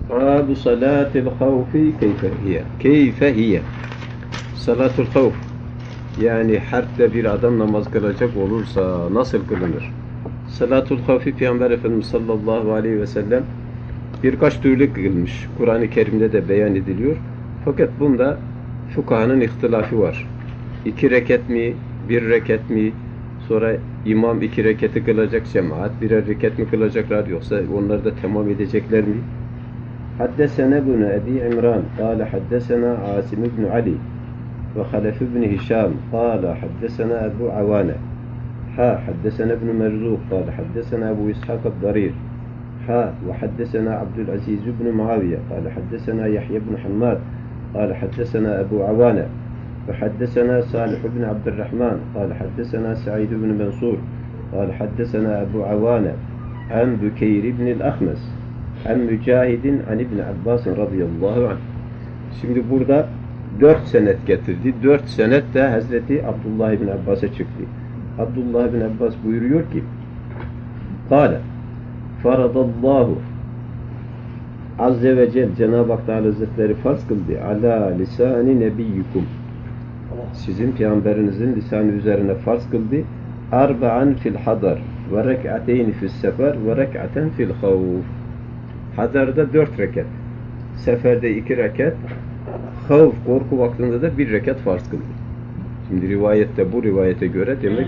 Babu salatil havfi keyfe hiye. Salatul havf, yani harpte bir adam namaz kılacak olursa nasıl kılınır? Salatul havfi Peygamber Efendimiz sallallahu aleyhi ve sellem birkaç türlü kılmış. Kur'an-ı Kerim'de de beyan ediliyor. Fakat bunda fukahanın ihtilafı var. 2 rekat mi, 1 rekat mi, sonra imam 2 rekatı kılacak, cemaat 1'er rekat mi kılacaklar, yoksa onlar da tamam edecekler mi? Haddesene ibn Ebi İmran قال حدثنا عاصم بن علي وخلف بن هشام قال حدثنا أبو عوانة حدثنا ابن مرزوق قال حدثنا أبو إسحاق الضرير وحدثنا عبد العزيز بن معاوية قال حدثنا يحيى بن حماد قال حدثنا أبو عوانة وحدثنا صالح بن عبد الرحمن قال حدثنا سعيد بن منصور قال حدثنا أبو عوانة عن بكير بن الأخنس عن مجاهد عن ابن Abbas radıyallahu anh. Şimdi burada 4 senet getirdi. 4 senet de Hazreti Abdullah ibn Abbas'a çıktı. Abdullah ibn Abbas buyuruyor ki: "Kâle faradallahu azze ve celle, Cenab-ı Hak Teala Hazretleri farz kıldı ala lisani nebiyyikum, sizin peygamberinizin lisanı üzerine farz kıldı, arba'an fil hadar ve rek'ateyn fil sefer ve rek'aten fil havf. Hadarda 4 rekat, seferde 2 rekat, havf korku vaktinde de 1 rekat farz kıldı." Şimdi rivayette, bu rivayete göre demek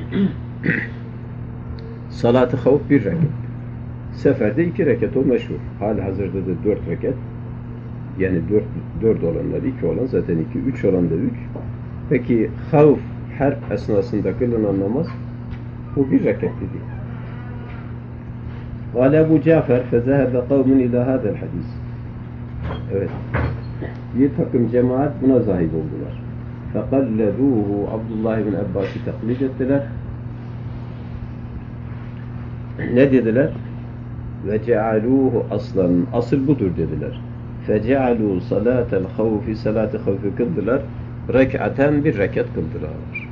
salat-ı havf 1 rekat. Seferde 2 rekat, o meşhur. Hali hazırda da 4 rekat. Yani 4 olanlar 2 olan zaten 2, 3 olan da 3. Peki havf, harp esnasında kılınan namaz, bu 1 rekat dedi. قال أبو جعفر فذهب قوم إلى هذا الحديث. Evet. Bir takım cemaat buna zahid oldular. فَقَلَّدُوهُ Abdullah ibn Abbas'ı taklit ettiler. Ne dediler? وَجَعَلُوهُ aslan, asıl budur dediler. فَجَعَلُوا صَلَاةَ الْخَوْفِ salat-ı havfi kıldılar. Rek'aten 1 rekat kıldılar.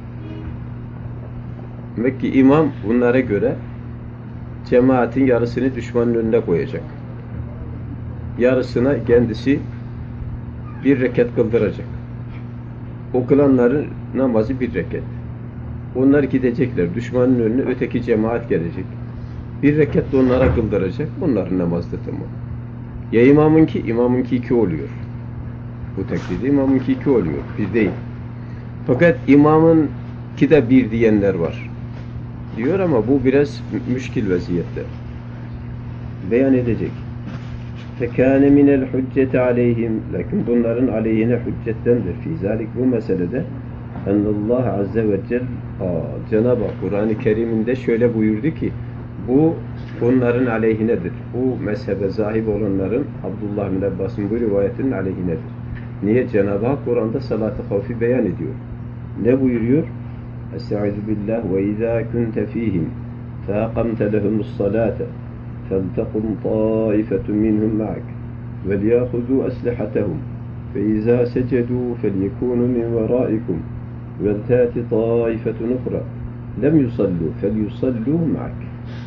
Demek ki imam bunlara göre cemaatin yarısını düşmanın önüne koyacak. Yarısına kendisi 1 rekat kıldıracak. O kılanların namazı 1 rekat. Onlar gidecekler düşmanın önüne, öteki cemaat gelecek. 1 rekat da onlara kıldıracak. Bunların namazı da tamam. Ya imamınki 2 oluyor. Bu taklidi imamınki 2 oluyor. 1 değil. Fakat imamınki de 1 diyenler var. Diyor ama bu biraz müşkil vaziyette. Beyan edecek. فَكَانَ مِنَ الْحُجَّةِ عَلَيْهِمْ Lakin bunların aleyhine hüccettendir. Fîzâlik, bu meselede ennallâhe azze ve celle, Cenab-ı Hak Kur'an-ı Kerim'inde şöyle buyurdu ki, bu onların aleyhinedir. Bu mezhebe zahib olanların, Abdullah bin Abbas'ın bu rivayetinin aleyhinedir. Niye? Cenab-ı Hak Kur'an'da salat-ı havfi beyan ediyor. Ne buyuruyor? Estaizu billah ve izâ kunte fîhim feaqamte lehumus-salâte فَلْتَقُمْ طَائِفَةٌ مِّنْهُمْ مَعَكَ وَلْيَأْخُذُوا أَسْلِحَتَهُمْ فَإِذَا سَجَدُوا فَلْيَكُونُوا مِنْ وَرَائِكُمْ وَلْتَأْتِ طَائِفَةٌ أُخْرَى لَمْ يُصَلُّوا فَلْيُصَلُّوا مَعَكَ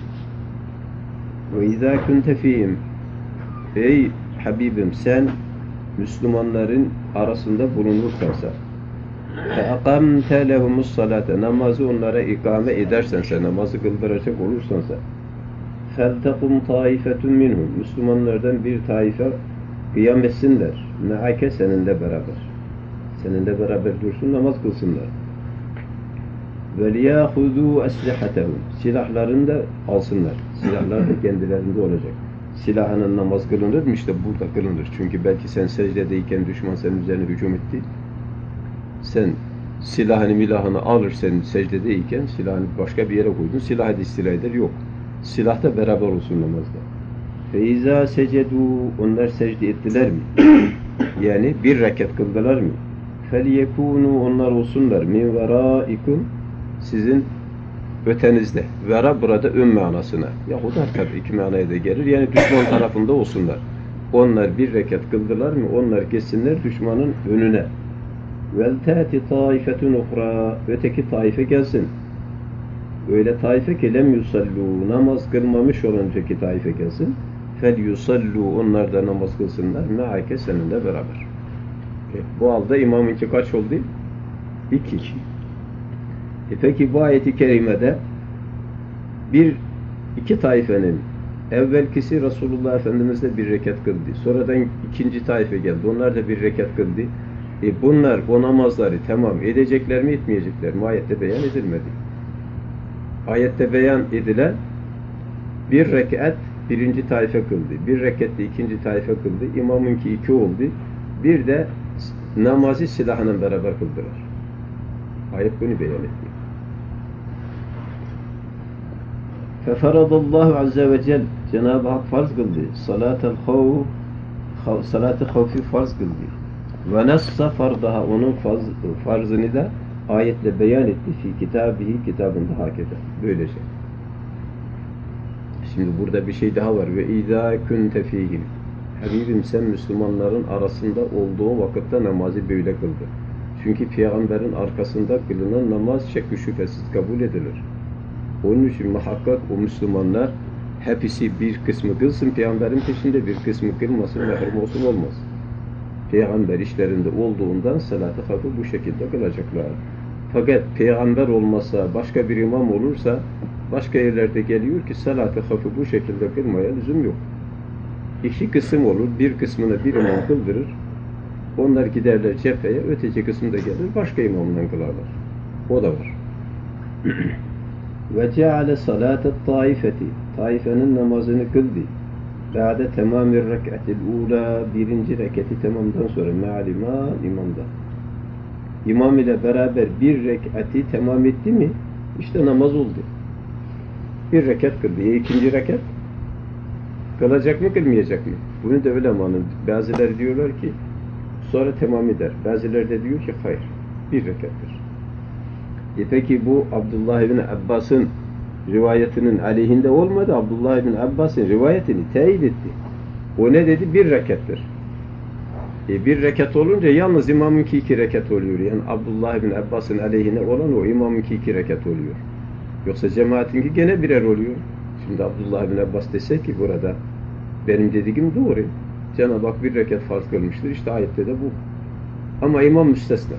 وَإِذَا كُنْتَ فِيهِمْ Ey Habibim, sen Müslümanların arasında bulunursansa فَاَقَمْتَ لَهُمُ الصَّلَاةَ Namazı onlara ikame edersense, namazı kıldıracak olursansa فَلْتَقُمْ طَائِفَةٌ مِّنْهُمْ Müslümanlardan bir taife kıyam etsinler. Me'ake, seninle beraber. Seninle beraber dursun, namaz kılsınlar. وَلْيَأْخُذُوا أَسْلِحَتَهُمْ Silahlarını da alsınlar. Silahlar da kendilerinde olacak. Silahının namaz kılınır mı? İşte burada kılınır. Çünkü belki sen secdedeyken düşman senin üzerine hücum etti. Sen milahını alır, sen secdedeyken silahını başka bir yere koydun. Silahı da istila eder. Yok. Silah da beraber olsun namazda. فَاِذَا سَجَدُوا Onlar secde ettiler mi? Yani 1 rekat kıldılar mı? فَلْيَكُونُوا Onlar olsunlar. مِنْ وَرَائِكُمْ Sizin ötenizde. Vera burada ön manasına. Yahut da tabii 2 manaya da gelir. Yani düşman tarafında olsunlar. Onlar 1 rekat kıldılar mı? Onlar geçsinler düşmanın önüne. وَلْتَأْتِ طَائِفَةٌ اُخْرَى Öteki taife gelsin. Öyle taife ki lem yusallu, namaz kılmamış olan öteki taife gelsin. فَلْيُصَلُّوا Onlar da namaz kılsınlar. مَعَكَ seninle beraber. Bu halde imamınki kaç oldu? 2. Peki bu ayeti kerimede iki taifenin evvelkisi Resulullah Efendimiz'le bir rekat kıldı. Sonradan ikinci taife geldi. Onlar da bir rekat kıldı. Bunlar o namazları tamam edecekler mi etmeyecekler mi? Ayette beyan edilmedi. Ayette beyan edilen bir rekat birinci taife kıldı. Bir rekatte ikinci taife kıldı. İmamınki 2 oldu. Bir de namazı silahla beraber kıldılar. Ayet bunu beyan etti. Feferadallahu azze ve celle Cenab-ı Hak farz kıldı. Salat-ı havfi farz kıldı. Ve nassa fardaha onun farzını da ayetle beyan etti. Fi kitabihi kitabında hakeza. Böylece. Şimdi burada bir şey daha var. Ve izâ kunte fîhim. Habibim sen Müslümanların arasında olduğu vakitte namazı böyle kıldı. Çünkü Peygamberin arkasında kılınan namaz şek-i şüphesiz kabul edilir. Onun için muhakkak o Müslümanlar hepsi bir kısmı kılsın Peygamberin peşinde, bir kısmı kılmasın, mehrum olsun olmaz. Peygamber işlerinde olduğundan salat-ı havfı bu şekilde kılacaklar. Fakat Peygamber olmasa, başka bir imam olursa, başka yerlerde geliyor ki salat-ı havfı bu şekilde kılmaya lüzum yok. 2 kısım olur, bir kısmını bir imam kıldırır, onlar giderler cepheye, öteki kısımda gelir, başka imamdan kılarlar. O da var. Ve ceale salatet taifeti, taifenin namazını kıldı. Ba'de temamir rek'atil ula, birinci rekati tamamdan sonra me'al imamda. İmam ile beraber bir rekati tamam etti mi, işte namaz oldu. Bir rekat kıldı. İkinci rekat kılacak mı, kılmayacak mı? Bunu da öyle anladım. Bazıları diyorlar ki sonra tamam eder. Bazıları da diyor ki hayır. Bir rekattır. Peki bu Abdullah ibn Abbas'ın rivayetinin aleyhinde olmadı. Abdullah ibn Abbas'ın rivayetini teyit etti. O ne dedi? Bir rekattır. Bir rekat olunca yalnız imamınki 2 rekat oluyor. Yani Abdullah ibn Abbas'ın aleyhine olan o imamınki 2 rekat oluyor. Yoksa cemaatinki gene birer oluyor. Şimdi Abdullah ibn Abbas dese ki burada benim dediğim doğru. Cenab-ı Hak bir rekat farz kılmıştır. İşte ayette de bu. Ama imam müstesna.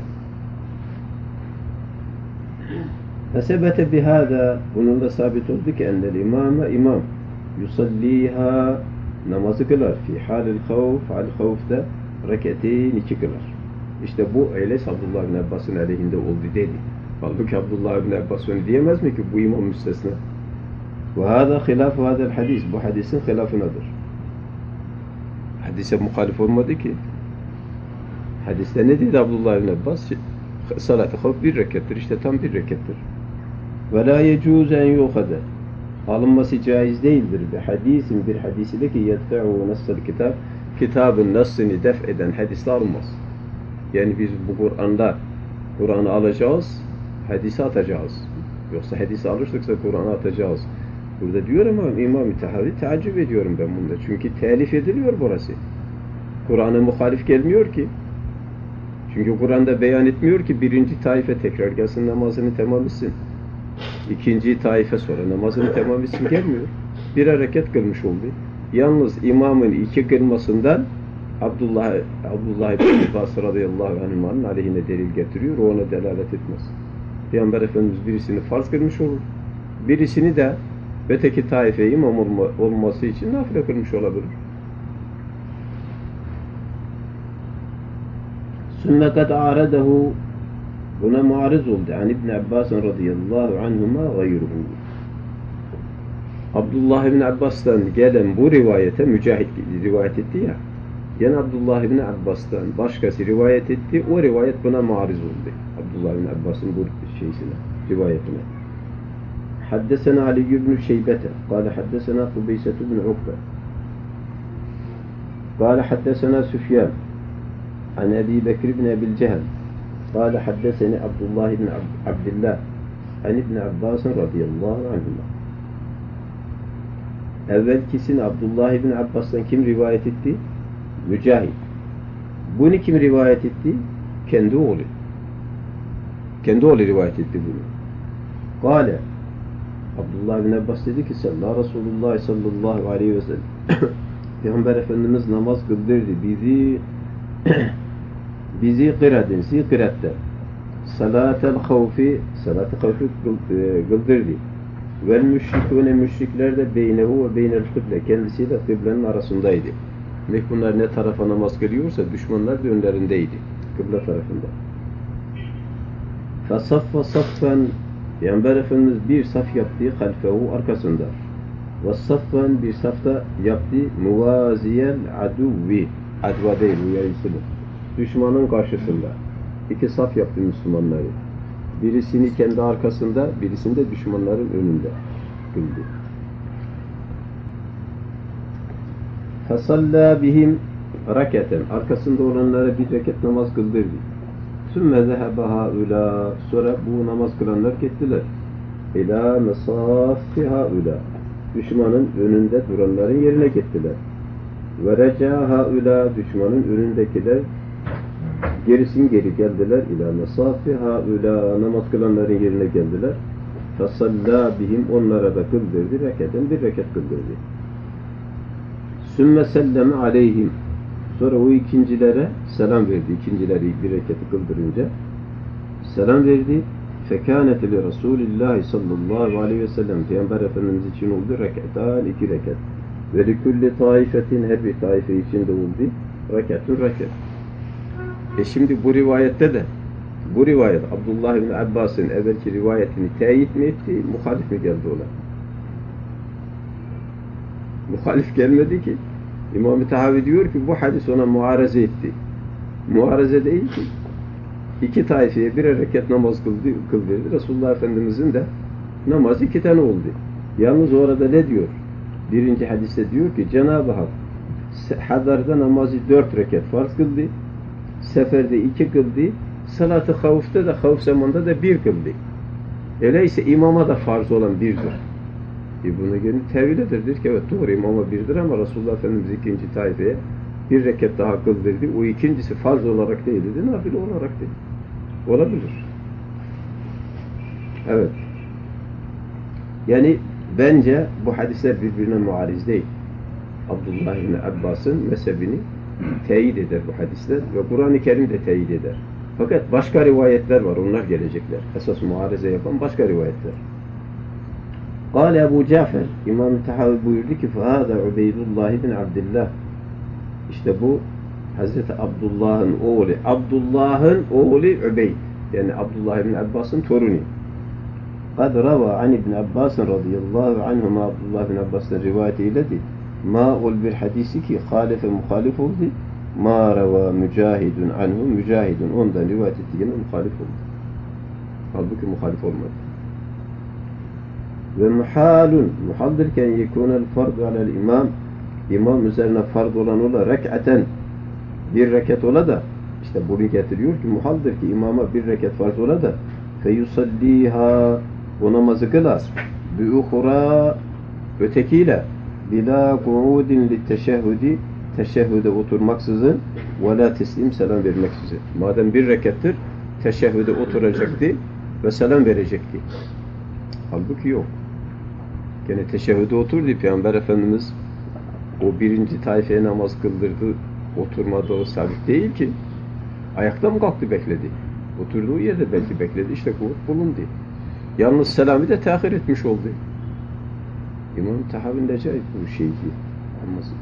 Fesebete bihâdâ bunun da sabit oldu ki ennel imam yusalliha namazı kılar. Fi halil havf al havfda reketeyn 2 kılar. İşte bu öyleyse Abdullah ibn Abbas'ın aleyhinde oldu dedi. Halbuki Abdullah ibn Abbas onu diyemez mi ki bu imam müstesna? Ve hâdâ hilâfu hâdâl hadis. Bu hadisin hilafınadır. Hadise muhalif olmadı ki. Hadiste ne dedi Abdullah ibn Abbas? Salat-ı havf 1 rekattir. İşte tam 1 rekattir. Ve la yecûz en yuhade. Alınması caiz değildir. Bir hadisi de ki yedfe'u nassal kitab. Kitabın nassını def eden hadisle alınmaz. Yani biz bu Kur'an'ı alacağız, hadisi atacağız. Yoksa hadisi alırsak Kur'an'ı atacağız. Burada diyor ama İmam-ı Tahavi teaccüp ediyorum ben bunda. Çünkü telif ediliyor burası. Kur'an'a muhalif gelmiyor ki. Çünkü Kur'an'da beyan etmiyor ki birinci taife tekrar gelsin namazını tamam etsin. İkinci taife sonra namazını tamam etsin gelmiyor. Bir hareket kılmış oldu. Yalnız imamın 2 kılmasından Abdullah ibn Abbas radıyallahu anh'ın aleyhine delil getiriyor. O ona delalet etmez. Peygamber Efendimiz birisini farz kılmış olur. Birisini de öteki taife imam olması için nafile kılmış olabilir. Sümme kad aradehu buna muarız oldu. Yani İbn Abbas radıyallahu anhuma gayruhu. Abdullah ibn Abbas'tan gelen bu rivayete Mücahit rivayet etti ya. Yani Abdullah ibn Abbas'tan başkası rivayet etti. O rivayet buna muarız oldu. Abdullah ibn Abbas'ın bu şeysine, rivayetine. Haddesena Ali ibn Şeybete. Kale haddesena Kubeyset ibn Ukbe. Kale haddesena Süfyan. An Ebi Bekir ibn Ebil Cehl. Kale haddeseni Abdullah ibn Abdillah. An ibn Abbas radıyallahu anhuma. Evvelkisini Abdullah ibn Abbas'tan kim rivayet etti? Mücahit. Bunu kim rivayet etti? Kendi oğlu. Kendi oğlu rivayet etti bunu. Kale Abdullah ibn Abbas dedi ki Resulullah sallallahu aleyhi ve sellem Peygamber Efendimiz namaz kıldırdı. Bizi kıradın, si kıratte. Salatel havfi, salat-ı havfi kıldırdı. Vel müşrikûne, müşrikler de beynehu ve beynel kıble, kendisiyle kıblenin arasındaydı. Demek bunlar ne tarafa namaz kılıyorsa düşmanlar da önlerindeydi. Kıble tarafında. Fesaffa saffen, Peygamber Efendimiz bir saf yaptı halfehu, arkasında. Ve saffen, bir safta yaptı muvaziyel aduvvi, adva değil, uyarısıdır. Düşmanın karşısında. İki saf yaptı Müslümanları. Birisini kendi arkasında, birisini de düşmanların önünde kıldı. Fesallâ bihim raketen, arkasında olanlara bir rekat namaz kıldırdı. Sümme zehebe haula, sonra bu namaz kılanlar gittiler. İlâ mesâffi haula, düşmanın önünde duranların yerine gittiler. Ve recâ haula, düşmanın önündekiler gerisin geri geldiler. İlâ mesâffi haula, namaz kılanların yerine geldiler. Fesallâ bihim, onlara da kıldırdı. Rekaten bir rekat kıldırdı. Sümme selleme aleyhim, sonra o ikincilere selam verdi. İkincileri bir rekatı kıldırınca selam verdi. Fekânet li Resulillahi sallallahu aleyhi ve sellem, Peygamber Efendimiz için oldu rekatan, iki rekat. Ve likulli taifetin, her bir taife içinde oldu rekatun rekat. Şimdi bu rivayette de, bu rivayet Abdullah ibn Abbas'ın evvelki rivayetini teyit mi etti, muhalif mi geldi ona? Muhalif gelmedi ki. İmam-ı Tahavi diyor ki bu hadis ona muaraze etti. Muaraze değil ki. İki taifeye birer rekat namaz kıldırdı. Resulullah Efendimizin de namazı iki tane oldu. Yalnız orada ne diyor? Birinci hadiste diyor ki Cenab-ı Hak hadarda namazı 4 rekat farz kıldı. Seferde 2 kıldı. Salat-ı havfta da, havf zamanında da 1 kıldı. Öyleyse imama da farz olan 1'dir. Buna göre tevil ederdir ki evet doğru, imama 1'dir ama Resulullah Efendimiz ikinci taifeye bir rekat daha kıldırdı. O ikincisi farz olarak değildi, nafile olarak değil. Olabilir. Evet. Yani bence bu hadisler birbirine muariz değil. Abdullah ibn Abbas'ın mezhebini teyit eder bu hadisler ve Kur'an-ı Kerim de teyit eder. Fakat başka rivayetler var, onlar gelecekler. Esas muarize yapan başka rivayetler. Kâle Ebu Cafer, İmam-ı Tahavi buyurdu ki فَهَذَا Ubeydullah ibn Abdillah, İşte bu Hazreti Abdullah'ın oğlu, Abdullah'ın oğlu Übeyd, yani Abdullah ibn Abbas'ın torunu. قَدْ رَوَى عَنِ ibn Abbas radıyallahu anhuma, Abdullah ibn Abbas'tan rivayet eyledi. Ma ol bir hadisi ki halife muhalif oldu. Ma reva mücahidun anhu, mücahidun ondan rivayet ettiğine muhalif oldu. Halbuki muhalif olmadı. Ve muhalun, muhaldırken yekunel fardu alel imam, imam üzerine farz olan ola rek'aten, bir rekat ola da, işte bunu getiriyor ki muhaldır ki imama bir rekat farz ola da feyusalliha, o namazı kılar bi uhura, ötekiyle bila ku'udin li teşehhüdi, teşehhüde oturmaksızın ve la teslim, selam vermeksizin. Madem bir rekattır, teşehhüde oturacaktı ve selam verecekti. Halbuki yok. Gene teşehhüde oturdu. Peygamber Efendimiz o birinci taifeye namaz kıldırdı. Oturmadı, o sabit değil ki. Ayakta mı kalktı, bekledi. Oturduğu yerde belki bekledi. İşte kuvvet bulundu. Yalnız selamı da tehir etmiş oldu. İmam-ı Tahavi'nin acayip bu şeydi. Anlasın.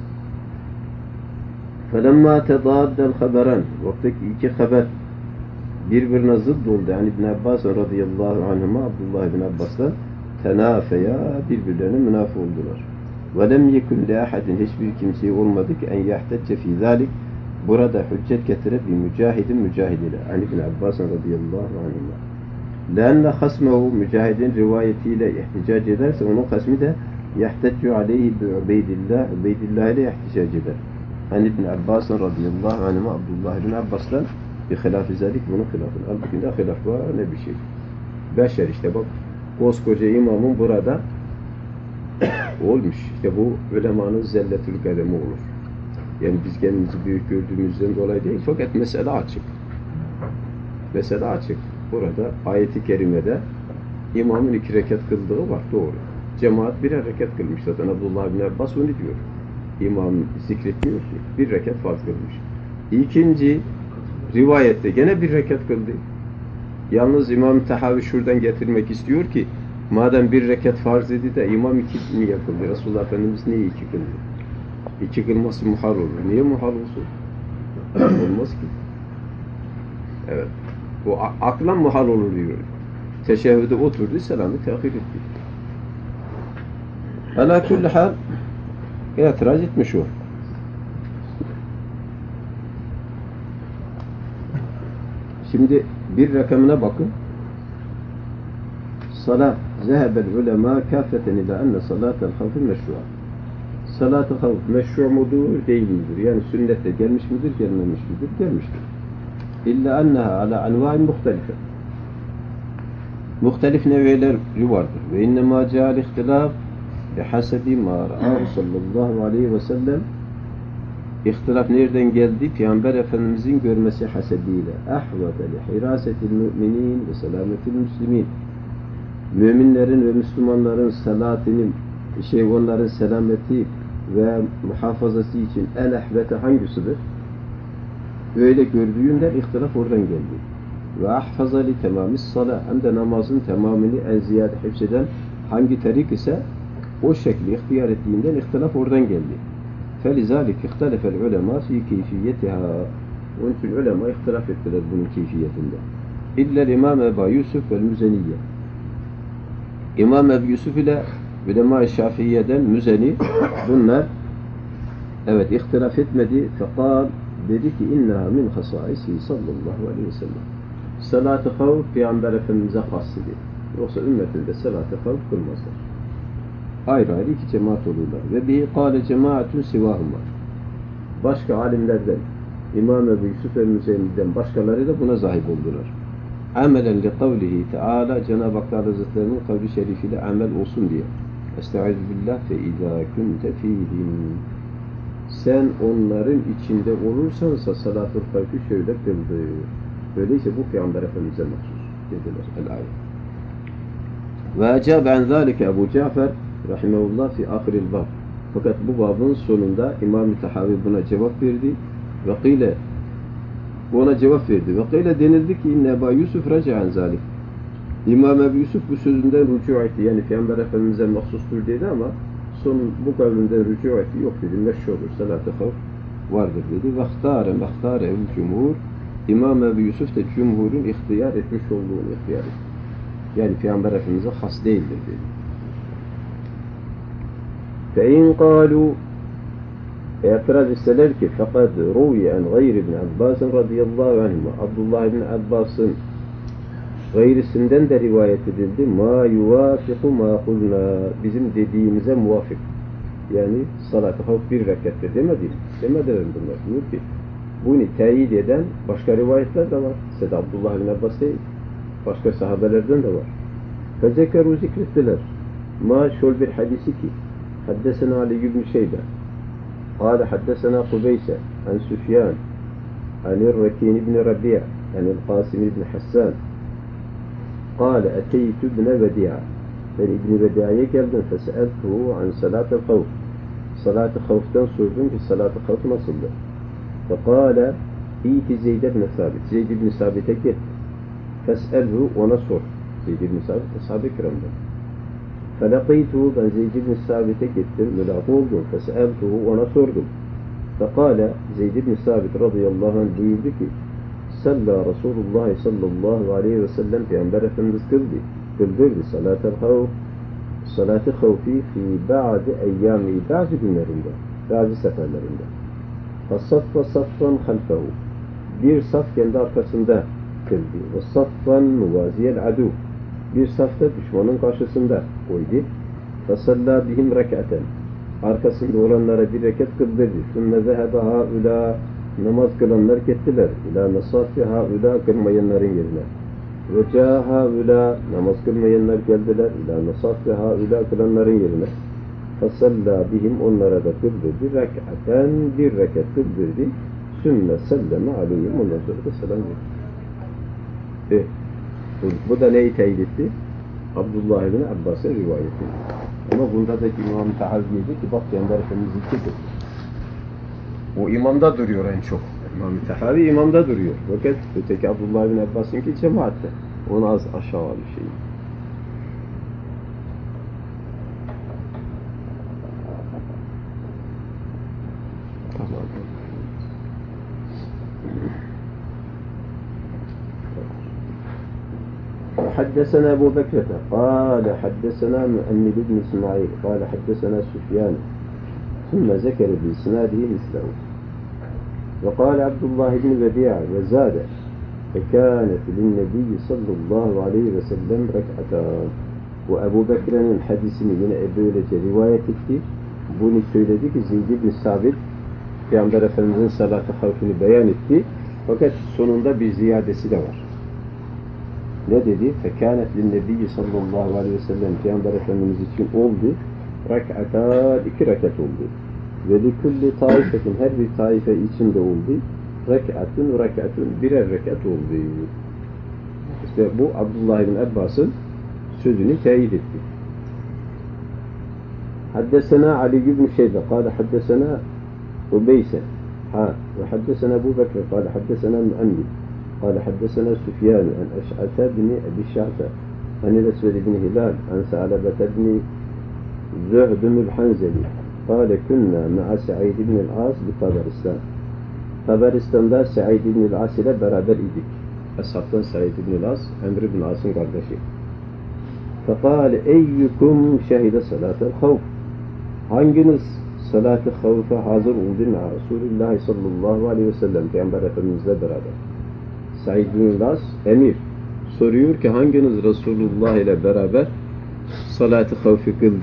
فَلَمَّا تَضَادَّ الْخَبَرَانِ, vaktaki iki haber birbirine zıdd oldu. Yani İbn Abbas radıyallahu anhuma, Abdullah ibn Abbas'tan tenafeya, birbirlerine münafı oldular. وَلَمْ يَكُنْ لَاحَدٍ, hiçbir kimseye olmadı ki en yahtecce fî zâlik, burada hüccet getirip bir mücahidin mücahidine. Yani İbn Abbas radıyallahu anhuma. لَاَنَّ خَسْمَهُ, mücahidin rivayetiyle ihticac ederse onun hasmi de yahteccu aleyhi bi Ubeydillah, Ubeydillah ile ihticac eder. Yani İbn Abbas radıyallahu anhuma, Abdullah ibn Abbas'tan bir hilaf-ı zalik, bunun hilafını. Halbuki ne hilaf var ne bir şey. Beşer işte bak, koskoca imamın burada olmuş. İşte bu ulemanın zelletül kademi olur. Yani biz kendimizi büyük gördüğümüzden dolayı değil, fakat mesele açık. Mesele açık. Burada ayet-i kerimede imamın 2 rekat kıldığı var, doğru. Cemaat birer rekat kılmış zaten, Abdullah bin Abbas onu diyor. İmam zikretmiyor ki. Bir rekat farz kılmış. İkinci rivayette gene bir rekat kıldı. Yalnız İmam Tahavi şuradan getirmek istiyor ki madem bir rekat farz idi de imam iki niye kıldı? Resulullah Efendimiz niye iki kıldı? İki kılması muhal olur. Niye muhal olsun? Olmaz ki. Evet. Bu aklan muhal olur diyor. Teşehhüde oturdu, selamı tehir etti. Ala kulli hal itiraz etmiş o. Şimdi bir rakamına bakın. Salat zehebel ulema kâfeten ila enne salatel havfi meşru'a. Salat-ı havf meşru' mudur, değil midir? Yani sünnette gelmiş midir, gelmemiş midir? Gelmiştir. İlla enneha ala anva'in muhtelife. Muhtelif nevileri vardır. Ve innemâ câl ihtilâf bihasebi mâ ra'âhu sallallahu aleyhi ve sellem. İhtilaf nereden geldi? Peygamber Efendimizin görmesi hasebiyle. Ahvate li hirasetil müminin ve selametil müslimin. Müminlerin ve Müslümanların salatinin, onların selameti ve muhafazası için en ehvete hangisidir? Öyle gördüğünden ihtilaf oradan geldi. Ve ahfaza li temamis salah, hem de namazın tamamını en ziyade hifzeden hangi tarik ise o şekli ihtiyar ettiğinden ihtilaf oradan geldi. فَلِذَٰلِكِ اِخْتَلَفَ الْعُلَمَا فِي كَيْفِيَّتِهَا. Onun için ulema ihtilaf ettiler bunun keyfiyetinde. İlla İmam Ebu Yusuf vel-Müzeniye. İmam Ebu Yusuf ile ulema-i Şafii'den Müzeni bunlar evet ihtilaf etmedi. Fekal dedi ki inneha min hasaisi sallallahu aleyhi ve sellem. Salat-ı havf Peygamber Efendimiz'e has idi. Yoksa ümmetinde salat-ı havf kılmazlar. Ayrı ayrı iki cemaat olurlar. Ve bihi kâle cemaatun sivâhuma. Başka alimlerden, İmam Ebu Yusuf el-Müzeni'den başkaları da buna sahip oldular. Amelen li kavlihi Teala, Cenab-ı Hak Hazretleri'nin kavli şerifiyle amel olsun diye. Estaizu billah fe izâ kunte fîhim. Sen onların içinde olursansa salat-ı havfi şöyle kıldı. Öyleyse bu Peygamber Efendimiz'e mahsus dediler. El-ayet. Ve acabe an zâlike Ebu Cafer rahimehullah fi ahiril bab. Fakat bu babın sonunda İmam-ı Tahavi buna cevap verdi. Ve kıyle ona cevap verdi. Ve kıyle denildi ki inne Ebu Yusuf raca'an zalik. İmam Ebu Yusuf bu sözünden rücu etti. Yani Peygamber Efendimiz'e mahsustur dedi ama son bu kavlinden rücu etti. Yok dedi. Meşru olur. Salat-ı havf vardır dedi. Ve ihtâre cumhur. İmam Ebu Yusuf da cumhurun ihtiyar etmiş olduğunu ihtiyar etti. Yani Peygamber Efendimiz'e has değildir dedi. فَاِنْ قَالُوا اَعْتِرَاز etseler ki فَقَدْ رُوِيَ اَنْ غَيْرِ بْنِ عَبَّاسٍ رَضِيَ اللّٰهُ عَنْهُمَا. Abdullah ibn Abbas'ın gayrisinden de rivayet edildi. مَا يُوَافِقُ مَا قُلْنَا. Bizim dediğimize muvafık. Yani salat-ı havf bir rekatte demediler bunlar. Diyor ki bunu teyit eden başka rivayetler de var. Seda Abdullah ibn Abbas değil. Başka sahabelerden de var. Fezekâru zikrettiler. Ma şöyle bir hadisi ki haddesena Ali ibn Şeybe قال حدثنا قبيسة عن سفيان عن الركين بن ربيع عن القاسم بن حسان قال أتيت ابن بديعة فابن بديعة geldim فسألته عن صلاة الخوف صلاة خوف'tan sordum ki salat-ı havf nasıldır? فقال İti Zeyd ibn Sabit. Zeyd ibn Sabit'e git. Fes'elhu ona sor. Zeyd ibn Sabit ashab-ı kiramdan. Felakîtuhu ben Zeyd ibn Sabit'e gittim. Mülâkı oldum. Fes'eltuhu ona sordum. Fekâle Zeyd ibn Sabit radıyallahu anh buyurdu ki Salla Resulullah sallallahu aleyhi ve sellem Peygamber Efendimiz kıldırdı salat-ı havf salat-ı havfi fi ba'di eyyâmi bazı günlerinde bazı seferlerinde. Fasaffa saffan halfehu. Bir saf kendi arkasında kıldı. Ve saffan muvaziyel adu. Bir safta düşmanın karşısında koydu. Fasalla bihim rekaten. Arkasında olanlara bir rekat kıldırdı. Sümme zehebe haula. Namaz kılanlar gittiler. İlâ nasaffi haula kılmayanların yerine. Ve câ haula. Namaz kılmayanlar geldiler. İlâ nasaffi haula kılanların yerine. Fasalla bihim onlara da kıldırdı. Rekaten bir rekat kıldırdı. Sümme selleme aleyhim. Ondan sonra da selam verdi. Bu da neyi teyit etti? Abdullah ibn Abbas'ın rivayeti. Ama bunda da İmam Tahavi dedi ki bak Peygamber Efendimiz zikretti. O imamda duruyor en çok. İmam-ı Tahavi imamda duruyor. Fakat öteki Abdullah bin Abbas'ınki cemaatte. Onu az aşağı bir şey. Tamam. حدثنا أبو بكرة قال حدثنا مؤمل بن إسماعيل قال حدثنا سفيان ثم ذكر بإسناده مثله وقال عبد الله بن بديع وزاد فكانت للنبي صلى الله عليه وسلم ركعتان. Bu Ebu Bekir'in hadisini yine böylece rivayet etti. Bunu söyledi ki Zeyd ibn Sabit Peygamber Efendimiz'in salat-ı havfini beyan etti. Fakat sonunda bir ziyadesi de var. Ne dedi? فَكَانَتْ لِلنَّبِيِّ sallallahu aleyhi ve sellem Peygamber Efendimiz için oldu. Rak'atan, 2 rekat oldu. Ve likulli taifetin, her bir taife içinde oldu. Rekatun, birer rekat oldu. İşte bu Abdullah bin Abbas'ın sözünü teyit etti. Haddesena Ali ibn Şeybe, kâle haddesena Ubeyse, ve haddesena Ebu Bekir, kâle haddesena Mu'ammil, kâle haddesena Süfyan, an Eş'ate bin Ebi Şa'ta, an el-Esved bin Hilal, an Sa'lebete bin Zühdümül Hanzeli, kâle künna ma'a Sa'id bin el-As bi Taberistan. Taberistan'da Sa'id bin el-As ile beraber idik. Eshab'tan Sa'id bin el-As, Emr bin As'ın kardeşi. فَقَالَ اَيُّكُمْ شَهِدَ صَلَاةَ الْخَوْفِ Hanginiz salat-ı havfa hazır oldu na Resulullah sallallahu aleyhi ve sellem Peygamber Efendimizle beraber. Sa'id bin el-As emir soruyor ki hanginiz Resulullah ile beraber salat-ı havfi kıldı?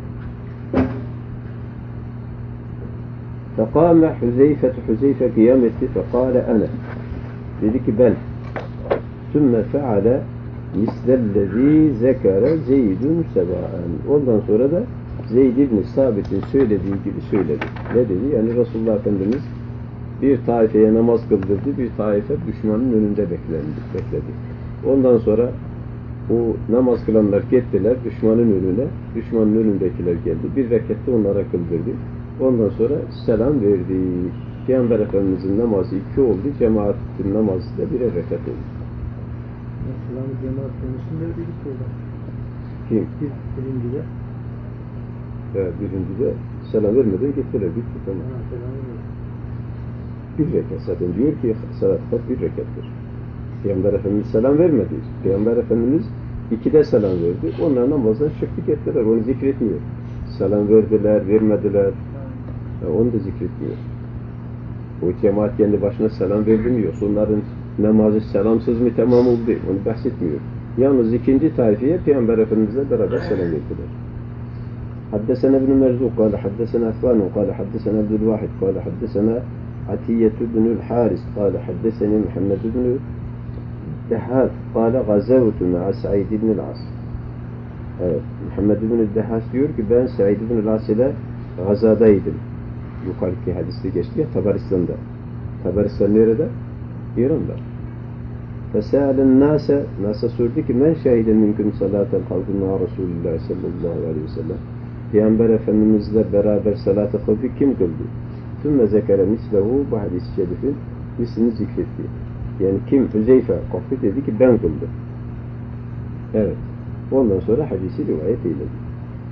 فَقَامَ Hüzeyfe kıyam etti. فَقَالَ أَنَا dedi ki ben. ثُمَّ فَعَلَ mislellezî zekere Zeydun sebâen. Ondan sonra da Zeyd ibn Sabit'in söylediği gibi söyledi. Ne dedi? Yani Resulullah Efendimiz bir taifeye namaz kıldırdı, bir taife düşmanın önünde bekledi. Ondan sonra bu namaz kılanlar gittiler düşmanın önüne, düşmanın önündekiler geldi. Bir rekatte onlara kıldırdı. Ondan sonra selam verdi. Peygamber Efendimiz'in namazı 2 oldu, cemaatin namazı da 1 rekat oldu. Selam cemaat konusunda öyle bir şey var. Kim? Birincide. Evet, birincide selam vermeden gittiler. Bitti tamam. Selam vermedi. 1 rekat zaten diyor ki salat 1 rekattır. Peygamber Efendimiz selam vermedi. Peygamber Efendimiz 2'de selam verdi. Onlar namazdan çıktık ettiler. Onu zikretmiyor. Selam verdiler, vermediler. Onu da zikretmiyor. O cemaat kendi başına selam vermiyor. Onların namazı selamsız mı tamam oldu? Onu bahsetmiyor. Yalnız ikinci taifeye Peygamber Efendimizle beraber selam verdiler. Haddesena ibn Merzuk, kâle haddesena Efvanu, kâle haddesena Abdülvahid, kâle haddesena Atiyyetü ibnül Haris, kâle haddeseni Muhammed ibnü Dehhâf, kâle gazavtu ma'a Sa'id ibnül As. Evet, Muhammed ibnü Dehhâf diyor ki ben Sa'id ibnül As ile gazadaydım. Yukarıki hadiste geçti ya Tabaristan'da. Tabaristan nerede? İran'da. Fesâlen nâse sordu ki men şehide mümkün salâtel havfi ma'a Resulullah sallallahu aleyhi ve sellem. Peygamber Efendimizle beraber salat-ı havfi kim kıldı? Tümme zekere mislehu bu hadis-i şerifin mislini zikretti. Yani kim? Hüzeyfe kalktı dedi ki ben kıldım. Evet. Ondan sonra hadisi rivayet eyledi.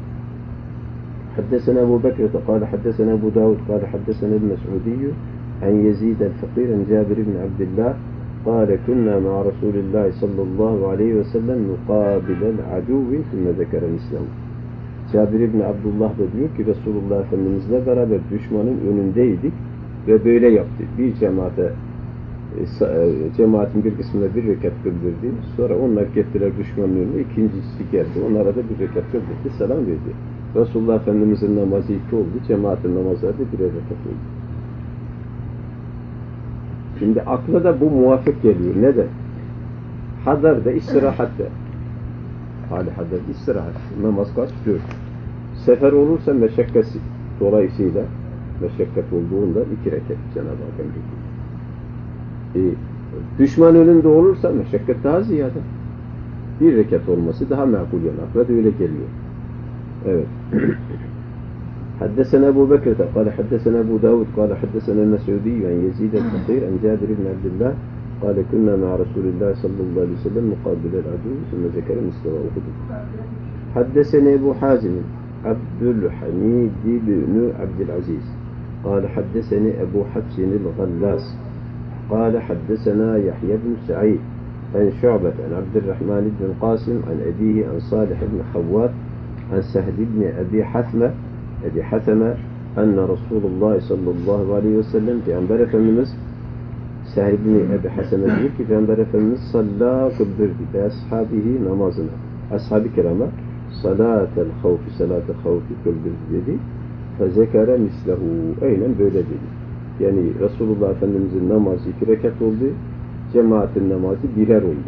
حدثنا أبو بكر قال حدثنا أبو داود قال حدثنا المسعودي عن يزيد الفقير عن جابر بن عبد الله قال كنا مع رسول الله صلى الله عليه وسلم نقابل العدو ثم ذكر مثله. Cabir ibn Abdullah da diyor ki Resulullah Efendimizle beraber düşmanın önündeydik ve böyle yaptı. Bir cemaatin bir kısmına 1 rekat kıldırdı. Sonra onlar gittiler düşmanın önüne. İkincisi geldi. Onlara da 1 rekat kıldırdı. Selam verdi. Resulullah Efendimiz'in namazı 2 oldu. Cemaatin namazları da 1 rekat oldu. Şimdi akla da bu muvafık geliyor. Neden? Hadarda, istirahatte. Hali hadarda, istirahat. Namaz kaç? 4. Sefer olursa meşakkası. Dolayısıyla meşakkat olduğunda 2 rekat Cenab-ı Hakk'ın getiriyor. Düşman önünde olursa meşakkat daha ziyade. 1 rekat olması daha makul yani. Akla da öyle geliyor. Evet. حدثنا أبو بكر قال حدثنا أبو داود قال حدثنا المسعودي عن يزيد الفقير عن جابر بن عبد الله قال كنا مع رسول الله صلى الله عليه وسلم مقابل العدو ثم ذكر مثله أحد. حدثنا أبو حازم عبد الحميد بن عبد العزيز قال حدثني أبو حفص الغلاس قال حدثنا يحيى بن سعيد عن شعبة عن عبد الرحمن بن القاسم عن أبيه عن صالح بن خوات عن سهل بن أبي حثمة أن رسول الله صلى الله عليه وسلم في أنبر فمنس Sahib bin Ebi Hasan'a diyor ki Peygamber Efendimiz salla kıldırdı ve ashabihi namazına. Ashab-ı kirama salatel havfi kıldırdı dedi. Fezekere mislehu. Aynen böyle dedi. Yani Resulullah Efendimizin namazı 2 rekat oldu. Cemaatin namazı birer oldu.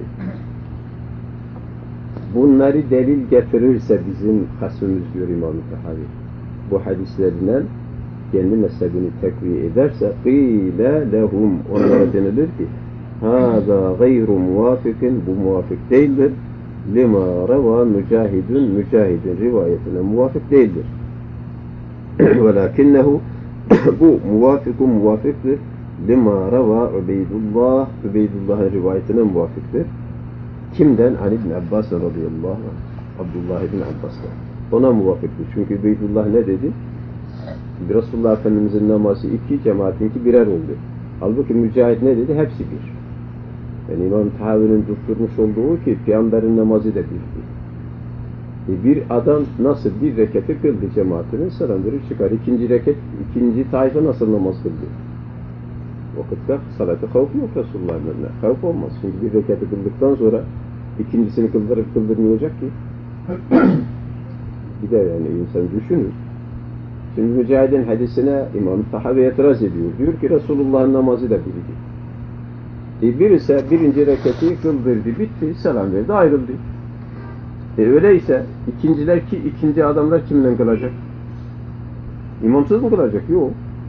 Bunları delil getirirse bizim hasmımız diyor İmam-ı Tahavi. Bu hadislerden kendi mezhebini tekviye ederse qîle lehum onlara denilir ki hâzâ gayru muvafikin bu muvafık değildir lima reva mücahidin rivayetine muvafık değildir velakinnehu bu muvafıktır lima reva Ubeydullah'ın rivayetine muvafıktır kimden? Ali ibn Abbas radıyallahu anh Abdullah ibn Abbas'tan ona muvafıktır çünkü Ubeydullah ne dedi? Resulullah Efendimiz'in namazı 2, cemaatinki birer oldu. Halbuki Mücahit ne dedi? Hepsi bir. Yani İmam Tahavi'nin tutturmuş olduğu ki Peygamberin namazı da birdi. Bir adam nasıl bir rekatı kıldı cemaatinin selam verip çıkar. İkinci tayfa nasıl namaz kıldı? Vakitte salat-ı havf yok Resulullah'ın önüne. Havf olmaz. Çünkü bir rekatı kıldıktan sonra ikincisini kıldırmayacak ki. Bir de yani insan düşünür. Şimdi Mücahid'in hadisine İmam Tahavi itiraz ediyor. Diyor ki Resulullah'ın namazı da biriydi. Birisi birinci rekatı kıldırdı, bitti, selam verdi, ayrıldı. Öyleyse ikinci adamlar kimle kılacak? İmamsız mı kılacak? Yok.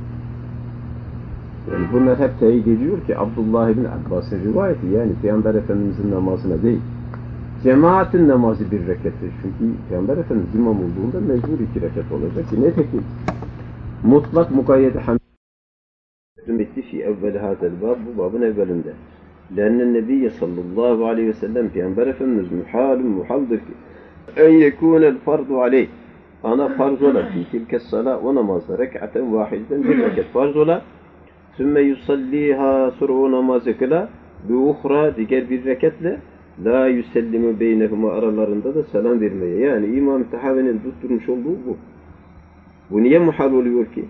Yani bunlar hep teyit ediyor ki Abdullah ibn Abbas'ın rivayeti yani Peygamber Efendimiz'in namazına değil. Cemaatin namazı 1 rekattir. Çünkü Peygamber Efendimiz imam olduğunda mecbur 2 rekat olacak. Nitekim mutlak mukayyede bitti fi evvel hazel bab bu babın evvelinde. Lenne nebiyye sallallahu aleyhi ve sellem Peygamber Efendimiz muhaldır ki en yekûnel fardu aleyh ana farz ola fi tilkes salâ o namazda rek'aten vahidden 1 rekat farz ola sümme yusalliha sonra o namazı kıla bi uhra diğer 1 rekatle la yüsellimu beynehuma aralarında da selam vermeye. Yani İmam Tahavi'nin tutturmuş olduğu bu. Bu niye muhal oluyor ki?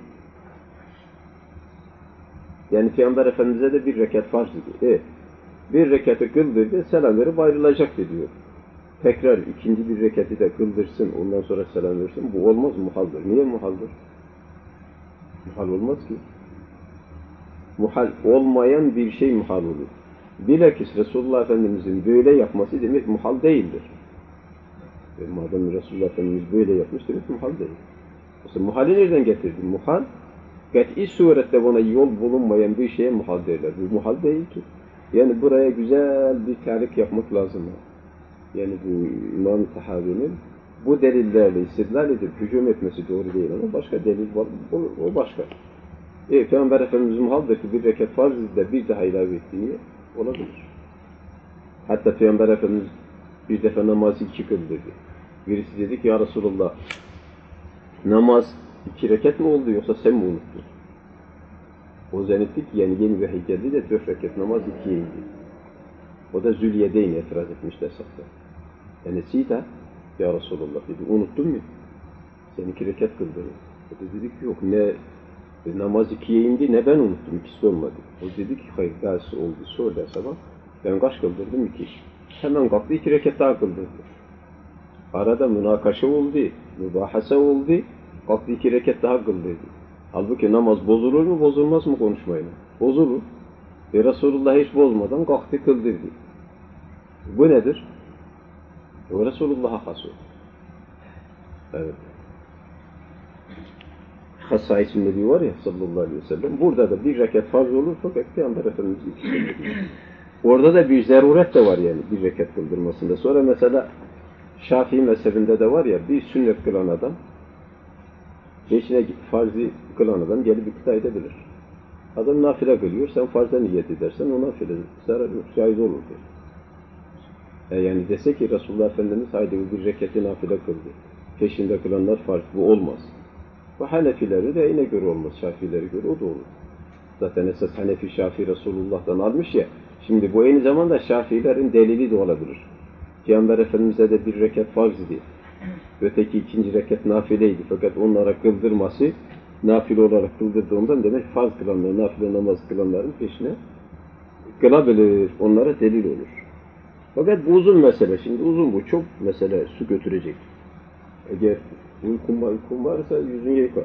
Yani Peygamber Efendimiz'e de 1 rekat farz dedi. 1 rekatı kıldırdı, selam verip ayrılacak diyor. Tekrar ikinci 1 rekatı da kıldırsın, ondan sonra selam versin. Bu olmaz, muhaldır. Niye muhaldır? Muhal olmaz ki. Muhal olmayan bir şey muhal olur. Bilakis Resulullah Efendimiz'in böyle yapması demek muhal değildir. Madem Resulullah Efendimiz böyle yapmış demek muhal değil. Mesela muhali nereden getirdin? Muhal, kat'i surette buna yol bulunmayan bir şeye muhal derler. Bu muhal değil ki. Yani buraya güzel bir tarif yapmak lazım. Yani bu İmam Tahavi'nin bu delillerle istidlal edip hücum etmesi doğru değil ama başka delil var. O başka. Peygamber Efendimiz muhaldır ki 1 rekat farzı da bir daha ilave ettiği olabilir. Hatta Peygamber Efendimiz bir defa namazı 2 kıldırdı. Birisi dedi ki ya Resulullah namaz 2 rekat mı oldu yoksa sen mi unuttun? O zannetti ki yani yeni vahiy geldi de 4 rekat namaz 2'ye indi. O da Zülyedeyn itiraz etmişler safta. Yani Sita ya Resulullah dedi unuttun mu? Sen 2 rekat kıldın. O da dedi ki yok ne namaz 2'ye indi ne ben unuttum ikisi olmadı. O dedi ki hayır dersi oldu sonra sabah ben kaç kıldırdım 2. Hemen kalktı 2 rekat daha kıldırdı. Arada münakaşa oldu, mübahase oldu, kalktı 2 rekat daha kıldırdı. Halbuki namaz bozulur mu bozulmaz mı konuşmayla? Bozulur. Ve Resulullah hiç bozmadan kalktı kıldırdı. Bu nedir? O Resulullah'a has oldu. Evet. Hassaisin Nebi var ya sallallahu aleyhi ve sellem. Burada da 1 rekat farz olur fakat Peygamber Efendimiz 2 kıldırdı. Orada da bir zaruret de var yani 1 rekat kıldırmasında. Sonra mesela Şafii mezhebinde de var ya bir sünnet kılan adam peşine farzı kılan adam gelip ikna edebilir. Adam nafile kılıyor, sen farza niyet edersen o nafile zarar yok, caiz olur diyor. Yani dese ki Resulullah Efendimiz haydi bir reketi nafile kıldı. Peşinde kılanlar farz, bu olmaz. Bu Hanefileri de yine göre olmaz, Şafiileri göre o da olur. Zaten esas Hanefi Şafii Resulullah'tan almış ya, şimdi bu aynı zamanda Şafiilerin delili de olabilir. Peygamber Efendimiz'e de bir rekat farz idi. Öteki ikinci rekat nafileydi. Fakat onlara kıldırması, nafile olarak kıldırdığından demek farz kılanlar, nafile namaz kılanların peşine kılabilir. Onlara delil olur. Fakat bu uzun mesele. Şimdi uzun bu. Çok mesele su götürecek. Eğer uykun varsa yüzünü yıka.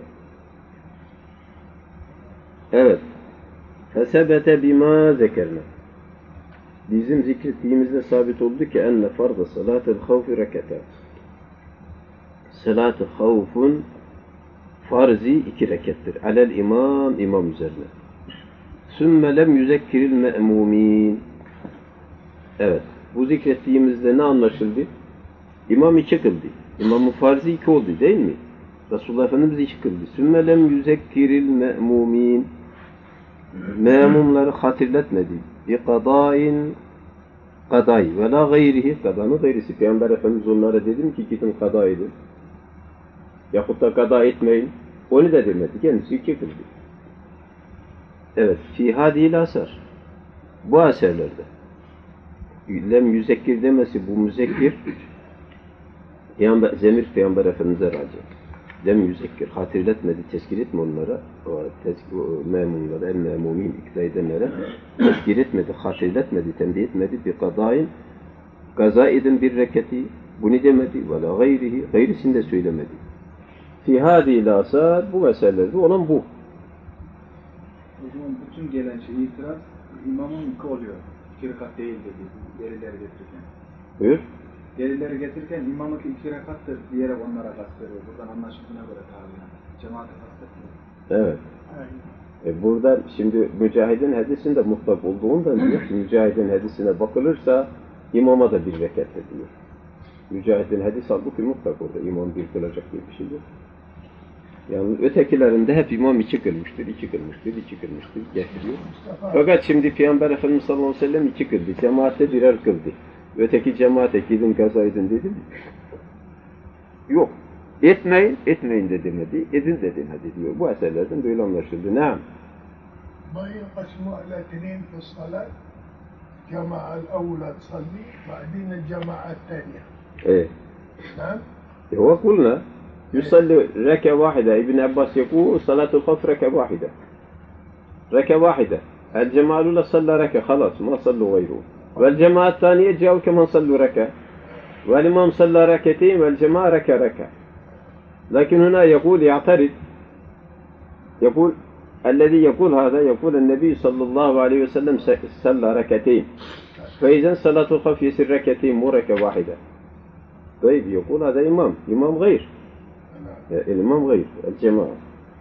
Evet. Fesebete bima zekerna. Bizim zikrettiğimizde sabit oldu ki enne farda salatel havfi rekata. Salat-ı havfun farzi 2 rekettir. Alel imam üzerine. Sümme lem yüzekkiril me'mumin. Evet. Bu zikrettiğimizde ne anlaşıldı? İmam 2 kıldı. İmamın farzı 2 oldu değil mi? Resulullah Efendimiz 2 kıldı. Sümme lem yüzekkiril me'mumin. Memumları hatırlatmadı. Bi kadain kaday ve la gayrihi, kadanın gayrisi. Peygamber Efendimiz onlara dedim ki gidin kada edin. Yahut da kada etmeyin. Onu da demedi. Kendisi 2 kıldı. Evet. Fi hadil asar. Bu eserlerde. Lem yüzekkir demesi bu müzekkir Zemir Peygamber Efendimiz'e raci. Lem yüzekkir. Hatırlatmadı. Tezkir etme onlara. Memunlara, el-memumin ikna edenlere tezkir etmedi. Hatırlatmadı. Tembih etmedi. Bir kadain kaza edin bir reketi. Bunu demedi. Ve la gayrihi. Gayrisini de söylemedi. Fi hadil asar. Bu meselelerde olan bu. O zaman bütün gelen itiraz imamın 2 oluyor. 2 rekat değil dedi. Delilleri getirirken. Buyur. Delilleri getirirken imamınki 2 rekattır diyerek onlara kastediyor. Buradan anlaşıldığına göre tabi. Cemaate kastetmiyor. Evet. Burada şimdi Mücahid'in hadisinde mutlak olduğundan diyor ki Mücahid'in hadisine bakılırsa imama da 1 rekat ediyor. Mücahid'in hadisi halbuki mutlak orada. İmam 1 kılacak diye bir şey yok. Yani ötekilerinde hep imam 2 kılmıştır, 2 kılmıştır, 2 kılmıştır getiriyor. Fakat şimdi Peygamber Efendimiz sallallahu aleyhi ve sellem 2 kıldı. Cemaatte 1'er kıldı. Öteki cemaate gidin kaza edin dedi mi? Yok. Etmeyin de demedi. Edin de demedi diyor. Bu eserlerden böyle anlaşıldı. Ne? ما ينقسم على 2 في الصلاة جماعة الأولى تصلي بعدين الجماعة الثانية. إيه. نعم. هو قلنا يصلي ركعة واحدة. ابن عباس يقول صلاة الخوف ركعة واحدة. ركعة واحدة. الجماعة الأولى صلى ركعة خلاص ما صلوا غيره. والجماعة الثانية جاءوا كمان صلوا ركعة. والإمام صلى ركعتين والجماعة ركعة. لكن هنا يقول يعترض. يقول الذي يقول هذا يقول النبي صلى الله عليه وسلم صلى ركعتين. فإذا صلاة الخوف يصير ركعتين مو ركعة واحدة. طيب يقول هذا إمام غير. الإمام غير الجماعة.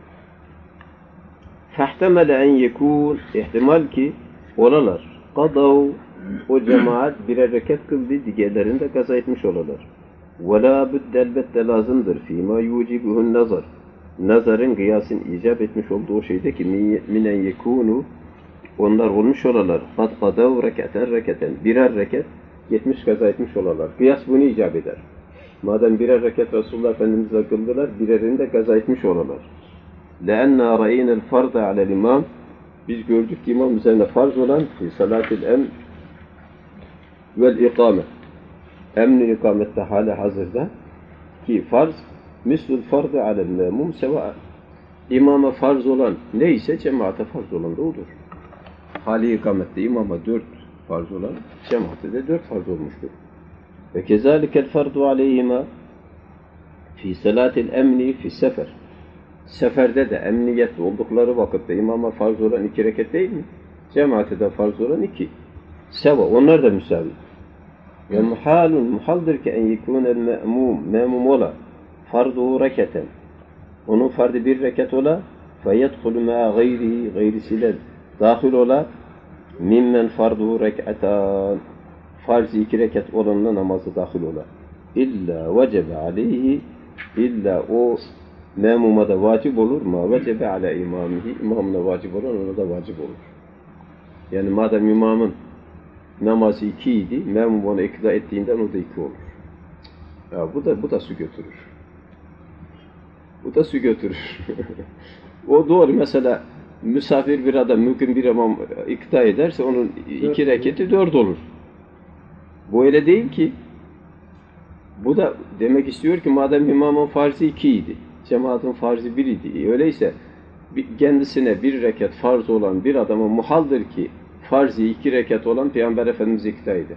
فاحتمل أن يكون احتمال ki olalar قضوا o cemaat birer rekat kıldı diğerlerinde kaza etmiş olalar. وَلَا بُدَّ elbette lazımdır. فِيمَا يُوجِبُهُ nazar. Nazarın kıyasın icap etmiş olduğu şeyde ki minen yekûnu onlar olmuş olalar. قَدْ قَدَوْ رَكَةً birer rekat 70 kaza etmiş olalar. Kıyas bunu icap eder. Madem birer rekat Resulullah Efendimiz'e kıldılar, birerini de kaza etmiş olalar. لَاَنَّا رَيْنَ الْفَرْضَ عَلَى الْاِمَامِ Biz gördük ki imam üzerine farz olan salatil em vel ikame. Emn-i ikamette hali hazırda ki farz mislul fardı alel memum seva. İmama farz olan neyse cemaate farz olan da odur. Hali ikamette imama 4 farz olan cemaate de 4 farz olmuştur. Ve kezalikel fardu aleyhima fi salatil emni fi sefer. Seferde de emniyetli oldukları vakitte imama farz olan 2 rekat değil mi? Cemaate de farz olan 2. Seva. Onlar da müsavi. Ve muhaldir ki en yekûnel memum ola farduhu reketen. Onun fardı 1 rekat ola feyedhulu ma'a gayrihi gayrisiyle dahil ola mimmen farduhu rek'atan. Farz 2 rekat olanla namazı dahil ola. İlla vecebe aleyhi illa o memuma da vacip olur. Ma vecebe ala imamihi. İmamına vacip olan ona da vacip olur. Yani madem imamın namazı 2 idi, memum ona ikna ettiğinden o da 2 olur. Ya bu da su götürür. Bu da su götürür. O doğru. Mesela misafir bir adam, mümkün bir imam ikna ederse onun 2 reketi 4 olur. Bu öyle değil ki. Bu da demek istiyor ki madem imamın farzı 2 idi, cemaatin farzı 1 idi. Öyleyse kendisine 1 rekat farz olan bir adama muhaldir ki farzı 2 rekat olan Peygamber Efendimiz ikna eder.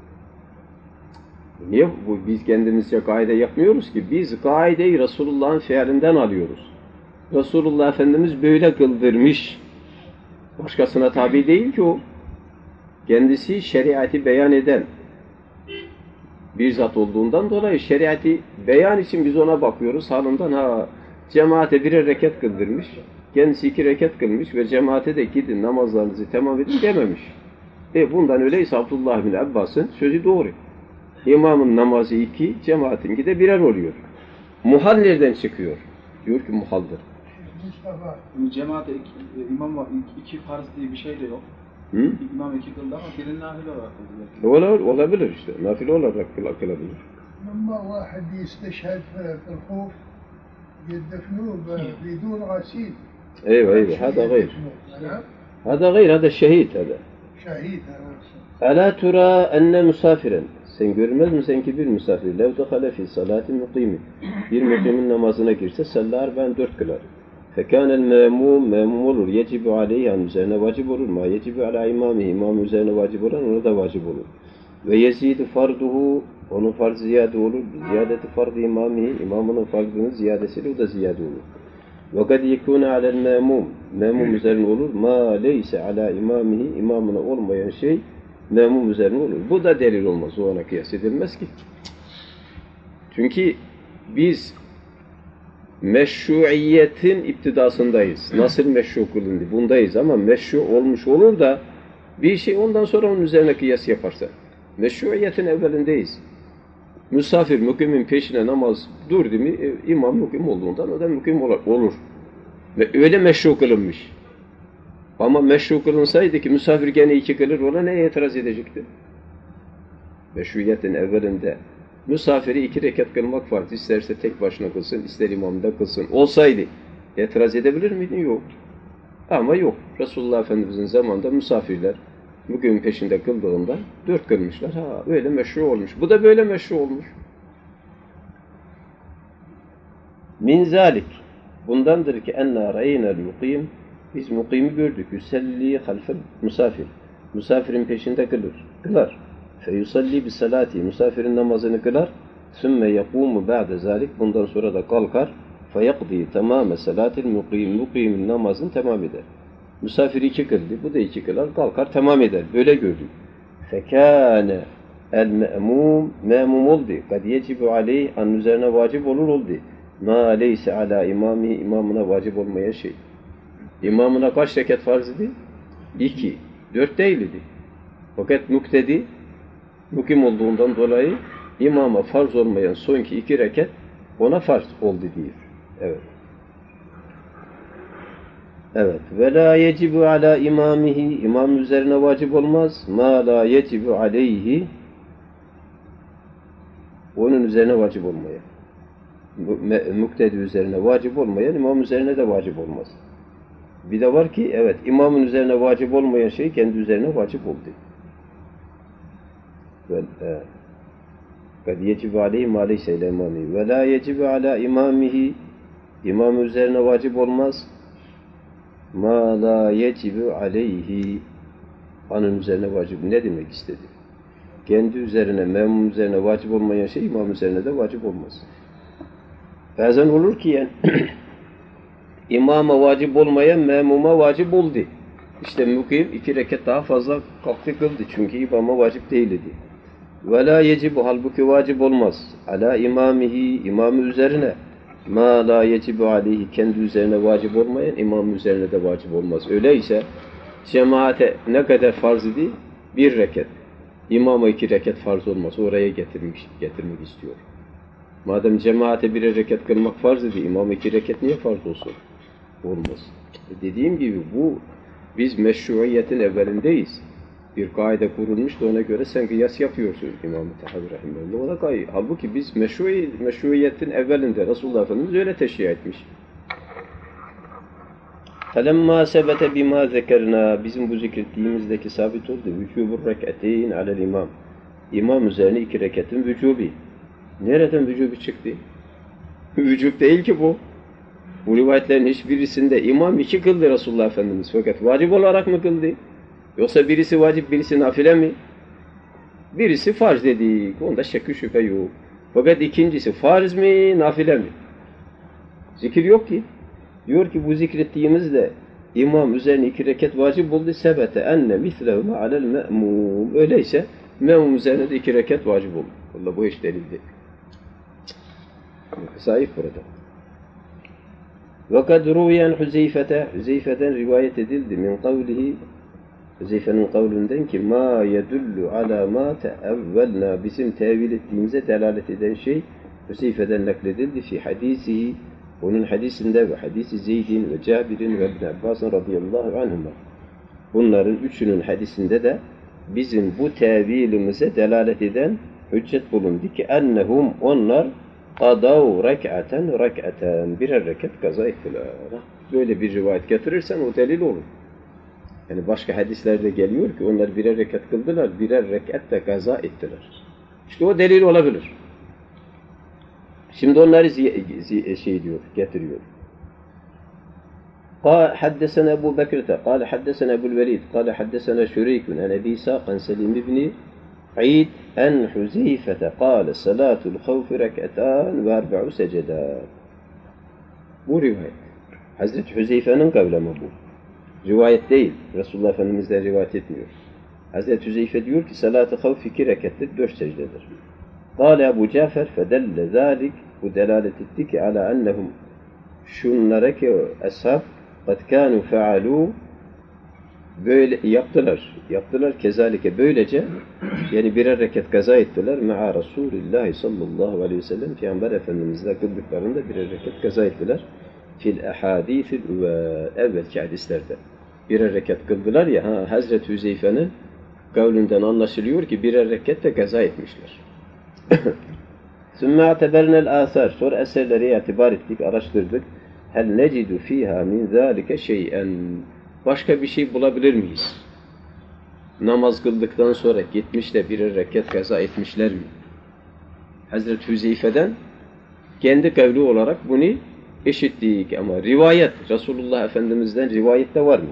Niye biz kendimizce kaide yapmıyoruz ki? Biz kaideyi Resulullah'ın fiilinden alıyoruz. Resulullah Efendimiz böyle kıldırmış. Başkasına tabi değil ki o. Kendisi şeriatı beyan eden bir zat olduğundan dolayı şeriatı beyan için biz ona bakıyoruz. Halından cemaate 1 rekat kıldırmış. Kendisi 2 rekat kılmış ve cemaate de gidin namazlarınızı tamam edin dememiş. Bundan öyleyse Abdullah bin Abbas'ın sözü doğru. İmamın namazı 2, cemaatinki de 1'er oluyor. Muhal nereden çıkıyor? Diyor ki muhaldır. Mustafa. Cemaate imam var, 2 farz diye bir şey de yok. Hı? İmam 2 kıldı ama birini nafile olarak kıldı. Olabilir işte. Nafile olarak kılabilir. لما واحد يستشهد في الخوف يدفنوه بدون غسيل. ايوه هذا غير. نعم. هذا غير هذا شهيد هذا. شهيد. ألا ترى أن مسافرا sen görmez misin ki bir misafir lev dekale fi salatin mukimin bir mukimin namazına girse sallar ben 4 kılar. Fekânel memum olur. Yecibu aleyhi üzerine vacip olur. Ma yecibu ala imamihi imam üzerine vacip olan ona da vacip olur. Ve yezidu farduhu onun farzı ziyade olur. Ziyadeti fardı imamihi imamının fardının ziyadesiyle o da ziyade olur. Ve kad yekûne alel memum üzerine olur. Ma leyse ala imamihi imamına olmayan şey memum üzerine olur. Bu da delil olmaz. O ona kıyas edilmez ki. Çünkü biz meşruiyetin iptidasındayız. Nasıl meşru kılındı? Bundayız ama meşru olmuş olur da bir şey ondan sonra onun üzerine kıyas yaparsa. Meşruiyetin evvelindeyiz. Misafir mukimin peşine namaz durdu mu imam mukim olduğundan o da mukim olur. Ve öyle meşru kılınmış. Ama meşru kılınsaydı ki misafir gene 2 kılır ona neye itiraz edecekti? Meşruiyetin evvelinde misafiri 2 rekat kılmak farz. İsterse tek başına kılsın, ister imamda kılsın. Olsaydı itiraz edebilir miydi? Yok. Ama yok. Resulullah Efendimiz'in zamanında misafirler bugün peşinde kıldığında 4 kılmışlar. Öyle meşru olmuş. Bu da böyle meşru olmuş. Min zalik. Bundandır ki enna reynel mukim. Biz mukimi gördük. Yüselli halfel misafir. Misafirin peşinde kılar. Feyusalli bis salati. Misafirin namazını kılar. Sümme yakumu ba'de zalik. Bundan sonra da kalkar. Feyakdi tamame salatil mukim. Mukimin namazını tamam eder. Misafir 2 kıldı. Bu da 2 kılar. Kalkar tamam eder. Böyle gördük. Fekâne el memum oldu. Kad yecibu aleyh. An üzerine vacip oldu. Ma leyse ala imami. İmamına vacip olmayan şey. İmamına kaç rekat farz idi? 2. 4 değildi. Fakat muktedi mukim olduğundan dolayı imama farz olmayan sonki 2 rekat ona farz oldu diyor. Evet. Evet. Ve la yecibu ala imamihi imam üzerine vacip olmaz. Ma la yecibu aleyhi onun üzerine vacip olmayan. Muktedi üzerine vacip olmayan imam üzerine de vacip olmaz. Bir de var ki evet imamın üzerine vacip olmayan şey kendi üzerine vacip oldu. Kad yecibu aleyhi ma leyse ile imamihi ve la yecibu ala imamihi imam üzerine vacip olmaz. Ma la yecibu aleyhi onun üzerine vacip ne demek istedi? Kendi üzerine, memum üzerine vacip olmayan şey imam üzerine de vacip olmaz. Bazen olur ki yani İmama vacip olmayan memuma vacip oldu. İşte mukim 2 rekat daha fazla kalktı kıldı. Çünkü imama vacip değildi. Ve la yecibu halbuki vacip olmaz. Ala imamihi imamı üzerine. Ma la yecibu aleyhi kendi üzerine vacip olmayan imam üzerine de vacip olmaz. Öyleyse cemaate ne kadar farz idi? 1 rekat. İmama 2 rekat farz olmaz. Oraya getirmek istiyor. Madem cemaate bir rekat kılmak farz idi, imam 2 rekat niye farz olsun? Olmaz. Dediğim gibi biz meşruiyetin evvelindeyiz. Bir kaide kurulmuş da ona göre sen kıyas yapıyorsun İmam-ı Tahavi Rahimahullah. O da kaide. Halbuki biz meşruiyetin evvelinde Resulullah Efendimiz öyle teşri etmiş. فَلَمَّا سَبَتَ بِمَا ذَكَرْنَا bizim bu zikrettiğimizdeki sabit oldu. vücubur rek'ateyn alel imam. İmam üzerine 2 rekatın vücubi. Nereden vücubi çıktı? Vücub değil ki bu. Bu rivayetlerin hiçbirisinde imam 2 kıldı Resulullah Efendimiz. Fakat vacip olarak mı kıldı? Yoksa birisi vacip, birisi nafile mi? Birisi farz dedik. Onda şekil şüphe yok. Fakat ikincisi farz mı, nafile mi? Zikir yok ki. Diyor ki bu zikrettiğimizde imam üzerine 2 rekat vacip oldu. Sebete enne mislehuma alel me'mum. Öyleyse me'mum üzerine de 2 rekat vacip oldu. Vallahi bu iş delildi. Zayıf burada. وَقَدْ رُوِيَنْ Hüzeyfe'den rivayet edildi. Min kavlihi Hüzeyfe'nin kavlinden ki ma yedullu ala ma teevvelna bizim tevil ettiğimize delalet eden şey Hüzeyfe'den nakledildi fi hadisihi onun hadisinde ve hadisi Zeyd'in ve Cabir'in ve İbn Abbas'ın radıyallahu anhuma. Bunların üçünün hadisinde de bizim bu tevilimize delalet eden hüccet bulundu ki ennehum onlar qadav rek'aten birer rekat kaza ettiler. Böyle bir rivayet getirirsen o delil olur. Yani başka hadislerde geliyor ki onlar birer rekat kıldılar, birer rekat da kaza ettiler. İşte o delil olabilir. Şimdi onları getiriyor. قال حدثنا أبو بكر قال حدثنا أبو الوليد قال حدثنا شريك عن أبي إسحاق عن سليم بن عيد عن حذيفة قال صلاة الخوف ركعتان وأربع سجدات. Bu rivayet. Hazreti Hüzeyfe'nin kavli ama bu. Rivayet değil. Resulullah Efendimiz'den rivayet etmiyor. Hazreti Hüzeyfe diyor ki salat-ı havf 2 rekattir, 4 secdedir. Kâle Ebu Cafer fedelle zâlik bu delalet etti ki ala ennehum şunlara ki ashab kad kânû fealû böyle yaptılar kezalike böylece yani birer rekat kaza ettiler ma'a Resulullah sallallahu aleyhi ve sellem Peygamber Efendimiz'le kıldıklarında birer rekat kaza ettiler fil ahadîfil evvelki hadislerde birer rekat kıldılar ya Hazreti Hüzeyfe'nin kavlinden anlaşılıyor ki birer rekat da kaza etmişler. Sümme atebernel asar sonra eserleri itibar ettik, araştırdık. Hel necidu fiha min zâlike şey'en başka bir şey bulabilir miyiz? Namaz kıldıktan sonra gitmiş de birer rekat kaza etmişler mi? Hazreti Hüzeyfe'den kendi kavli olarak bunu işittik ama rivayet Resulullah Efendimiz'den rivayette var mı?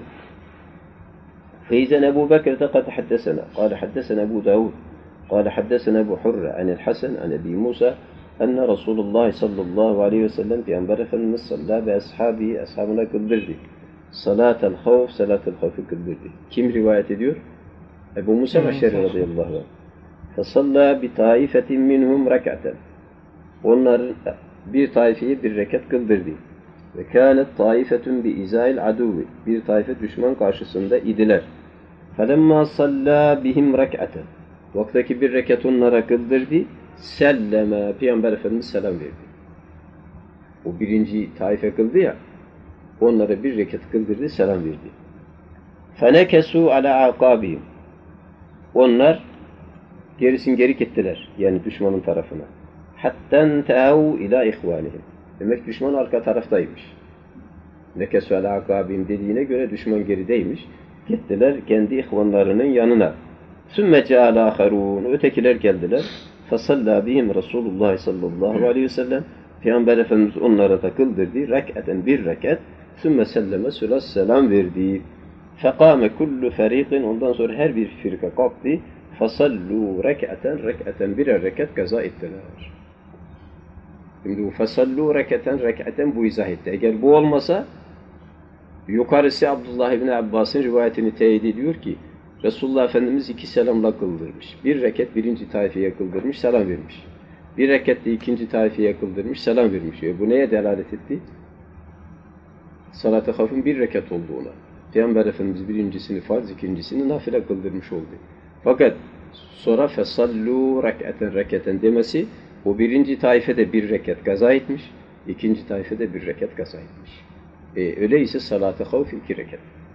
فإذا أبو بكر قد حدثنا قال حدثنا أبو داود قال حدثنا أبو حرة عن الحسن عن أبي موسى أن رسول الله صلى الله عليه وسلم في أنبر فالنص صلى بأصحابه أصحابنا كالبرد صلاة الخوف كالبرد kim rivayet ediyor? Ebu Musa Eşşari radıyallahu anh. فصلى بطائفة منهم ركعة onların bir taifeye bir rekat kıldırdı. Ve kânet taifetun bi izail aduvi bir taife düşman karşısında idiler. فَلَمَّا صَلَّى بِهِمْ رَكْعَةً vaktaki bir rekat onlara kıldırdı. Selleme Peygamber Efendimiz selam verdi. O birinci taife kıldı ya onlara bir rekat kıldırdı selam verdi. فَنَكَسُوا عَلَى عَقَابِهِمْ onlar geri gittiler yani düşmanın tarafına. Hatten te'av ila ihvanihim. Demek düşman arka taraftaymış. Nekesu ala akabim dediğine göre düşman gerideymiş. Gittiler kendi ihvanlarının yanına. Sümme ce'ala aharun. Ötekiler geldiler. Fasalla bihim Resulullah sallallahu aleyhi ve sellem. Peygamber Efendimiz onlara da kıldırdı. Rek'aten bir rekat. Sümme selleme sülas selam verdi. Fekame kullu feriqin. Ondan sonra her bir firka kalktı. Fasallu rek'aten birer rekat kaza ettiler. Şimdi bu fasallu rek'aten bu izah etti. Eğer bu olmasa yukarısı Abdullah ibn Abbas'ın rivayetini teyit ediyor ki Resulullah Efendimiz 2 selamla kıldırmış. Bir rekat birinci taifeye kıldırmış, selam vermiş. Bir rekat da ikinci taifeye kıldırmış, selam vermiş. Bu neye delalet etti? Salat-ı havfın bir rekat olduğuna. Peygamber Efendimiz birincisini farz, ikincisini nafile kıldırmış oldu. Fakat sonra fesallu rek'aten demesi o birinci taifede bir rekat kaza etmiş, ikinci taifede bir rekat kaza etmiş. Öyleyse salat-ı havf 2 rekat.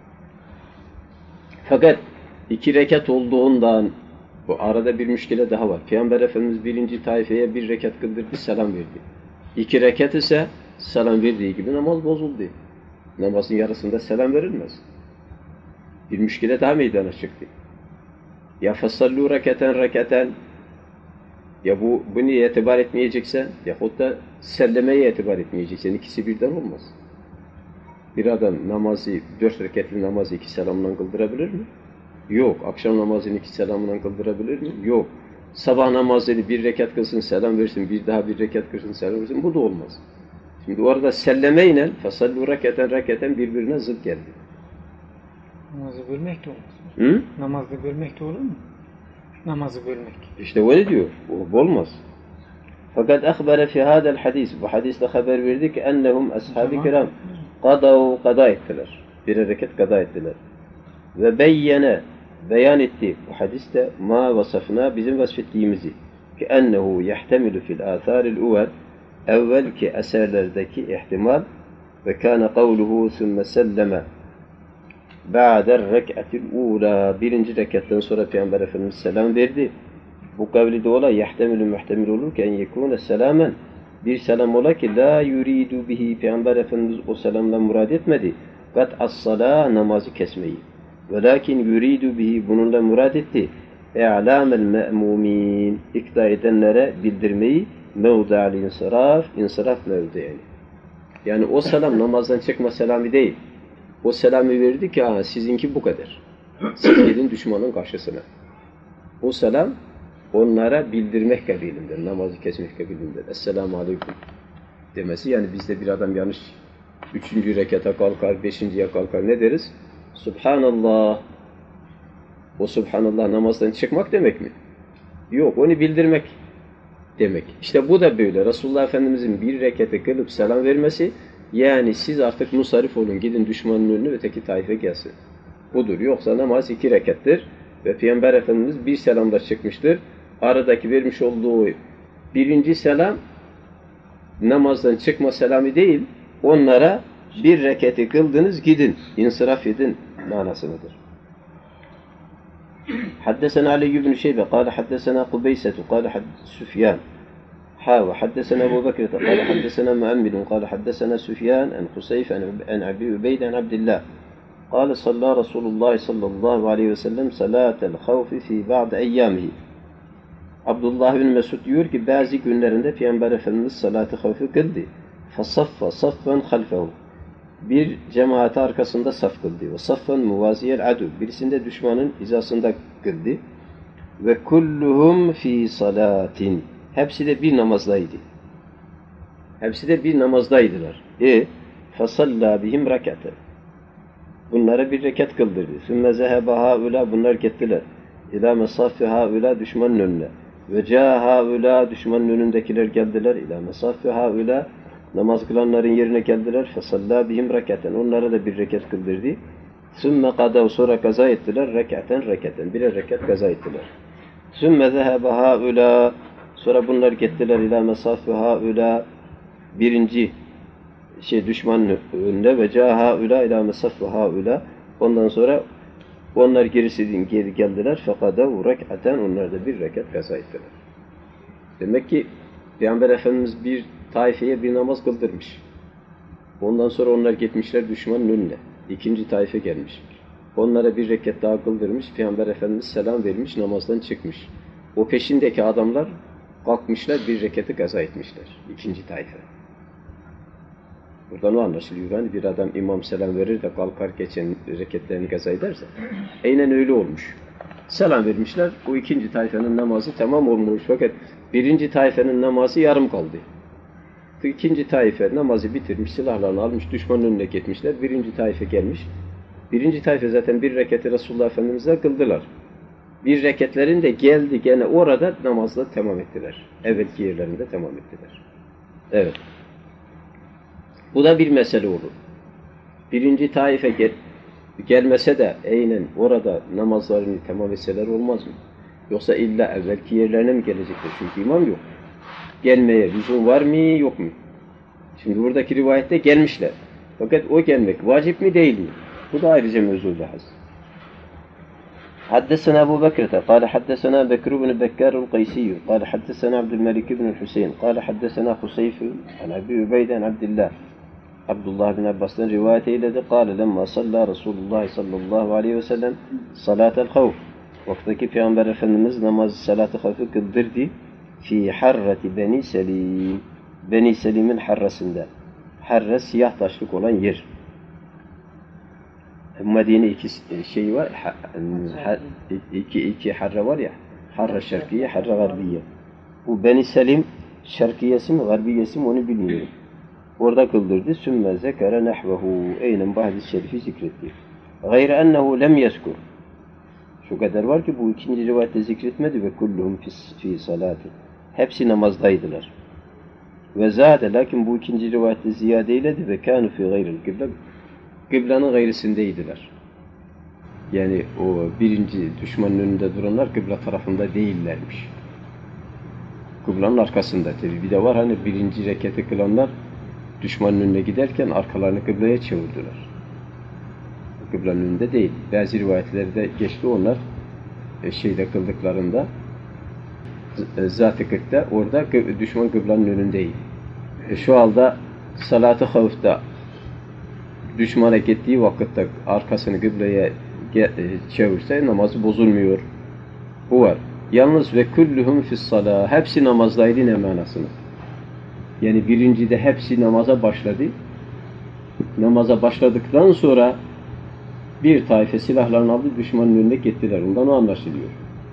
Fakat 2 rekat olduğundan bu arada bir müşkile daha var. Peygamber Efendimiz birinci taifeye 1 rekat kıldırdı, selam verdi. 2 rekat ise selam verdiği gibi namaz bozuldu. Namazın yarısında selam verilmez. Bir müşkile daha meydana çıktı. Ya fasallu rekaten ya bunu itibar etmeyeceksen yahut da sellemeye itibar etmeyeceksen ikisi birden olmaz. Bir adam namazı 4 rekatli namazı 2 selamla kıldırabilir mi? Yok. Akşam namazını 2 selamla kıldırabilir mi? Yok. Sabah namazını 1 rekat kılsın, selam versin, bir daha 1 rekat kılsın, selam versin. Bu da olmaz. Şimdi orada sellemeyle fasallu rekaten birbirine zıt geldi. Namazı bölmek de olmaz. Hı? Namazı bölmek de olur mu? Namazı bölmek. İşte öyle diyor. O olmaz. Fakat akhbara fi hadal hadis. Bu hadiste haber verdi ki ennehum ashab-ı kiram qada ettiler. Bir rekat qada ettiler. Ve beyan etti bu hadiste ma vasafna bizim vasfettiğimizi ki ennehu yahtemilu fil atharil uvvel evvelki eserlerdeki ihtimal ve kana kavluhu sümme selleme ba'der rek'atil ula birinci rekattan sonra Peygamber Efendimiz selam verdi. Bu kavli de ola yahtemilu muhtemil olur ki en yekûne selamen bir selam ola ki la yuridu bihi Peygamber Efendimiz o selamla murad etmedi. Kat'as-salâ namazı kesmeyi. Velakin yuridu bihi bununla murad etti. İ'lâmel me'mûmîn ikna edenlere bildirmeyi mevda'l insiraf mevdi'ini. Yani o selam namazdan çıkma selamı değil. O selamı verdi ki sizinki bu kadar. Siz gidin düşmanın karşısına. O selam onlara bildirmek kabilinden, namazı kesmek kabilinden. Esselamu aleyküm demesi. Yani bizde bir adam yanlış 3. rekata kalkar, 5.'ye kalkar ne deriz? Subhanallah. O Subhanallah namazdan çıkmak demek mi? Yok, onu bildirmek demek. İşte bu da böyle. Resulullah Efendimizin 1 rekatı kılıp selam vermesi, yani siz artık musarif olun, gidin düşmanın önüne öteki taife gelsin. Budur. Yoksa namaz 2 rekattır ve Peygamber Efendimiz bir selamda çıkmıştır. Aradaki vermiş olduğu birinci selam namazdan çıkma selamı değil, onlara 1 rekatı kıldınız, gidin, insiraf edin manasındadır. حدثنا علي بن شيبة قال حدثنا قبيسة قال سفيان وحدثنا أبو بكر قال حدثنا مؤمل قال حدثنا سفيان عن خسيف عن أبي عبيد عن عبد الله قال صلى رسول الله صلى الله عليه وسلم صلاة الخوف في بعض أيامه. Abdullah bin Mesud diyor ki bazı günlerinde Peygamber Efendimiz salat-ı havfi kıldı. Fasaffa saffen halfehu. Bir cemaati arkasında saf kıldı. Ve saffen muvaziyel adu. Birisinde düşmanın hizasında kıldı. Ve kulluhum fi salatin. Hepsi de bir namazdaydı. Hepsi de bir namazdaydılar. Fasalla bihim rekate. Bunlara 1 rekat kıldırdı. Sümme zehebe haula bunlar gittiler. İlâ mesaffi haula düşmanın önüne. Ve câ haula düşmanın önündekiler geldiler. İlâ mesaffi haula namaz kılanların yerine geldiler. Fasalla bihim rekaten. Onlara da 1 rekat kıldırdı. Sümme kadav sonra kaza ettiler. Rekaten. 1 rekat kaza ettiler. Sümme zehebe haula sonra bunlar gittiler. İlâ mesaffi haula birinci düşmanın önünde ve câ haula ilâ mesaffi haula ondan sonra onlar geri geldiler. Fekadav rekaten onlar da 1 rekat kaza ettiler. Demek ki Peygamber Efendimiz bir taifeye bir namaz kıldırmış. Ondan sonra onlar gitmişler düşmanın önüne. 2. taife gelmiş. Onlara 1 rekat daha kıldırmış. Peygamber Efendimiz selam vermiş, namazdan çıkmış. O peşindeki adamlar kalkmışlar, 1 rekatı kaza etmişler. 2. taife. Buradan o anlaşılıyor. Yani bir adam imam selam verir de kalkar geçen rekatlerini kaza ederse. Aynen öyle olmuş. Selam vermişler. O 2. taifenin namazı tamam olmuş. Fakat 1. taifenin namazı yarım kaldı. 2. taife namazı bitirmiş, silahlarını almış, düşmanın önüne gitmişler. 1. taife gelmiş. 1. taife zaten 1 rekatı Resulullah Efendimiz'e kıldılar. 1 rekatlerin de geldi gene orada namazla tamam ettiler. Evvelki yerlerinde tamam ettiler. Evet. Bu da bir mesele olur. 1. taife gelmese de aynen orada namazlarını tamam etseler olmaz mı? Yoksa illa evvelki yerlerine mi gelecekler? Çünkü imam yok. gelmeye lüzum var mı yok mu? Şimdi buradaki rivayette gelmişler. Fakat o gelmek vacip mi değil mi? Bu da ayrıca mevzu bahis. حدثنا أبو بكرة قال حدثنا بكر بن بكار القيسي قال حدثنا عبد الملك بن الحسين قال حدثنا خصيف عن أبي عبيد عن عبد الله بن عباس روايته إلى قال لما صلى رسول الله صلى الله عليه وسلم صلاة الخوف vaktaki Peygamber Efendimiz namazı salat-ı havfı kıldırdı fi harrati Beni Selim. Beni Selim'in harrasında. Harre siyah taşlık olan yer. Medine iki şey var. İki harre var ya. Harre şerkiye, harre garbiye. Bu Beni Selim şerkiyesi mi, garbiyesi mi onu bilmiyorum. Orada kıldırdı. Sümme zekere nehvehu. Eynen bu hadis-i şerifi zikretti. Gayre ennehu lem yeskur. Şu kadar var ki bu ikinci rivayette zikretmedi ve kulluhum fi salati. Hepsi namazdaydılar. Ve zade lakin bu ikinci rivayette ziyade eyledi ve kânu fi gayril kıble. Kıblanın gayrisindeydiler. Yani o birinci düşmanın önünde duranlar kıbla tarafında değillermiş. Kıblanın arkasında tabi. Bir de var hani birinci reketi kılanlar düşmanın önüne giderken arkalarını kıblaya çevirdiler. Kıblanın önünde değil. Bazı rivayetlerde geçti onlar şeyde kıldıklarında Zat-ı Kırk'ta orada düşman kıblanın önündeydi. Şu halde salat-ı havfta düşmana gittiği vakitte arkasını kıbleye çevirse namazı bozulmuyor. Bu var. Yalnız ve kulluhum fis-salah. Hepsi namazdaydı ne manasını? Yani birincide hepsi namaza başladı. Namaza başladıktan sonra bir taife silahlarını aldı, düşmanın önüne gittiler. Ondan o anlaşılıyor.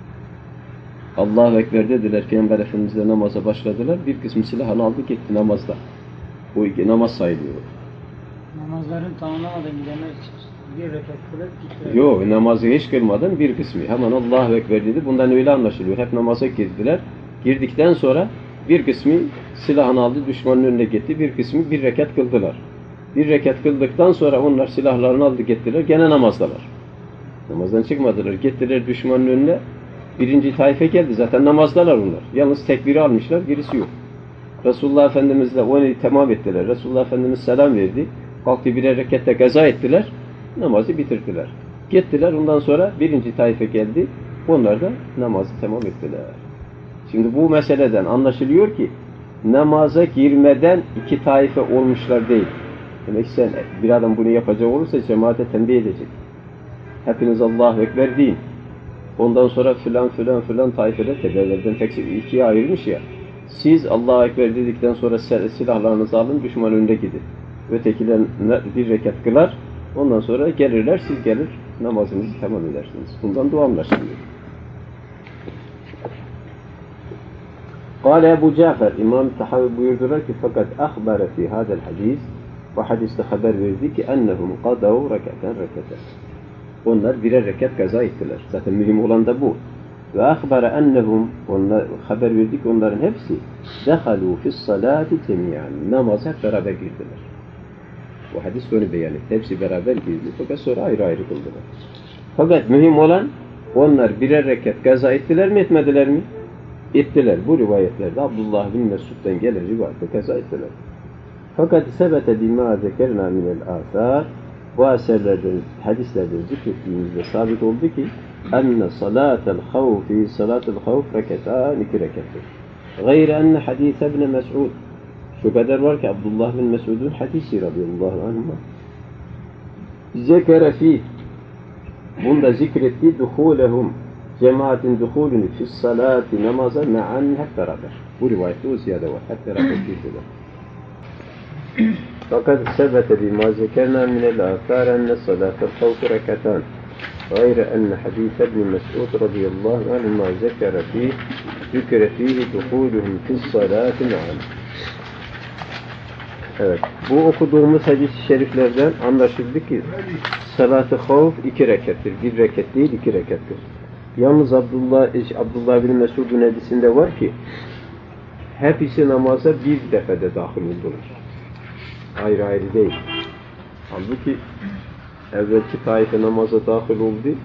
Allahu Ekber dediler, Peygamber Efendimiz'le namaza başladılar. Bir kısmı silahını aldı, gitti namazda. O namaz sayılıyor. Namazların tamamlamadan gidenler için bir rekat kılıp gittiler. Yok, namazı hiç kılmadan bir kısmı. Hemen Allahu Ekber dedi. Bundan öyle anlaşılıyor. Hep namaza girdiler. Girdikten sonra bir kısmı silahını aldı, düşmanın önüne gitti. Bir kısmı bir rekat kıldılar. Bir rekat kıldıktan sonra onlar silahlarını aldı gittiler. Gene namazdalar. Namazdan çıkmadılar. Gittiler düşmanın önüne. Birinci taife geldi. Zaten namazdalar onlar. Yalnız tekbiri almışlar. Gerisi yok. Resulullah Efendimiz'le onu tamam ettiler. Resulullah Efendimiz selam verdi. Kalktı birer rekatte gaza ettiler. Namazı bitirdiler. Gittiler. Ondan sonra birinci taife geldi. Onlar da namazı tamam ettiler. Şimdi bu meseleden anlaşılıyor ki namaza girmeden iki taife olmuşlar değil. Demek sen bir adam bunu yapacak olursa cemaate tembih edecek. Hepiniz Allahu Ekber deyin. Ondan sonra filan taifede tebelerden tek ikiye ayırmış ya. Siz Allahu Ekber dedikten sonra silahlarınızı alın, düşman önünde gidin. Ötekiler bir rekat kılar. Ondan sonra gelirler, siz gelir namazınızı tamam edersiniz. Bundan dua anlaşılıyor. Kâle Ebu Cafer, İmam Tahavi buyurdular ki fakat ahbara fi hadel hadis bu hadiste haber verdi ki ennehum qadav rekaten. Onlar birer rekat kaza ettiler. Zaten mühim olan da bu. Ve ahbara ennehum onlar haber verdi ki onların hepsi dehalu fis salati cemiyan. Namaz hep beraber girdiler. Bu hadis onu beyan etti. Hepsi beraber girdi. Fakat sonra ayrı ayrı kıldılar. Fakat mühim olan onlar birer rekat kaza ettiler mi etmediler mi? Ettiler. Bu rivayetlerde Abdullah bin Mesud'dan gelen rivayette kaza ettiler. Fakat sebete bima zekerna minel asar bu eserlerde, hadislerde zikrettiğimizde sabit oldu ki enne salatel havfi salatel havf rekatan iki rekattir. Gayre enne hadise ibn Mes'ud şu kadar var ki Abdullah bin Mesud'un hadisi radıyallahu anh'a zekere fi bunda zikretti duhulehum cemaatin duhulünü fis salati namaza me'an hep beraber. Bu rivayette o ziyade var. Hep beraber girdiler. Fakat sebete bima zekerna minel asar enne salatel havfi rekatan. غير أن حديث ابن مسعود رضي الله عنه ما ذكر فيه دخولهم في الصلاة معا. Evet. Bu okuduğumuz hadis-i şeriflerden anlaşıldı ki salat-ı havf iki rekattir. Bir rekat değil, iki rekattır. Yalnız Abdullah bin Mesud'un hadisinde var ki hepsi namaza bir defede dahil oldular. Ayrı ayrı değil. Halbuki evvelki taife namaza dahil oldu.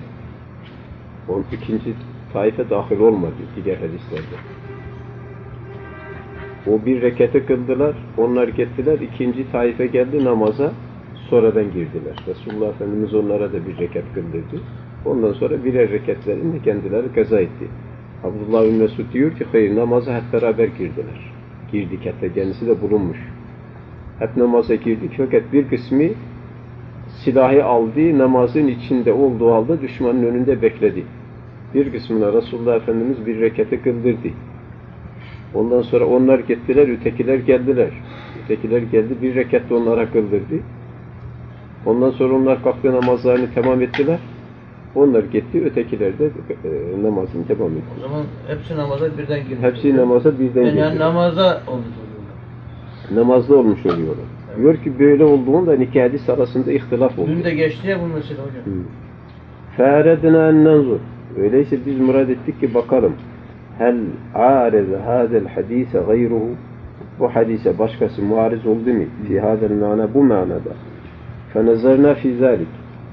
İkinci taife dahil olmadı diğer hadislerde. O bir rekatı kıldılar. Onlar gittiler. İkinci taife geldi namaza. Sonradan girdiler. Resulullah Efendimiz onlara da bir rekat kıldırdı. Ondan sonra birer rekatlerini kendileri kaza etti. Abdullah bin Mesud diyor ki hayır namaza hep beraber girdiler. Girdik hatta kendisi de bulunmuş. Hep namaza girdik fakat bir kısmı silahı aldı, namazın içinde olduğu halde düşmanın önünde bekledi. Bir kısmına Resulullah Efendimiz bir rekatı kıldırdı. Ondan sonra onlar gittiler, ötekiler geldiler. Ötekiler geldi, bir rekat da onlara kıldırdı. Ondan sonra onlar kalktı namazlarını tamam ettiler. Onlar gitti, ötekiler de namazını tamam etti. O zaman hepsi namaza birden girmiş. Hepsi namaza birden girdi. Yani namaza olmuş oluyorlar. Namazda olmuş oluyorlar. Evet. Diyor ki böyle olduğunda iki hadis arasında ihtilaf oldu. Dün de geçti ya bu mesele hocam. فَاَرَدْنَا اَنْ نَنْظُرْ Öyleyse biz murad ettik ki bakalım. Hel عَارِضَ هَذَا الْحَد۪يسَ غَيْرُهُ Bu hadise başkası muariz oldu mu? Fi hadel mana bu manada. فَنَزَرْنَا فِي ذَٰلِكِ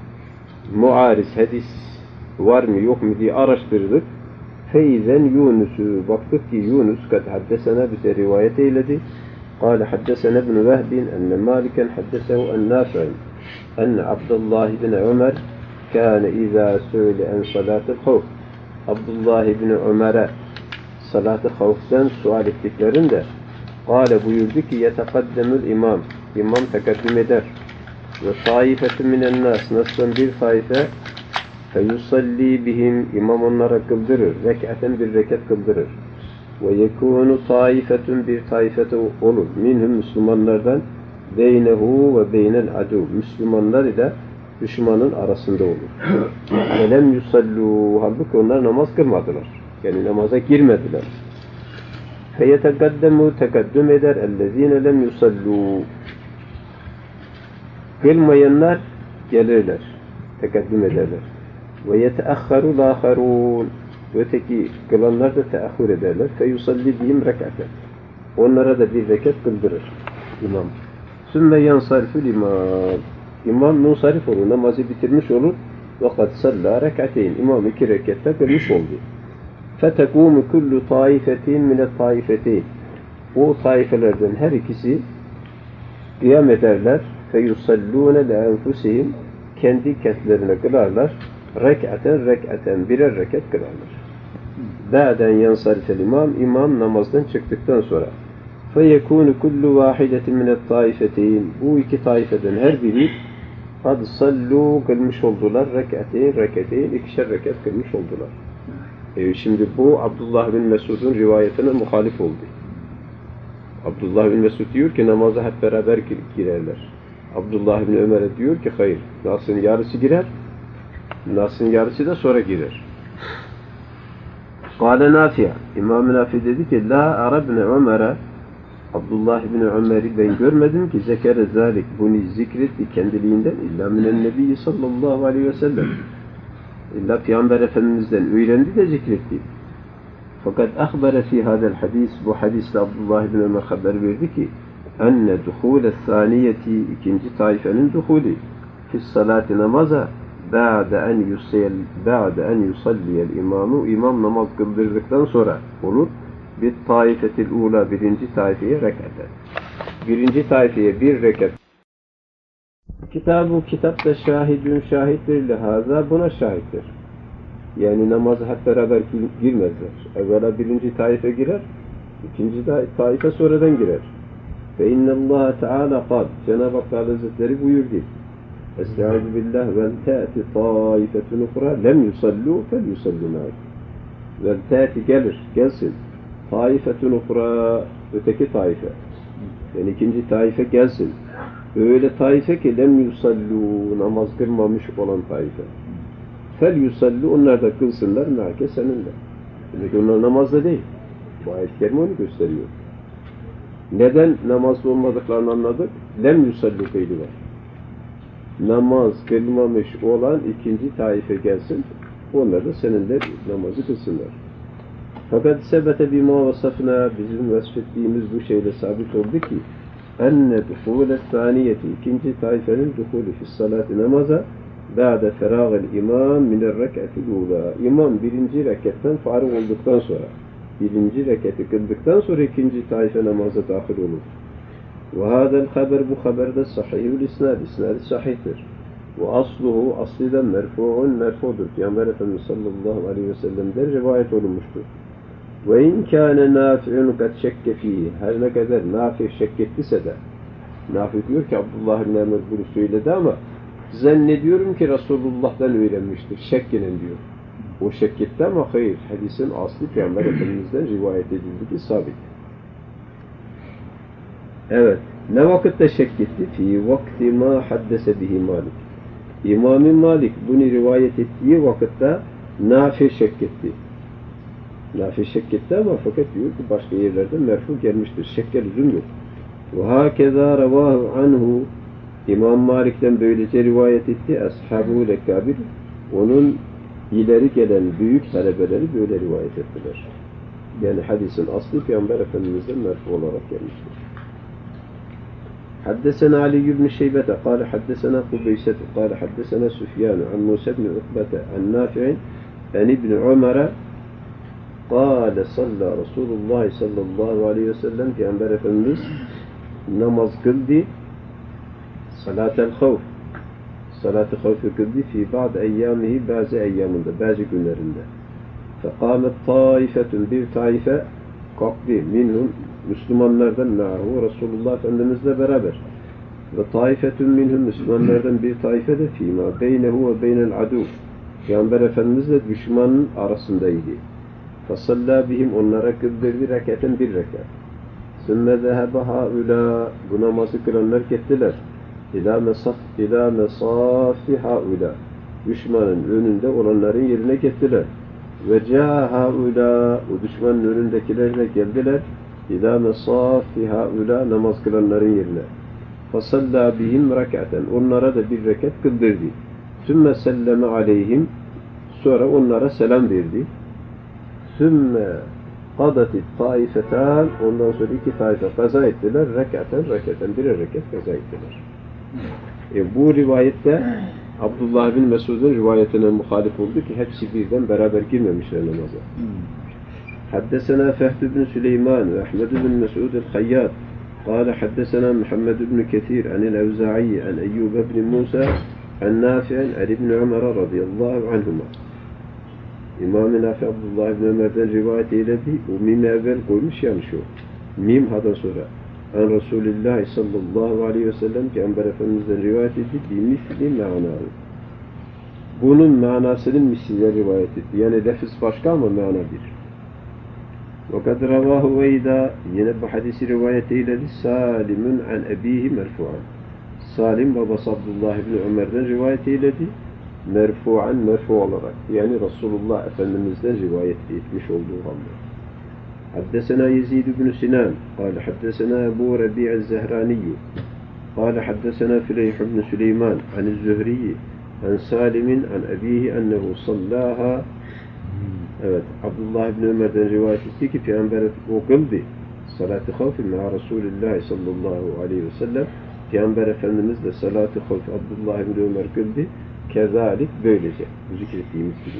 Muariz hadis var mı yok mu diye araştırdık. Feyzen Yunus'u baktık ki Yunus kad haddesena bize rivayet eyledi. قال حدثنا ابن وهب أن مالكا حدثه عن نافع أن عبد الله بن عمر كان إذا سئل عن صلاة الخوف Abdullah ibn Ömer'e salat-ı havften sual ettiklerinde قال buyurdu ki yetekaddemül imam imam tekaddüm eder ve taifetü minen nas nasıl bir taife feyusalli bihim imam onlara kıldırır rekaten bir rekat kıldırır ve yekûnu taifetün bir taifete olur minhum Müslümanlardan beynehu ve beynel adu Müslümanlar ile düşmanın arasında olur. Velem yusallu halbuki onlar namaz kılmadılar. Yani namaza girmediler. Feyetegaddemu tekaddüm eder ellezine lem yusallu kılmayanlar gelirler. Tekaddüm ederler. Ve yeteahharu lâkharûn öteki kılanlar da teahhür ederler. Feyusalli bihim rekaten onlara da bir rekat kıldırır imam. Sümme yansarifül imam İmam munsarif olur, namazı bitirmiş olur. وَقَدْ سَلَّى رَكَعَتَيْنِ İmam iki rekatta kılmış oldu. فَتَقُومُ كُلُّ طَائِفَةٍ مِنَ الطَّائِفَتَيْنِ O taifelerden her ikisi kıyam ederler. فَيُصَلُّونَ لَاَنْفُسِهِمْ Kendi kentlerine kılarlar. Rekaten birer rekat kılarlar. بَعْدَنْ يَنْصَرِفَ imam İmam namazdan çıktıktan sonra فَيَكُونُ كُلُّ وَاحِدَةٍ مِنَ الطَّائِفَتَيْنِ Bu iki taifeden her biri قَدْ صَلُّوا kılmış oldular. Rekateyn ikişer rekat kılmış oldular. Şimdi bu Abdullah bin Mesud'un rivayetine muhalif oldu. Abdullah bin Mesud diyor ki namaza hep beraber girerler. Abdullah bin Ömer'e diyor ki hayır. Nas'ın yarısı girer. Nas'ın yarısı da sonra girer. Kâle Nafi' İmam-ı Nafi dedi ki la arabne Ömer'e Abdullah bin Ömer'i ben görmedim ki zekere zalik bunu zikretti kendiliğinden illa minen nebiyyi sallallahu aleyhi ve sellem illa Peygamber Efendimiz'den öğrendi de zikretti. Fakat ahbere fi hadel hadis bu hadisle Abdullah bin Ömer haber verdi ki enne duhule saniyeti ikinci taifenin duhuli fi salati namaza ba'de en yusalliyel imamu imam namaz kıldırdıktan sonra olur. Bir taifetil ula birinci taifeye rekaten. Birinci taifeye bir rekat. Kitab-ı kitapta şahidün şahittir lehaza buna şahittir. Yani namaza hep beraber girmezler. Evvela birinci taife girer, ikinci taife sonradan girer. Fe innallâhe teâlâ kâd. Cenab-ı Hak Hazretleri buyurdu. Estaizu billah vel te'ti taifetun ukra lem yusallu fel yusallu mâk. Vel te'ti gelsin. Taifetun ukra öteki taife. Yani ikinci taife gelsin. Öyle taife ki lem yusallu namaz kılmamış olan taife. Fel yusallu onlar da kılsınlar mâke seninle. Demek onlar namazda değil. Bu ayet-i kerime onu gösteriyor. Neden namazda olmadıklarını anladık? Lem yusallu feyli var. Namaz kılmamış olan ikinci taife gelsin. Onlar da seninle namazı kılsınlar. Fakat sebete bima vasafna bizim vasfettiğimiz bu şeyle sabit oldu ki enne duhûle saniyeti ikinci taifenin duhûlü fissalati namaza ba'de ferâgel imam minel rek'atil ula imam birinci rekatten farık olduktan sonra birinci reketi kıldıktan sonra ikinci taife namaza dahil olur. Ve hadel haber, bu haberde sahihül isnad, isnadı sahihtir. Ve asluhu, asliden merfu'un, merfu'dur. Peygamber Efendimiz sallallahu aleyhi ve sellem'den rivayet olunmuştur. Ve in kâne nâfi'un kad şekke fîhî, her ne kadar Nafi şek ettiyse de, Nafi diyor ki Abdullah bin Ömer bunu söyledi ama zannediyorum ki Resulullah'tan öğrenmiştir. Şekkinen diyor. O şek etti ama hayır. Hadisin aslı Peygamber Efendimiz'den rivayet edildi ki sabit. Evet. Ne vakitte şek etti? Fî vakti mâ haddese bihi Malik. İmam-ı Malik bunu rivayet ettiği vakitte Nafi şek etti. Nafi şek etti ama fakat diyor ki başka yerlerde merfu gelmiştir. Şekke lüzum yok. وَهَكَذَا رَوَاهُ عَنْهُ İmam Malik'ten böylece rivayet etti. Ashab-ı Lekabir, onun ileri gelen büyük talebeleri böyle rivayet ettiler. Yani hadisin aslı Peygamber Efendimiz'den merfu olarak gelmiştir. حدثنا علي بن شيبة قال حدثنا قبيسة قال حدثنا سفيان عن موسى بن عقبة عن نافع عن ابن عمر قال صلى رسول الله صلى الله عليه وسلم Peygamber Efendimiz namaz kıldı. Salat-ı havf. Salat-ı havf'ı kıldı fi bazı eyyamihi, bazı eyyamında, bazı günlerinde. Fekamet taifetun, bir taife kalktı. Minhum, Müslümanlardan ma'hu Resulullah Efendimizle beraber. Ve taifetun minhum, Müslümanlardan bir taife de fîmâ beynehu ve beynel adu. Peygamber Efendimizle düşmanın arasındaydı. Fasallâ bihim, onlara kıldırdı rekaten bir rekat. Sümme zehebe haula, bu namazı kılanlar gittiler. İlâ mesâfi haula, düşmanın önünde olanların yerine gittiler. Ve câ haula, o düşmanın önündekiler de geldiler. İlâ mesâfi haula, namaz kılanların yerine. Fasallâ bihim rekaten, onlara da bir rekat kıldırdı. Sümme selleme aleyhim, sonra onlara selam verdi. Sümme qadatit taifetan, ondan sonra iki taife kaza ettiler. Rekaten, birer rekat kaza ettiler. Bu rivayette Abdullah bin Mesud'un rivayetine muhalif oldu ki hepsi birden beraber girmemişler namaza. Haddesena Fehd bin Süleyman ve Ahmed bin Mesud el-Hayyat قال حدثنا محمد بن كثير عن الأوزاعي عن أيوب بن موسى عن نافع عن ابن عمر رضي الله عنهما. İmam-ı Nafi Abdullah ibn Ömer'den rivayet eyledi. O mimi evvel koymuş, yanlış o. Mim hadan sonra. An Resulullah sallallahu aleyhi ve sellem Peygamber Efendimiz'den rivayet etti. Bimisli ma'naı. Bunun manasının misliyle rivayet etti. Yani lafız başka ama mana bir. وَقَدْ رَوَاهُ وَاِذَا yine bu hadisi rivayet eyledi. Salimun an ebihi merfu'an. Salim babası Abdullah ibn Ömer'den rivayet eyledi. Merfu'an, merfu olarak. Yani Resulullah Efendimiz'den rivayet etmiş olduğu halde. Haddesena Yezid ibn Sinan. Kale haddesena Ebu Rabi' el-Zehraniyyü. Kale haddesena Füleyh ibn Süleyman. An-i Zühriyi. An Salim'in an ebihi ennehu sallaha. Evet, Abdullah ibn Ömer'den rivayet etti ki Peygamber o kıldı. Salat-ı havfi ma'a Resulullah sallallahu aleyhi ve sellem. Peygamber Efendimiz de salat-ı havfi Abdullah ibn Ömer kıldı. Kezalik, böylece. Bu zikrettiğimiz gibi.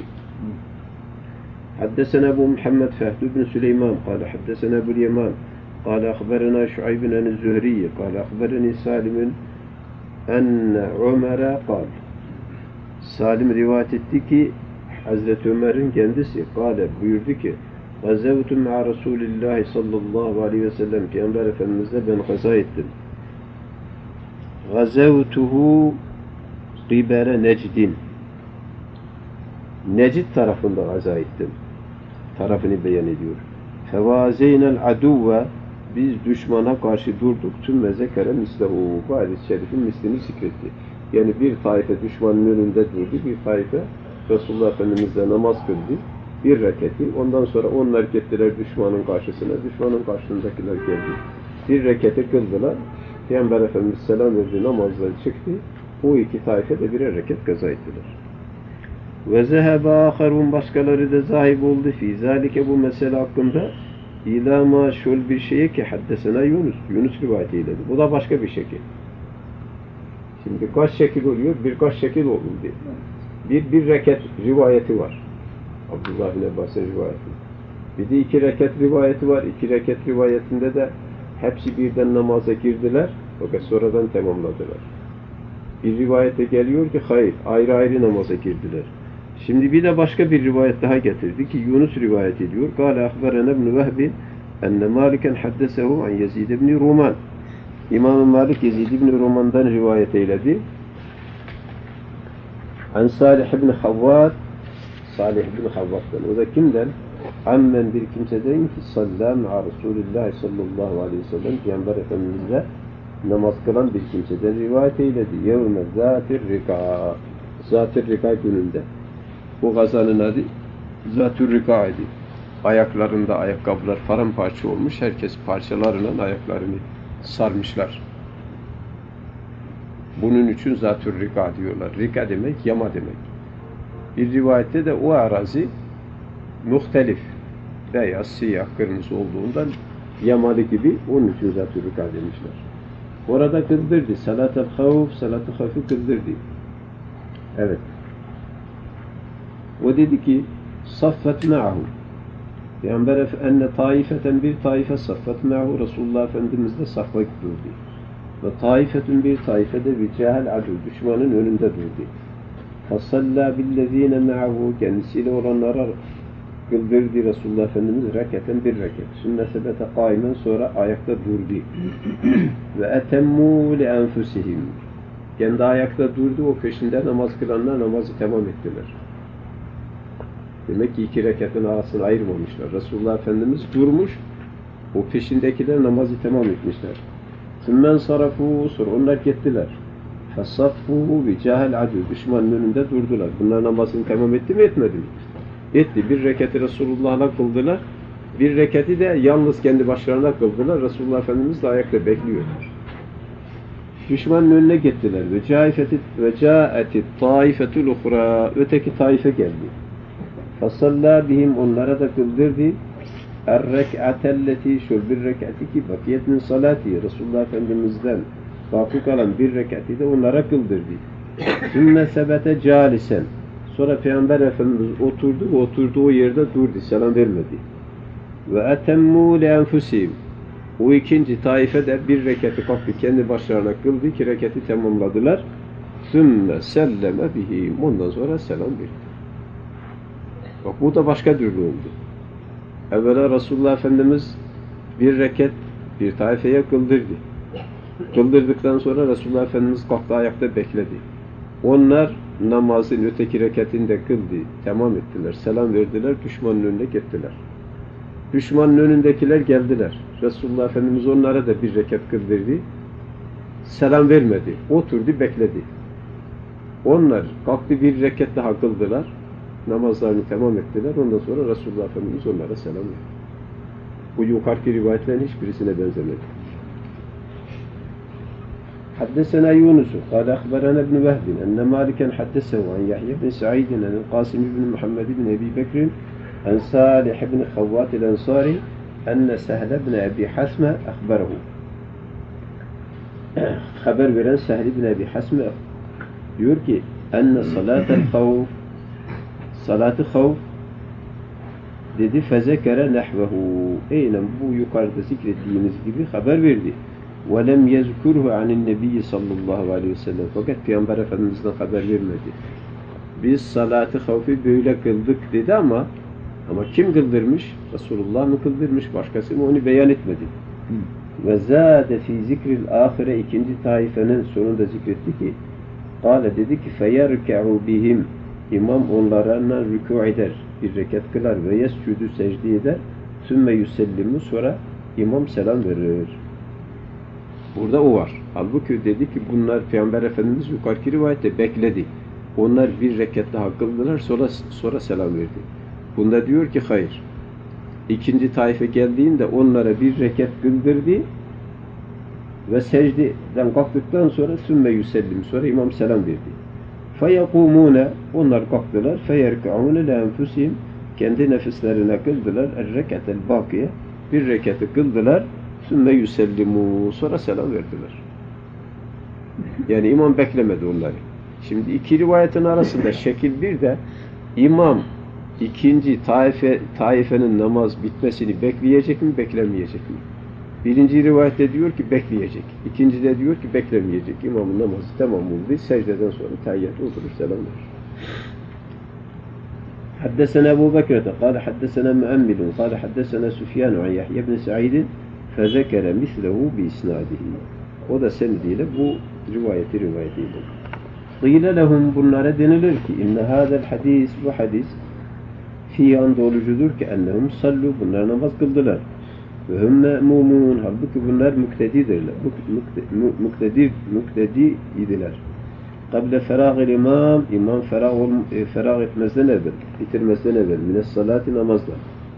Haddesena Ebu Muhammed Fehd ibn Süleyman. Kale haddesena Ebu'l Yaman. Kale akhberena Şuaybin an-i Zühriyi. Kale akhbereni Salim'in enne Ömer'e kal. Salim rivayet etti ki Hazreti Ömer'in kendisi kale buyurdu ki gazevtu ma'a Resulillah sallallahu aleyhi ve sellem Peygamber Efendimiz'le ben gaza ettim. Gazevtuhu Qibere Necdin. Necid tarafında gaza ettim. Tarafını beyan ediyor. Fevazeynel aduvve, biz düşmana karşı durduk. Tümme zekere mislehu. Bu hadis-i şerifin mislini zikretti. Yani bir taife düşmanın önünde durdu. Bir taife Resulullah Efendimiz'le namaz kıldı. Bir reketi. Ondan sonra onlar gittiler düşmanın karşısına. Düşmanın karşısındakiler geldi. Bir reketi kıldılar. Peygamber Efendimiz selam verdi. Namazları çıktı. O iki taife de birer reket kaza ettiler. Ve zehebe aharun, başkaları da zahib oldu. Fî zâlike, bu mesele hakkında İlâ mâ şöyle bir şeye ki haddesena Yunus. Yunus rivayet eyledi. Bu da başka bir şekil. Şimdi kaç şekil oluyor? Birkaç şekil oldu. Bir reket rivayeti var. Abdullah bin Abbas'ın rivayeti. Bir de 2 rekat rivayeti var. 2 rekat rivayetinde de hepsi birden namaza girdiler. Fakat sonradan tamamladılar. Bir rivayette geliyor ki hayır, ayrı ayrı namaza girdiler. Şimdi bir de başka bir rivayet daha getirdi ki Yunus rivayet ediyor. Kâle ahberene ibn Vehbi enne Maliken haddesehu an Yezid ibn Ruman. İmam-ı Malik Yezid ibn Ruman'dan rivayet eyledi. An Salih ibn Havvat, Salih ibn Havvat'tan. O da kimden? Ammen bir kimseden ki sallam ma'a Resulullah sallallahu aleyhi ve sellem Peygamber Efendimiz'le namaz kılan bir kimseden rivayet eyledi. Yevme zâtir rika. Zâtir rika gününde. Bu gazanın adı Zâtir rika idi. Ayaklarında ayakkabılar paramparça olmuş. Herkes parçalarıyla ayaklarını sarmışlar. Bunun için Zâtir rika diyorlar. Rika demek yama demek. Bir rivayette de o arazi muhtelif. Beyaz, siyah, kırmızı olduğundan yamalı gibi onun için Zâtir rika demişler. Orada kıldırdı. Salat-ı havf, salat-ı havf'ı kıldırdı. Evet. O dedi ki saffet ma'hu. Peygamber enne taifeten bir taife saffet ma'hu. Resulullah Efendimiz de safha durdu. Ve taifetun bir taife de vicahel adu. Düşmanın önünde durdu. Fasalla billezine ma'hu. Kendisiyle olanlara kıldırdı Resulullah Efendimiz rekaten bir rekat. Sünnetebete kaimen sonra ayakta durdu. Ve etemmu li enfusihim. Kendi ayakta durdu, o peşinde namaz kılanlar namazı tamam ettiler. Demek ki 2 rekatın arasını ayırmamışlar. Resulullah Efendimiz durmuş, o peşindekiler namazı tamam etmişler. Sümmen sarafu, sonra onlar gittiler. Fesaffu vicahel adu. Düşmanın önünde durdular. Bunlar namazını tamam etti mi, etmedi mi? Etti. Bir rekatı Resulullah'la kıldılar. Bir rekati de yalnız kendi başlarına kıldılar. Resulullah Efendimiz de ayakta bekliyor. Düşmanın önüne gittiler. Ve câetit taifetul ukhra. Öteki taife geldi. Fasallâ bihim, onlara da kıldırdı. Er-rek'atelleti, şu bir rekati ki bakiyet min salati. Resulullah Efendimiz'den bakı kalan bir rekati de onlara kıldırdı. Sümme sebete câlisen. Sonra Peygamber Efendimiz oturduğu yerde durdu, selam vermedi. Ve etemmû li enfusihim. O ikinci taife de bir rekati kalktı, kendi başlarına kıldı, 2 rekati tamamladılar. Sümme selleme bihim. Ondan sonra selam verdi. Bak bu da başka türlü oldu. Evvela Resulullah Efendimiz bir rekat bir taifeye kıldırdı. Kıldırdıktan sonra Resulullah Efendimiz kalktı, ayakta bekledi. Onlar namazın öteki rekatini de kıldı, tamam ettiler, selam verdiler, düşmanın önüne gittiler. Düşmanın önündekiler geldiler. Resulullah Efendimiz onlara da bir rekat kıldırdı, selam vermedi, oturdu, bekledi. Onlar kalktı, bir rekat daha kıldılar, namazlarını tamam ettiler, ondan sonra Resulullah Efendimiz onlara selam verdi. Bu yukarıki rivayetlerin hiçbirisine benzemedi. حدثنا يونس قال أخبرنا ابن وهب أن مالكا حدثه عن يحيى بن سعيد عن القاسم بن محمد بن أبي بكر عن صالح بن خوات الأنصاري أن سهل بن أبي حسمة أخبره. Haber veren Sehl ibn Abi Hasme diyor ki enne salatel havf, salatı havf dedi, fezekere nehvehu, eynen bu yukarıda zikrettiğimiz gibi haber verdi. وَلَمْ يَذْكُرْهُ عَنِ النَّبِيِّ sallallahu aleyhi ve sellem. Fakat Peygamber Efendimiz'den haber vermedi. Biz salatı havfi böyle kıldık dedi ama kim kıldırmış? Resulullah mı kıldırmış? Başkası mı? Onu beyan etmedi. Ve zâde fî zikril âhire, ikinci taifenin sonunda zikretti ki kâle dedi ki feyerke'u bihim, imam onlarla rükû eder, bir rekat kılar ve yescüdü, secde eder, sümme yüsellimu, sonra imam selam verir. Burada o var. Halbuki dedi ki bunlar Peygamber Efendimiz yukarıki rivayette bekledi. Onlar bir rekat daha kıldılar, sonra selam verdi. Bunda diyor ki hayır. İkinci taife geldiğinde onlara bir rekat kıldırdı ve secdeden kalktıktan sonra sümme yüsellim, sonra imam selam verdi. Feyekumune, onlar kalktılar, feyerka'une le enfusihim, kendi nefislerine kıldılar, er-rekatel bakiye, bir rekatı kıldılar, sümme yüsellimu, sonra selam verdiler. Yani imam beklemedi onları. Şimdi iki rivayetin arasında şekil bir de imam ikinci taifenin namaz bitmesini bekleyecek mi, beklemeyecek mi? Birinci rivayette diyor ki bekleyecek. İkinci de diyor ki beklemeyecek. İmamın namazı tamam oldu. Secdeden sonra tahiyyat oturur, selam verir. حدثنا أبو بكرة قال حدثنا مؤمل قال حدثنا سفيان عن يحيى بن سعيد فذكر مثله بإسناده. O da senediyle bu rivayet ediyor. Qîle lehum, bunlara denilir ki inne hâzel hadis, bu hadis fihi andolucudur ki ennehum sallu, bunlar namaz kıldılar. Ve hum me'mumun, halbuki bunlar muktedidirler. Muktedi idiler. Kable ferâgil imam, imam ferâg etmezden evvel, bitirmezden evvel, mines salati, namazla.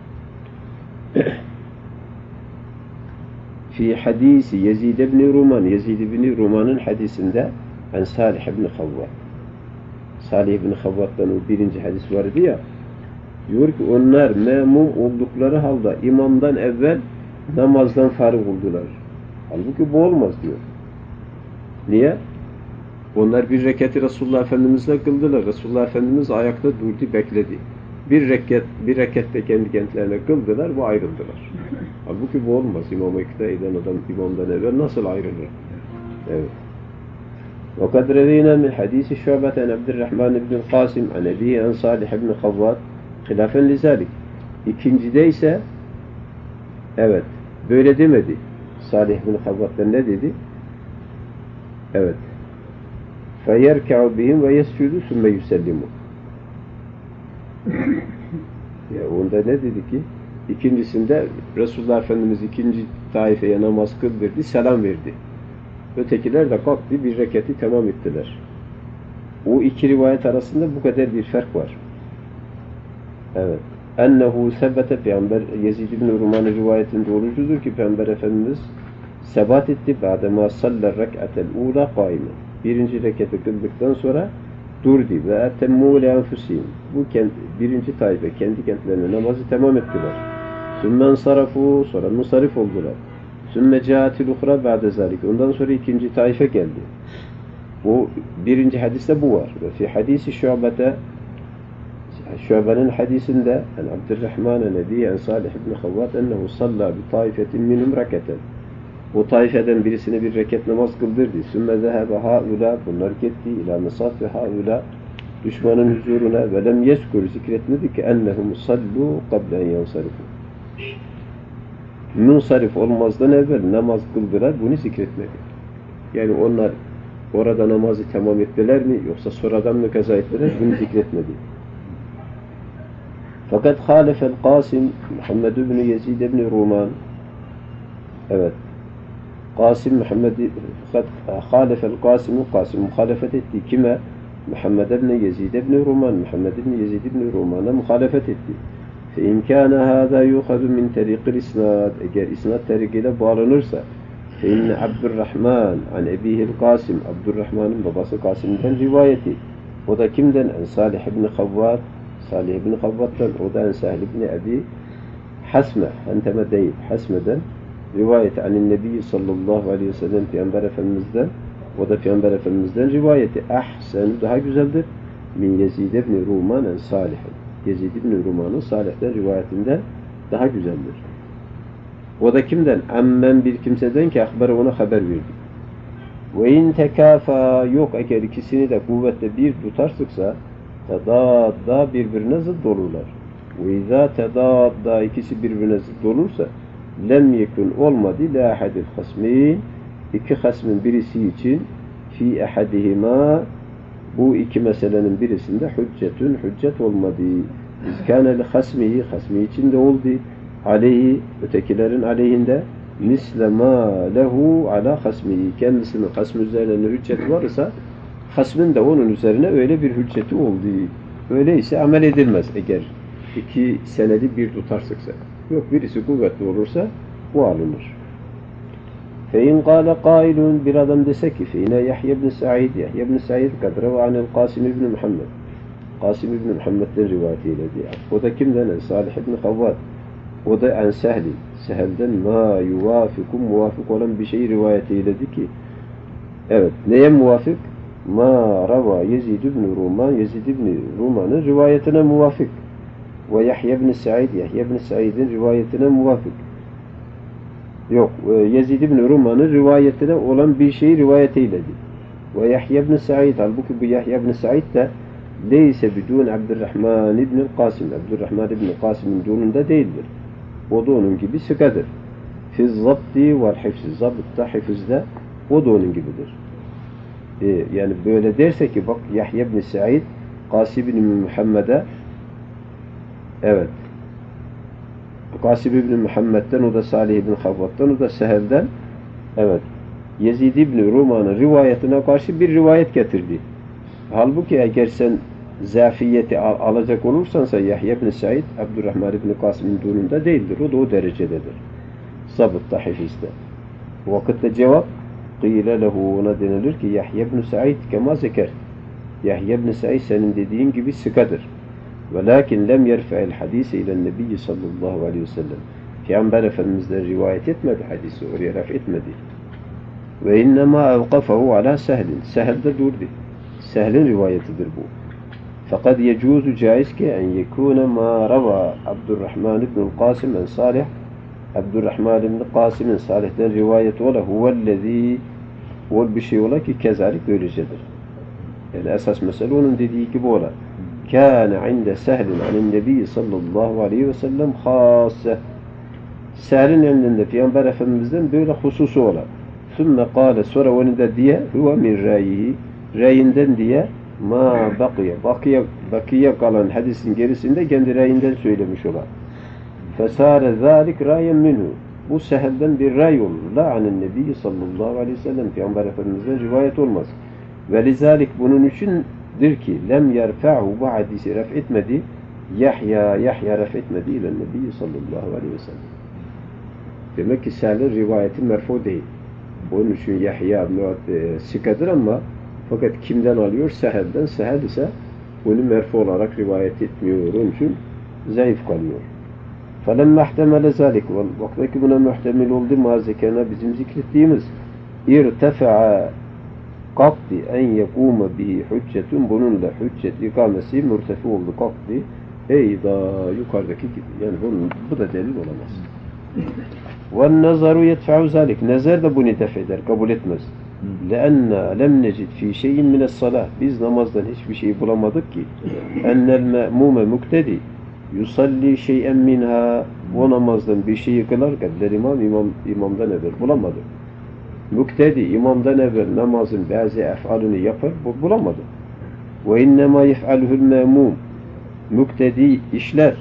Fi hadisi Yezid ibn Ruman, Yezid ibn Ruman'ın hadisinde an Salih ibn Havvat. Salih ibn Havvat'tan o birinci hadis vardı ya, diyor ki onlar memum oldukları halde imamdan evvel namazdan farık oldular. Halbuki bu olmaz diyor. Niye? Onlar bir rekati Resulullah Efendimiz'le kıldılar. Resulullah Efendimiz ayakta durdu, bekledi. Bir rekatte kendi kendilerine kıldılar, bu ayrıldılar. Halbuki bu olmaz. İmama ikna eden adam imamdan evvel nasıl ayrılır? Evet. وَقَدْ رَوِينَا مِنْ حَد۪يسِ شُعْبَةً عَبْدِ الرَّحْمَانِ بْنِ الْقَاسِمِ عَنْ اَب۪يهِ عَنْ صَالِحِ بْنِ خَوَّاتٍ خِلَافًا لِذَٰلِكِ. İkincide ise evet, böyle demedi. Salih bin Havvat'tan ne dedi? Evet. فَيَرْكَعُ بِهِمْ وَيَسْجُدُ ثُمَّ يُسَلِّمُ. Ya onda ne dedi ki? İkincisinde Resulullah Efendimiz ikinci taifeye namaz kıldırdı, selam verdi. Ötekiler de kalktı, bir rekati tamam ettiler. O iki rivayet arasında bu kadar bir fark var. Evet. Ennehu sebete, Peygamber Yezid ibn Ruman'ın rivayetinde olucudur ki Peygamber Efendimiz sebat etti. Ba'dema sallar rek'atel ula kaime. Birinci rekatı kıldıktan sonra durdu ve etemmû le enfusihim. Bu birinci taife kendi kendilerine namazı tamam ettiler. Sümmen sarafu, sonra musarif oldular. Sümme caatil uhra ba'de zalik. Ondan sonra ikinci taife geldi. Bu birinci hadiste bu var. Ve fi hadisi Şube'nin hadisinde en Abdurrahman Nebi en Salih ibn Havvat ennehu salla bi taifetin minhum rekaten. O taifeden birisine bir rekat namaz kıldırdı. Sümme zehebe haula, bunlar gitti ila mesafi haula, düşmanın huzuruna ve lem yeskur, zikretmedi ki ennehum sallu qabla en yansarifu. Munsarif olmazdan evvel namaz kıldılar, bunu zikretmedi. Yani onlar orada namazı tamam ettiler mi, yoksa sonradan mı kaza ettiler, bunu zikretmedi. Fakat halefel Qasim, Muhammed ibn Yezid ibn Ruman, evet, Qasim Muhammed, fakat halefel Qasim muhalefet etti. Kime? Muhammed ibn Yezid ibn Ruman, Muhammed ibn Yezid ibn Ruman'a muhalefet etti. فَاِنْ كَانَ هَذَا يُخَذُ مِنْ تَرِقِ الْاِسْنَادِ, eğer isnad tarikiyle bağlanırsa فَاِنَّ Abdurrahman an Ebihi'l Qasim, Abdurrahman'ın babası Qasim'den rivayeti. O da kimden? En Salih ibn Havvat, Salih ibn Havvat'tan. O da en Sahl ibn Ebi Hasme, Henteme değil, Hasme'den rivayeti. Anin Nebi sallallahu aleyhi ve sellem, Peygamber Efendimiz'den. O da Peygamber Efendimiz'den rivayeti. Ahsen, daha güzeldir. Min Yezid ibn Ruman en Salih'in. Yezid ibn Ruman'ın Salih'ten rivayetinde daha güzeldir. O da kimden? Ammen, bir kimseden ki akbara, ona haber verdi. Ve in tekâfâ, yok eğer ikisini de kuvvetle bir tutarsıksa tedâdda, birbirine zıt olurlar. Ve izâ tedâdda, ikisi birbirine zıt olursa lem yekun, olmadı la ahadil hasmin, iki hasmin birisi için fi ahadihima, bu iki meselenin birisinde hüccet olmadı. İzkâne li hasmihi, hasmi içinde oldu. Aleyhi, ötekilerin aleyhinde misle ma lehu ala hasmihi, kendisinin hasmi üzerine hüccet varsa hasmin de onun üzerine öyle bir hücceti oldu. Öyleyse amel edilmez eğer iki senedi bir tutarsıksa. Yok, birisi kuvvetli olursa bu alınır. فَاِنْ قَالَ قَائِلٌ, bir adam dese ki فَاِنَا Yahya ibn Sa'id, Yahya ibn Sa'id قَدْ رَوَى عَنِ الْقَاسِمِ ibn Muhammed, Qasim ibn Muhammed'den rivayet eyledi. O da kimden? En Salih ibn Havvat. O da en Sehli, Sehel'den ma yuvafiku, muvafık olan bir şey rivayet eyledi ki, evet, neye muvafık? Ma rava Yezid ibn Ruman, Yezid ibn Ruman'ın rivayetine muvafık. Ve Yahya ibn Sa'id, Yahya ibn Sa'id'in rivayetine muvafık. Yok, Yezid ibn Ruman'ın rivayetine olan bir şeyi rivayet eyledi. Ve Yahya ibn Sa'id, halbuki bu Yahya ibn Sa'id de leyse bidun Abdurrahman ibn Qasim. Abdurrahman ibn Qasim'in durumunda değildir. O da onun gibi sıkadır. Fiz zabti vel hifz. Zabıtta, hifzde o da onun gibidir. Yani böyle derse ki bak Yahya ibn Sa'id Qasim ibn Muhammed'e, evet, Qasim ibn Muhammed'den, o da Salih ibn Havvat'tan, o da Sehel'den, evet, Yezid ibn Ruman'ın rivayetine karşı bir rivayet getirdi. Halbuki eğer sen zafiyeti alacak olursansa Yahya ibn Sa'id Abdurrahman ibn Qasim'in durumunda değildir. O da o derecededir. Sabıtta, hifizde. O vakitte cevap qîle lehu, ona denilir ki Yahya ibn Sa'id kema zeker. Yahya ibn Sa'id senin dediğin gibi sıkadır. Velakin lem yerfe'il hadise ile nebiyyi sallallahu aleyhi ve sellem. Peygamber Efendimiz'den rivayet etmedi hadisi, oraya raf etmedi. Ve innema evkafahu ala Sehlin. Sehl'de durdu. Sehl'in rivayetidir bu. Fakat yecuzu caiz ki en yekune ma rava Abdurrahman ibn Qasim en Salih. Abdurrahman ibn Qasim'in Salih'ten rivayeti ola huvellezî, ol bir şey ola ki kezalik böylecedir. Yani esas mesele onun dediği gibi ola. Kâne inde Sehlin anin nebi sallallahu aleyhi ve sellem khâsse. Sehl'in elinde Peygamber Efendimiz'den böyle hususu ola. Sümme kâle, sonra onu da diye huve min râyihi, reyinden diye ma bakiye kalan hadisin gerisinde kendi reyinden söylemiş ola. Fesâre zâlik râyen minhu. Bu Sehel'den bir ray olur. La anin nebi sallallahu aleyhi ve sellem, Peygamber Efendimiz'den rivayet olmaz. Ve lizâlik, bunun içindir ki lem yerfa'hu, bu hadisi ref etmedi. Yahya ref etmedi ile nebi sallallahu aleyhi ve sellem. Demek ki Sehel'in rivayeti merfu değil. Onun için Yahya sikadır ama fakat kimden alıyor? Sehel'den. Sehel ise bunu merfu olarak rivayet etmiyor. Onun için zayıf kalıyor. فَلَمَّ احْتَمَلَ ذَلِكَ, vaktaki buna muhtemel oldu mazekana, bizim zikrettiğimiz اِرْتَفَعَ kalktı en yekûme bihi hüccetun, bununla hüccet ikamesi mürtefi oldu, kalktı. Eyda, yukarıdaki gibi. Yani bu da delil olamaz. وَالنَّظَرُ يَدْفَعُ ذَلِكَ, nezer de bunu def eder, kabul etmez. لَأَنَّا لَمْ نَجِدْ ف۪ي شَيْءٍ مِنَ الصَّلَاةِ, biz namazdan hiçbir şey bulamadık ki. اَنَّ الْمَأْمُومَ muktedi yusalli şey'en minha, o namazdan bir şeyi kılar kadar imamdan evvel bulamadı. Muktedi imamdan evvel namazın bazı ef'alını yapar, bulamadı. Ve innema yef'aluhul memum, muktedi işler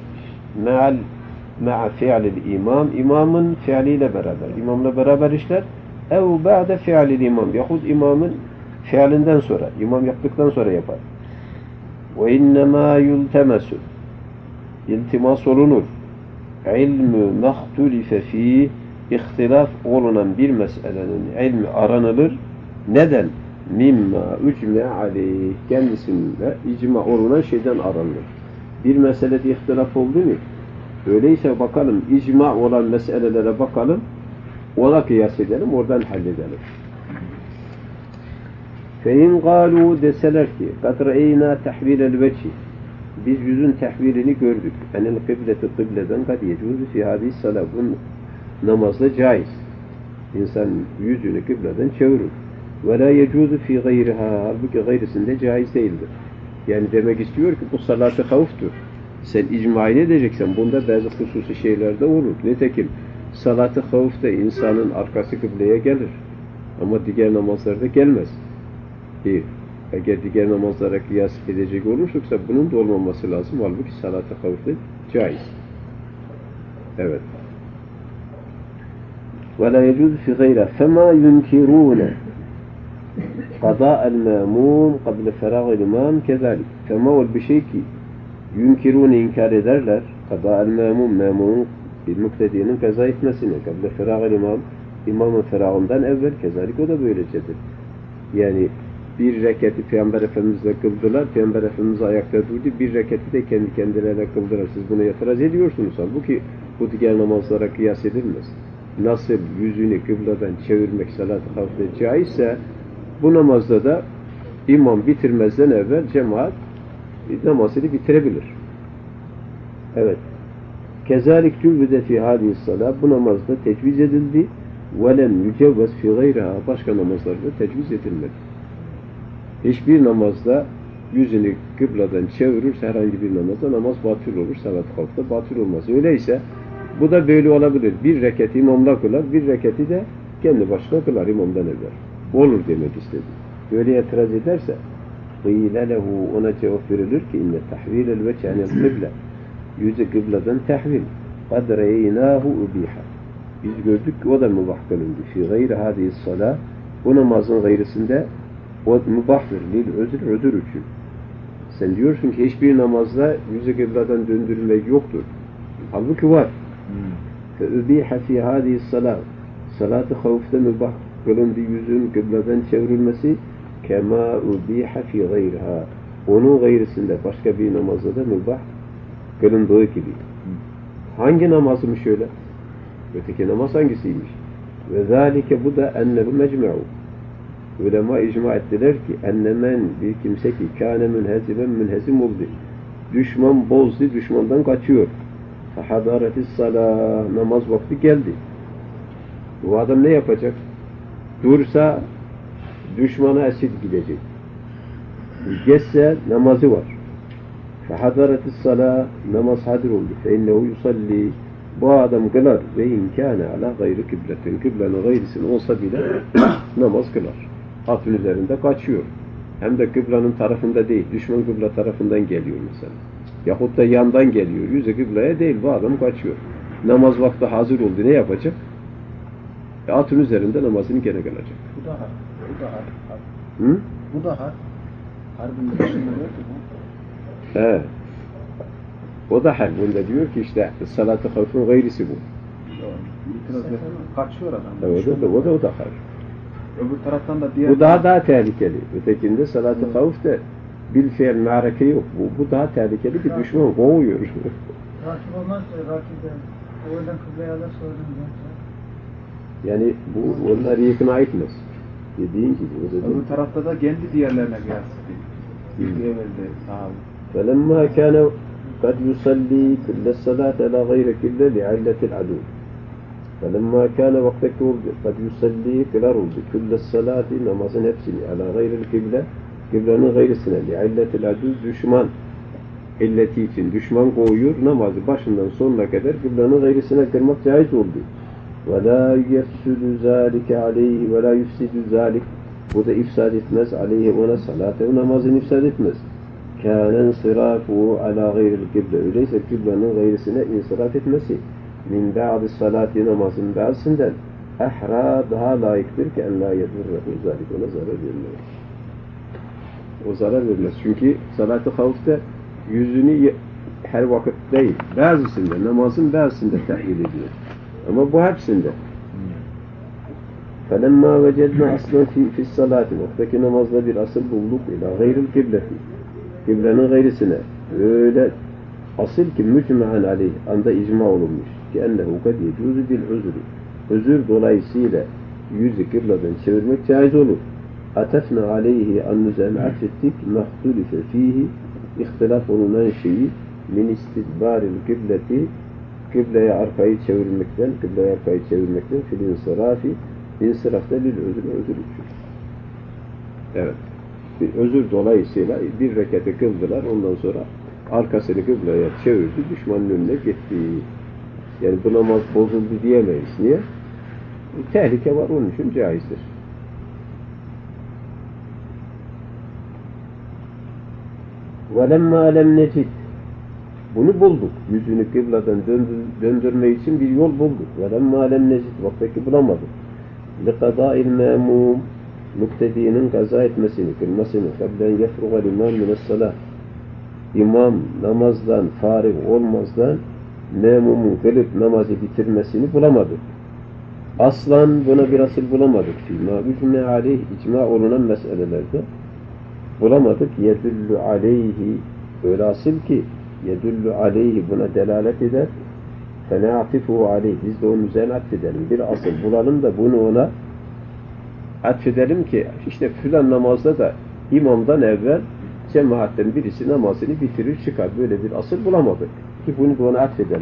ma'a fi'lil imam, imamın fi'liyle beraber, imamla beraber işler. Ev ba'de fi'lil imam, yahut imamın fi'linden sonra, imam yaptıktan sonra yapar. Ve innema yultemesu, İltimas olunur. İlmü mahtulife fi, ihtilaf olunan bir meselenin ilmi aranılır. Neden? Mimma ücme aleyh, kendisinde icma olunan şeyden aranılır. Bir meselede ihtilaf oldu mu? Öyleyse bakalım, icma olan meselelere bakalım, ona kıyas edelim, oradan halledelim. Fein galu, deseler ki kad re'eyna tahvilel veci, biz yüzün tahvilini gördük. Enel kıbleti kıbleden kad yecuzu fi hadis salat, namazda caiz. İnsan yüzünü kıbleden çevirir. Ve la yecuzu fi gayriha, halbuki gayrisinde caiz değildir. Yani demek istiyor ki bu salat-ı havftur. Sen icma edeceksen bunda bazı hususi şeyler de olur. Nitekim salat-ı havfta insanın arkası kıbleye gelir. Ama diğer namazlarda gelmez. Eğer diğer namazlara kıyas edecek olursa bunun da olmaması lazım. Halbuki salat-ı havfta caiz. Evet. وَلَا يَجُوزُ فِي غَيْرَهِ فَمَا يُنْكِرُونَ قَضَاءَ الْمَأْمُومِ قَبْلَ فَرَاغِ الْاِمَامِ كَذَلِكَ. Fema ol bir şey ki yunkirûne inkar ederler. قَضَاءَ الْمَأْمُومِ, memurun muktediyenin kaza etmesini. قَبْلَ فَرَاغِ الْاِمَامِ, imamın ferağından evvel kezalik, o da böylecedir. Yani bir reketi Peygamber Efendimiz'le kıldılar. Peygamber Efendimiz ayakta durdu. Bir reketi de kendi kendilerine kıldılar. Siz buna itiraz ediyorsunuz. Halbuki bu diğer namazlara kıyas edilmez. Nasıl yüzünü kıbleden çevirmek salat-ı havfte caizse, bu namazda da imam bitirmezden evvel cemaat namazını bitirebilir. Evet. Kezalik tüvvide fi hadis salat. Bu namazda tecviz edildi. Velem yücevvez fi gayriha. Başka namazlarda tecviz edilmedi. Hiçbir namazda yüzünü kıbladan çevirirse herhangi bir namazda namaz batıl olur. Salat-ı havfta batıl olmaz. Öyleyse bu da böyle olabilir. Bir rekat imamla kılar, bir rekati de kendi başına kılar imamdan evvel. Olur demek istedi. Böyle itiraz ederse قِيلَ لَهُ ona cevap verilir ki inne tahvilel veçhanel kıble yüzü kıbladan tahvil قَدْ رَيْنَاهُ اُبِيحًا biz gördük ki o da mübah kılındı. Fi gayri hadis salat bu namazın gayrısında o mübahtır. Lil özür için. Sen diyorsun ki hiçbir namazda yüzü kıbladan döndürmek yoktur. Halbuki var. فَاُبِيحَ فِي هَذِهِ الصَّلَاةِ Salat-ı havfta mübah kılındı yüzün kıbladan çevrilmesi كَمَا اُبِيحَ فِي غَيْرِهَا onun gayrısında başka bir namazda da mübah kılındığı gibi. Hangi namazmış öyle? Öteki namaz hangisiymiş? Ve zâlike bu da ennehu mecmu'u. Ulema icma ettiler ki ennemen bir kimse ki kâne münhezim oldu. Düşman bozdu, düşmandan kaçıyor. Fahadaretis salah namaz vakti geldi. Bu adam ne yapacak? Dursa düşmana esir gidecek. Geçse namazı var. Fahadaretis salah namaz hadir oldu. Fe innehu yusalli bu adam kılar ve imkâne ala gayri kıbletin. Kıblenin gayrısını olsa bile namaz kılar. Atın üzerinde kaçıyor. Hem de kıblanın tarafında değil. Düşman kıbla tarafından geliyor mesela. Yahut da yandan geliyor. Yüzü kıblaya değil. Bu adam kaçıyor. Namaz vakti hazır oldu. Ne yapacak? Atın üzerinde namazını gene kılacak. Bu da har. Bu da har. Hı? Bu da har. Harbinin dışında diyor ki bu. He. O da hal. Bunda diyor ki işte salat-ı havfun gayrisi bu. İtiraz ediyor. Kaçıyor adam. Evet, o da hal. Öbür taraftan da diğer... Bu daha tehlikeli. Ötekinde salat-ı havf da bilfiil ma'rake yok. Bu daha tehlikeli bir düşman kovuyor. Rakip olmaz da rakip de oradan kıbleye alırsa oradan dönse. Yani bu onları ikna etmez. Dediğin gibi. Öbür tarafta da kendi diğerlerine kıyas ediyor. İlk evvelde sahabe. فَلَمَّا كَانَ قَدْ يُصَلِّي كُلَّ الصَّلَاةَ عَلَى غَيْرِ كِبْلَ لِعِلَّةِ الْعَدُوِ فَلَمَّا كَانَ وَقْتَكِ oldu. قَدْ يُصَلِّي kılar oldu. كُلَّ الصَّلَاةِ namazın hepsini عَلَى غَيْرِ الْكِبْلَ kıblanın gayrısına لِعِلَّةِ الْعَدُوِ düşman illeti için düşman koyuyor. Namazı başından sonuna kadar kıblanın gayrısına kırmak caiz oldu. وَلَا يَفْسُدُ ذَٰلِكَ عَلَيْهِ وَلَا يُفْسِدُ ذَٰلِكَ bu da ifsad etmez. Aleyhi ona salatı namazını ifsad etmez. Kânen sırâfuhu alâ gayril kıble. Öyleyse kıblenin gayrısına insiraf etmesi min ba'di salati namazın bazısından ehra daha layıktır ki en la yedurrehu zâlik ona zarar vermez. O zarar vermez. Çünkü salat-ı havfta yüzünü her vakit değil. Bazısında namazın bazısında tahvil ediyor. Ama bu hepsinde. فَلَمَّا وَجَدْنَا أَصْلًا فِي الصَّلَاةِ Vaktaki namazda bir asıl bulduk ila gayril kıbleti. Kıblenin gayrısına. Öyle asıl ki mücme'an aleyh. Anda icma olunmuş. Ki ennehu kad yecuzu bil uzri. Özür dolayısıyla yüzü kıbleden çevirmek caiz olur. Atefna aleyhi annüzene atfettik mahtulife fihi ihtilaf olunan şeyi min istidbaril kıbleti kıbleye arkayı çevirmekten fil insirafi insirafta lil özür için. Evet. Bir özür dolayısıyla bir rekatı kıldılar. Ondan sonra arkasını kıbleye çevirdi. Düşmanın önüne gitti. Yani bu namaz bozuldu diyemeyiz. Niye? Tehlike var. Onun için caizdir. وَلَمَّا لَمْ نَجِدْ bunu bulduk. Yüzünü kıbladan döndürme için bir yol bulduk. وَلَمَّا لَمْ نَجِدْ vaktaki bulamadık. لِقَضَاءِ الْمَامُومِ muktedinin kaza etmesini, kılmasını قَبْلَنْ يَفْرُغَ الْاِمَامِ مِنَ الصَّلَاةِ İmam namazdan farig olmazdan memumun kılıp namazı bitirmesini bulamadık. Aslan buna bir asıl bulamadık. فِيمَا اُجْمَ عَلeyh icma olunan meselelerde bulamadık. يَدُلُّ عَلeyhi öyle asıl ki yedullu aleyhi buna delalet eder. فَنَعْتِفُهُ aleyh biz de onun üzerine atfedelim. Bir asıl bulalım da bunu ona atfedelim ki işte filan namazda da imamdan evvel cemaatten birisi namazını bitirir çıkar. Böyle bir asıl bulamadık. geçmiştir. Bunu da ona atfedelim.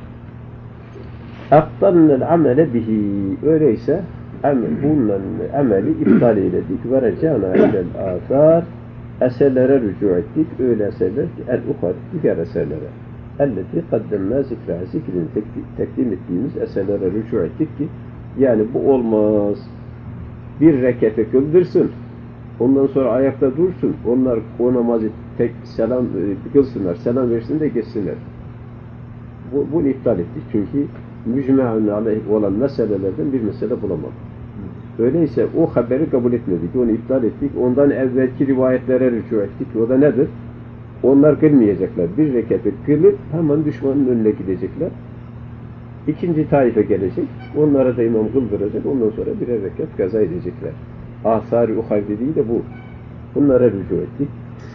Aktarnel amele bihi. Öyleyse bunun ameli iptal eyledik. Ve recana ilel asar. Eserlere rücu ettik. Öyle eserler ki el-uhar, diğer eserlere. Elleti kaddemna zikra. Zikrini tekdim ettiğimiz eserlere rücu ettik ki yani bu olmaz. Bir rekete kıldırsın. Ondan sonra ayakta dursun. Onlar o namazı tek selam kılsınlar. Selam versin de geçsinler. Bunu iptal ettik. Çünkü mücme'un aleyh olan meselelerden bir mesele bulamadık. Öyleyse o haberi kabul etmedik. Onu iptal ettik. Ondan evvelki rivayetlere rücu ettik. O da nedir? Onlar kılmayacaklar. Bir rekatı kılıp hemen düşmanın önüne gidecekler. İkinci taife gelecek. Onlara da imam kıldıracak. Ondan sonra birer rekat kaza edecekler. Asar-ı uhav dediği de bu. Bunlara rücu ettik.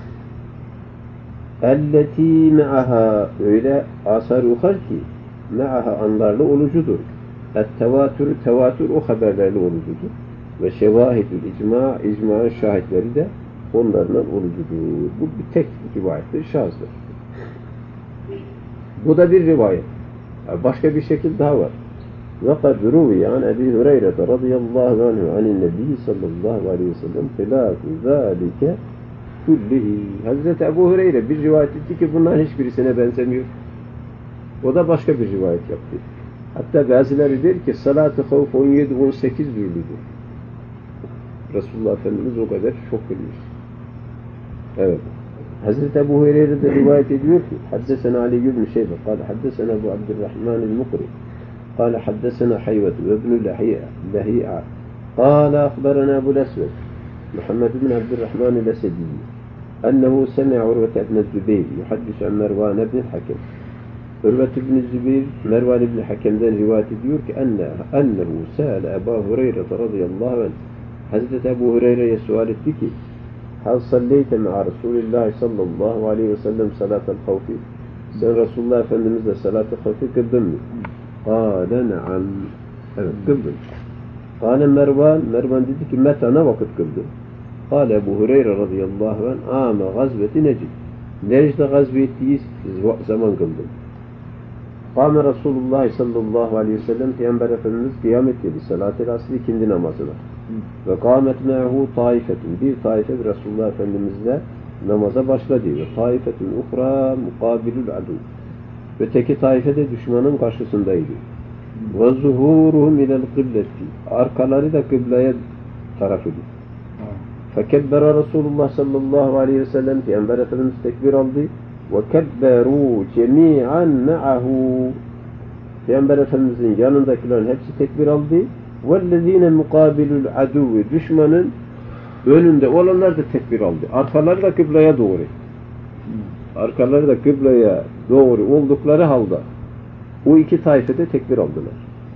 Elleti me'aha öyle asar-ı uhav ki me'aha anlarla olucudur. Tevatür o haberlerle olucudur. Ve şevahidül icma'ın şahitleri de onlardan olucudur. Bu bir tek rivayettir, şazdır. Bu da bir rivayet. Başka bir şekil daha var. وَقَدْ رُوِيَ عَنْ أَبِي هُرَيْرَةَ رَضِيَ اللّٰهُ عَنْهُ عَنِ النَّبِيِّ sallallahu aleyhi ve sellem خِلَافُ ذَٰلِكَ كُلِّهِ Hazreti Ebu Hureyre bir rivayet etti ki bunların hiçbirisine benzemiyor. O da başka bir rivayet yaptı. Hatta bazıları der ki salat-ı havf 17-18 dürlüdür. Resulullah Efendimiz o kadar çok bilmiş. Evet. Hazreti Ebu Hureyre de rivayet ediyor ki haddesena Ali ibn Şeybe قال حدثنا أبو عبد الرحمن المقري قال حدثنا حيوة وابن لهيعة قال أخبرنا أبو الأسود محمد بن عبد الرحمن الأسدي أنه سمع عروة بن الزبير يحدث عن مروان بن الحكم عروة بن الزبير مروان بن الحكم'den rivayet ediyor ki أنه سأل أبا هريرة رضي الله عنه Hazreti Ebu Hureyre'ye sual etti ki hal salleyte ma'a Resulullah sallallahu aleyhi ve sellem salatel havfi sen Resulullah Efendimizle salat-ı havfi kıldın mı? Kâle ne'am evet kıldım. Kâle Mervan dedi ki meta ne vakit kıldın? Kâle Ebu Hureyre radıyallahu anh âme gazveti Necid Necid'de gazve ettiği zaman kıldım. Kâme Resulullah sallallahu aleyhi ve sellem Peygamber Efendimiz kıyamet dedi salat-ı asr ikindi namazına. Ve kâmet me'hu taifetun bir taife Resulullah Efendimizle namaza başladı ve taifetun uhra mukabilul adu öteki taife de düşmanın karşısındaydı ve zuhuruhum ilel kıbleti arkaları da kıbleye tarafıydı. Fekebbera Resulullah sallallahu aleyhi ve sellem Peygamber Efendimiz tekbir aldı ve kebberu cemi'an me'ahu Peygamber Efendimizin yanındakilerin hepsi tekbir aldı. وَالَّذ۪ينَ مُقَابِلُ الْعَدُوِ düşmanın önünde olanlar da tekbir aldı. Arkaları da kıbleye doğru. Arkaları da kıbleye doğru oldukları halde o iki taifede tekbir aldılar.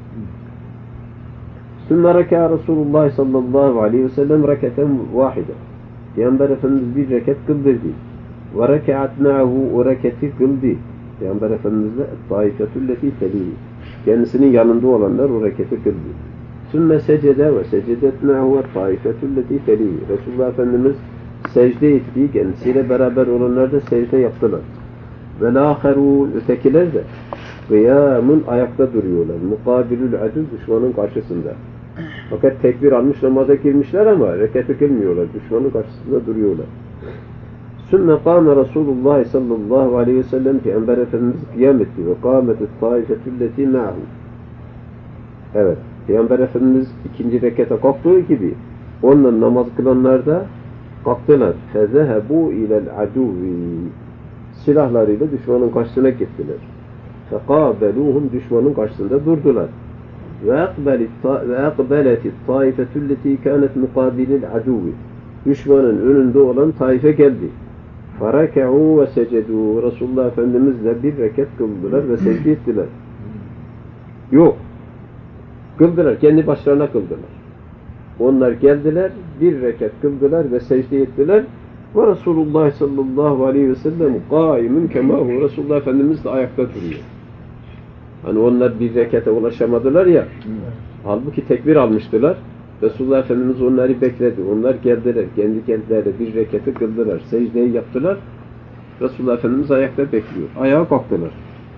ثُمَّ رَكَى Resulullah sallallahu aleyhi ve sellem reketen vahide. Peygamber Efendimiz bir reket kıldırdı. وَرَكَعَتْ مَعَهُ o reketi kıldı. Peygamber Efendimiz'le taifetülleti telihi. Kendisinin yanında olanlar o reketi kıldı. ثُمَّ سَجَدَ وَسَجَدَتْ مَعَهُ الطَّائِفَةُ الَّتِي Resulullah Efendimiz secde ettiği kendisiyle beraber olanlar da secde yaptılar. وَلَاخَرُونَ ötekiler de kıyamun ayakta duruyorlar. Mukabilül adil düşmanın karşısında. Fakat tekbir almış namaza girmişler ama rekatı kılmıyorlar. Düşmanın karşısında duruyorlar. ثُمَّ قَامَ Resulullah sallallahu aleyhi ve sellem Peygamber Efendimiz kıyam etti. وَقَامَتِ الطَّائِفَةُ الَّتِي مَعَهُ Evet. Peygamber Efendimiz ikinci rekata kalktığı gibi onunla namaz kılanlar da kalktılar. فَذَهَبُوا اِلَى الْعَدُوِ silahlarıyla düşmanın karşısına gittiler. فَقَابَلُوهُمْ düşmanın karşısında durdular. وَاَقْبَلَتِ الطَّائِفَةُ الَّتِي كَانَتْ مُقَابِلِ الْعَدُوِ düşmanın önünde olan taife geldi. فَرَكَعُوا وَسَجَدُوا Resulullah Efendimizle bir rekat kıldılar ve secde ettiler. Yok. Kıldılar. Kendi başlarına kıldılar. Onlar geldiler, bir rekat kıldılar ve secde ettiler. Ve Resulullah sallallahu aleyhi ve sellem kâimun kemâhu Resulullah Efendimiz de ayakta duruyor. Hani onlar bir rekata ulaşamadılar ya. Halbuki tekbir almıştılar. Resulullah Efendimiz onları bekledi. Onlar geldiler. Kendi kendilerine bir rekatı kıldılar. Secdeyi yaptılar. Resulullah Efendimiz ayakta bekliyor. Ayağa kalktılar.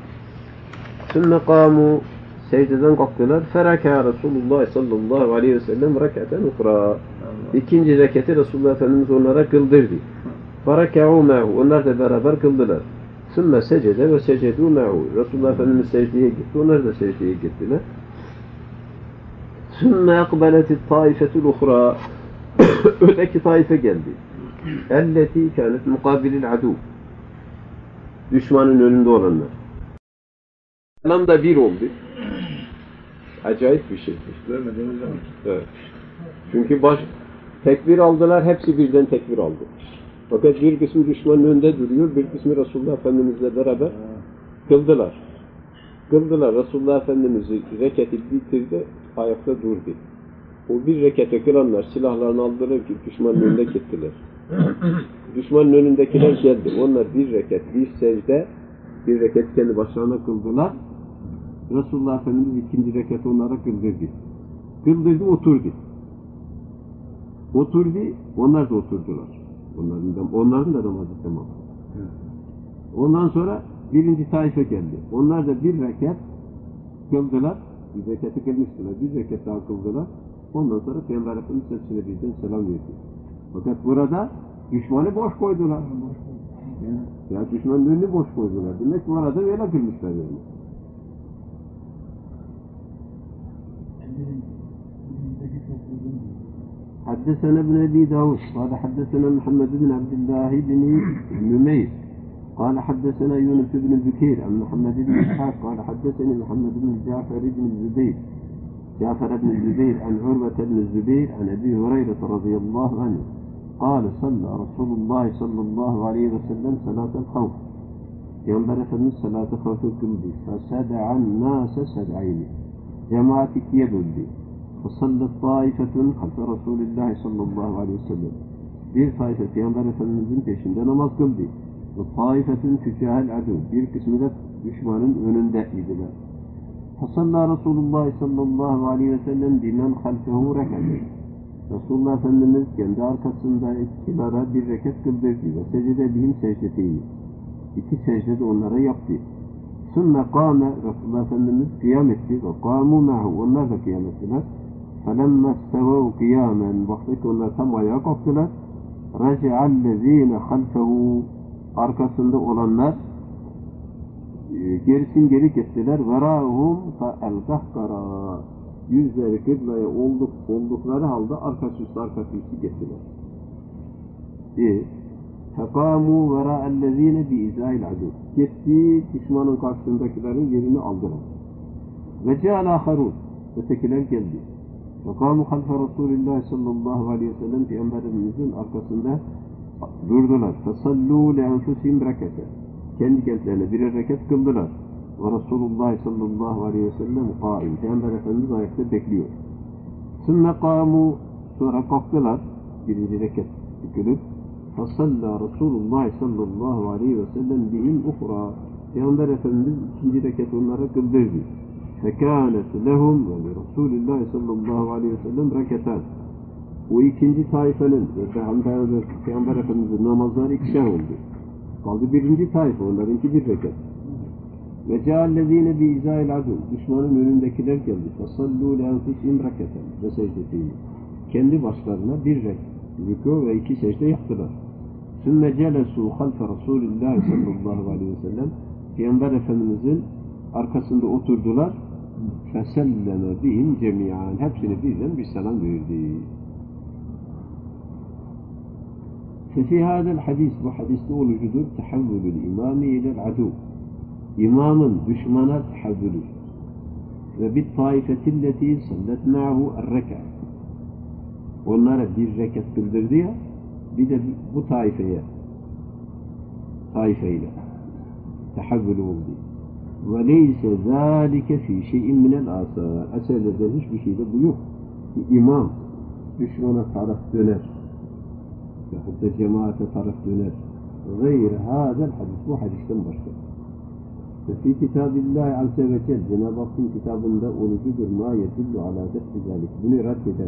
Sümme kâmû secdeden kalktılar. Feraka Resulullah sallallahu aleyhi ve sellem rekaten ukra. İkinci reketi Resulullah Efendimiz onlara kıldırdı. Ferakâ'û me'hu. Onlar da beraber kıldılar. Sümme secede ve secedû me'hu. Resulullah Efendimiz secdeye gitti. Onlar da secdeye gittiler. Sümme ekbeletit taifetul ukhra. Öteki taife geldi. Elleti kânet mukabilil adu. Düşmanın önünde olanlar. Selam da bir oldu. Acayip bir şeydir. Görmediğimiz zaman. Evet. Çünkü tekbir aldılar, hepsi birden tekbir aldı. Fakat bir kısmı düşmanın önünde duruyor, bir kısmı Resulullah Efendimizle beraber kıldılar. Kıldılar. Resulullah Efendimiz reketi bitirdi, ayakta durdu. O bir rekete kılanlar silahlarını aldılar ki düşmanın önünde gittiler. Düşmanın önündekiler geldi. Onlar bir reket, bir secde, bir reket kendi başlarına kıldılar. Resulullah Efendimiz ikinci reket onlara kıldırdı. Kıldırdı, oturdu. Oturdu, onlar da oturdular. Onların da namazı tamam. Ondan sonra birinci taife geldi. Onlar da bir reket kıldılar. Bir reketi kılmıştılar. Bir reket daha kıldılar. Ondan sonra Peygamber Efendimiz hepsine birden selam verdi. Fakat burada düşmanı boş koydular. Ya düşmanın önünü boş koydular. Demek ki orada öyle kılmışlar yani. حدثنا ابن أبي داود قال حدثنا محمد بن عبد الله بن نمير قال حدثنا يونس بن بكير عن محمد بن إسحاق قال حدثني محمد بن جعفر بن الزبير عن عروة بن الزبير عن أبي هريرة رضي الله عنه قال صلى رسول الله صلى الله عليه وسلم صلاة الخوف ينبر فمن صلاة خوف الكلب فسدع الناس سدعين جماعة يبدي وصلت طائفة خلف رسول الله صلى الله عليه وسلم bir taife Peygamber Efendimiz'in peşinde namaz kıldı. Ve taifetin tücahel adu. Bir kısmı da düşmanın önünde idiler. Fasalla Resulullah sallallahu aleyhi ve sellem bimen halfehu rekati. Resulullah Efendimiz kendi arkasındakilara bir rekat kıldırdı ve secde bihim secdeteyni. İki secde de onlara yaptı. Sümme kâme Resulullah Efendimiz kıyam etti ve kâmu me'hu. Onlar da kıyam ettiler. فَلَمَّا اسْتَوَوْا قِيَامًا Vakti onlar tam ayağa kalktılar. رَجَعَ الَّذ۪ينَ خَلْفَهُ Arkasında olanlar gerisin geri gittiler. وَرَاهُمْ فَاَلْقَحْقَرَا Yüzleri kıblaya oldukları halde arkası üstü gittiler. فَقَامُوا وَرَاءَ الَّذ۪ينَ بِاِزَاءِ الْعَدُوِ Gitti, düşmanın karşısındakilerin yerini aldılar. وَجَعَ الْآخَرُونَ Ötekiler geldi. وَقَامُوا خَلْفَ رَسُولِ اللّٰهِ sallallahu aleyhi ve sellem Peygamberimizin arkasında durdular. فَصَلُّوا لَاَنْفُسِهِمْ رَكَةً Kendi kendilerine birer rekat kıldılar. وَرَسُولُ sallallahu aleyhi ve sellem قَائِمْ Peygamber Efendimiz ayakta bekliyor. ثُمَّ قَامُوا Sonra kalktılar. Birinci rekat kılıp فَصَلَّى رَسُولُ sallallahu aleyhi ve sellem بِهِمْ اُخْرَى Peygamber Efendimiz ikinci rekat onlara kıldırdı. فَكَانَتْ لَهُمْ وَلِرَسُولِ اللّٰهِ sallallahu aleyhi ve sellem rekatan. O ikinci taifenin ve Peygamber Efendimiz'in namazları ikişer oldu. Kaldı birinci taife, onlarınki bir rekat. وَجَعَلَّذ۪ينَ بِاِزَاءِ الْعَدُوِ Düşmanın önündekiler geldi. فَصَلُّوا لَاَنْفِسِهِمْ رَكَةً ve secdeteyni. Kendi başlarına bir rükû ve iki secde yaptılar. ثُمَّ جَلَسُوا خَلْفَ رَسُولِ اللّٰهِ sallallahu aleyhi ve sellem Peygamber Efendimiz'in arkasında oturdular. فَسَلَّمَ بِهِمْ جَمِيعًا Hepsine birden bir selam verdi. فَفِي هَذَا الْحَدِيث Bu hadiste olucudur. تَحَوُّلُ الْاِمَامِ اِلَى الْعَدُوِ İmamın düşmana tehavvülü ve bir taifetilleti sallet ma'hu er-reka. Onlara bir rekat kıldırdı ya, bir de bu taifeyle tehavvülü oldu. Ve leyse zâlike fî şey'in minel âsâr. Eserlerden hiçbir şeyde bu yok. İmam düşmana taraf döner. Yahut da cemaate taraf döner. Gayr hâzel hadis. Bu hadisten başka. Ve fî kitâbillâhi azze ve celle Cenab-ı Hakk'ın kitabında olucudur. Mâ yedullu alâ defti zâlik. Bunu reddeden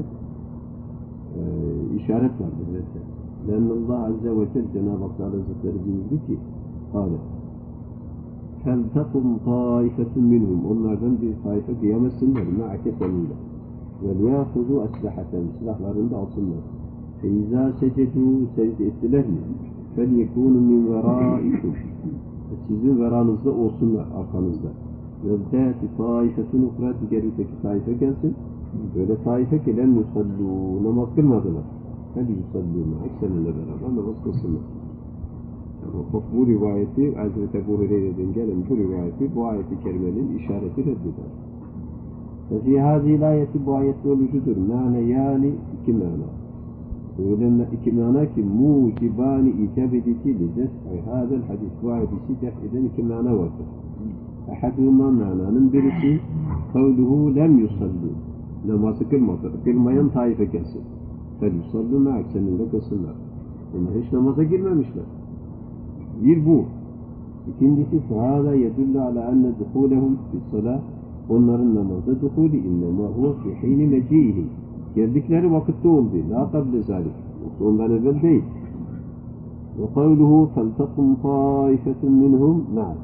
işaret vardır. Lennallâh azze ve celle Cenab-ı Hak Hazretleri buyurdu ki Kâle فَلْتَقُمْ طَائِفَةٌ مِّنْهُمْ onlardan bir taife kıyam etsinler مَعَكَ seninle وَلْيَاخُذُوا أَسْلَحَةً silahlarını da alsınlar فَاِذَا سَجَدُوا secde ettiler mi فَلْيَكُونُ مِنْ وَرَائِكُمْ sizin veranızda olsunlar arkanızda وَلْتَاتِ طَائِفَةٌ اُخْرَى diğer öteki taife gelsin böyle taife ki لَمْ يُصَلُّوا namaz kılmadılar فَلْيُصَلُّوا مَعَكَ seninle beraber namaz kılsınlar. Bu rivayeti Hazreti Ebu Hureyre'den gelen bu rivayeti bu ayet-i kerimenin işareti reddeder. Ve hâzî ayeti bu ayette olucudur. Mâne yani iki mana. Öyle iki mana ki mucibani icabedeti li des'i hâzel hadis. Bu hadisi def eden iki mana vardır. Ehadûmâ mananın birisi kavluhu lem yusallu. Namazı kılmayan taife gelsin. Fel yusallu ma'ak seninle kılsınlar. Onlar hiç namaza girmemişler. Bir bu. İkincisi fâhâlâ yedullu alâ enne duhûlehum fis-salâh onların namazda duhûli innemâ huve fî hîni mecîhim geldikleri vakitte oldu. La kable zâlik. Ondan evvel değil. Ve kavluhu فَلْتَقُمْ طَائِفَةٌ مِّنْهُمْ مَعَكَ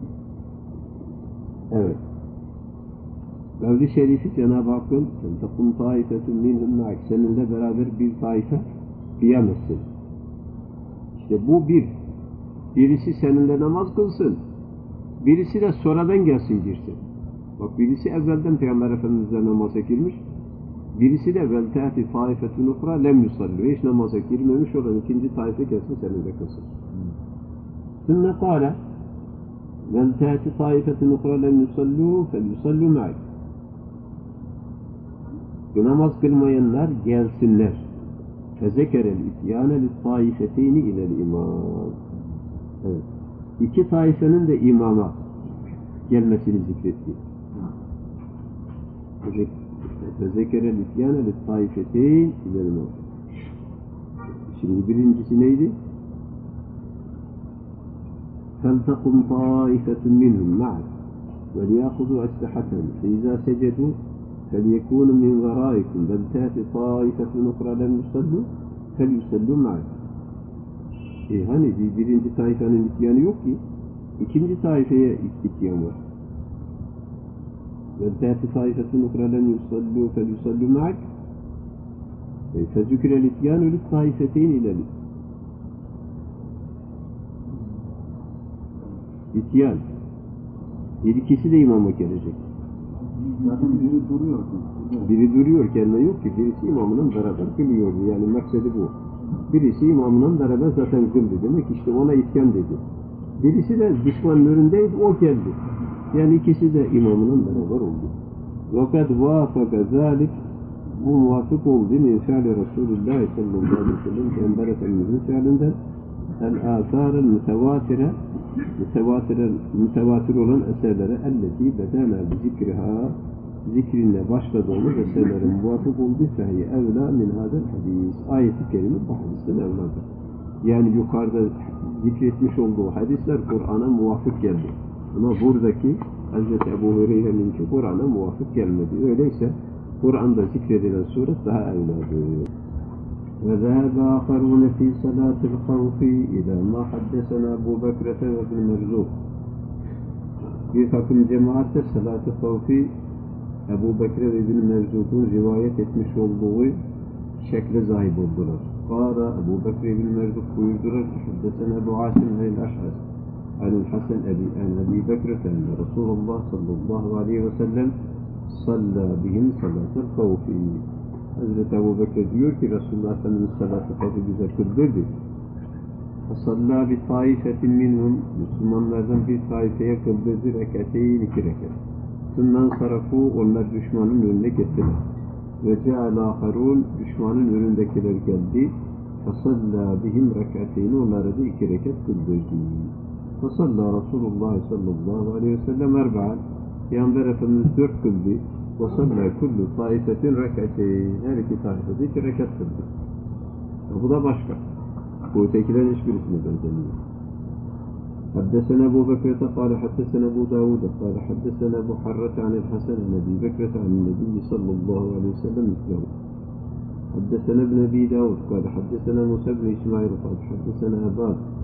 evet. Mevli Şerifi Cenab-ı Hakk'ın فَلْتَقُمْ طَائِفَةٌ مِّنْهُمْ مَعَكَ seninle beraber bir taife kıyam etsin. İşte bu bir. Birisi seninle namaz kılsın. Birisi de sonradan gelsin girsin. Bak birisi evvelden Peygamber Efendimiz'le namaza girmiş. Birisi de vel ta'ti taifetun ukra lem yusallu. Hiç namaza girmemiş olan ikinci taife gelsin seninle kılsın. Sümme kâle vel ta'ti taifetun ukra lem yusallu fel yusallu ma'ik. Namaz kılmayanlar gelsinler. Fezekerel ityâne lit taifeteyni ilel imam. Evet. İki taifenin de imama gelmesini zikretti. Zekerel ityâne lit taifeteyn ilel imam. Şimdi birincisi neydi? فَلْتَقُمْ طَائِفَةٌ مِّنْهُمْ مَعَكَ وَلْيَأْخُذُوا أَسْلِحَتَهُمْ فَإِذَا سَجَدُوا فَلْيَكُونُوا مِنْ وَرَائِكُمْ وَلْتَأْتِ طَائِفَةٌ أُخْرَى لَمْ يُصَلُّوا فَلْيُصَلُّوا مَعَكَ hani birinci taifenin ityanı yok ki ikinci taifeye ityan var. وَلْتَأْتِ طَائِفَةٌ أُخْرَى لَمْ يُصَلُّوا فَلْيُصَلُّوا مَعَكَ فَذُكِرَ الْاِتْيَانُ لِلطَّائِفَتَيْنِ اِلَى İtyan. Bir ikisi de imama gelecek. Zaten biri duruyor. Biri duruyor, gelme yok ki. Birisi imamının beraber kılıyordu. Yani maksedi bu. Birisi imamının beraber zaten kıldı. Demek işte ona ityan dedi. Birisi de düşmanın önündeydi, o geldi. Yani ikisi de imamının beraber oldu. وَقَدْ وَافَقَ ذَٰلِكَ bu muvafık oldu. Min fi'li Resulullah sallallahu aleyhi ve sellem Peygamber Efendimiz'in fiilinden el-âthârel mütevatir olan eserlere elleti bedâna bi zikriha zikrinle başladığımız eserlere muvafık oldu. Fehye evlâ min hâdel hadis. Ayet-i kerime bu hadisten evladır. Yani yukarıda zikretmiş olduğu hadisler Kur'an'a muvafık geldi. Ama buradaki Hz. Ebu Hureyre'ninki Kur'an'a muvafık gelmedi. Öyleyse Kur'an'da zikredilen suret daha evladır. وذهب آخرون في صلاة الخوف إلى ما حدثنا أبو بكرة وابن مرزوق. Bir takım cemaat de salat-ı havfi Ebu Bekir ve İbn Merzuk'un rivayet etmiş olduğu şekle sahip oldular. Kâra Ebu Bekir ve İbn Merzuk buyurdular ki Haddesena Ebu Asim el-Aş'as Anil Hasan Ebi Bekir'te enne Resulullah sallallahu aleyhi ve sellem salla bihim salat-ı havfi. Hazreti Ebu Bekir diyor ki Resulullah Efendimiz salat-ı havfi bize kıldırdı. Fasallâ bi taifetin minhum Müslümanlardan bir taifeye kıldırdı rekateyn 2 rekat. Sından sarafı onlar düşmanın önüne gittiler. Ve cealâharûn düşmanın önündekiler geldi. Fasallâ bihim rekateyn onlara da 2 rekat kıldırdı. Fasallâ Resulullah sallallahu aleyhi ve sellem erba'an Peygamber Efendimiz 4 kıldı. Vasallâ kullu taifetin rekateyn her iki taifede 2 rekat kıldı. Bu da başka. Bu ötekilerin hiçbirisine benzemiyor. حدثنا أبو بكرة قال حدثنا أبو داود قال حدثنا أبو حرة عن الحسن عن أبي بكرة عن النبي صلى الله عليه وسلم مثله. حدثنا ابن أبي داود قال حدثنا موسى بن إسماعيل قال حدثنا أبان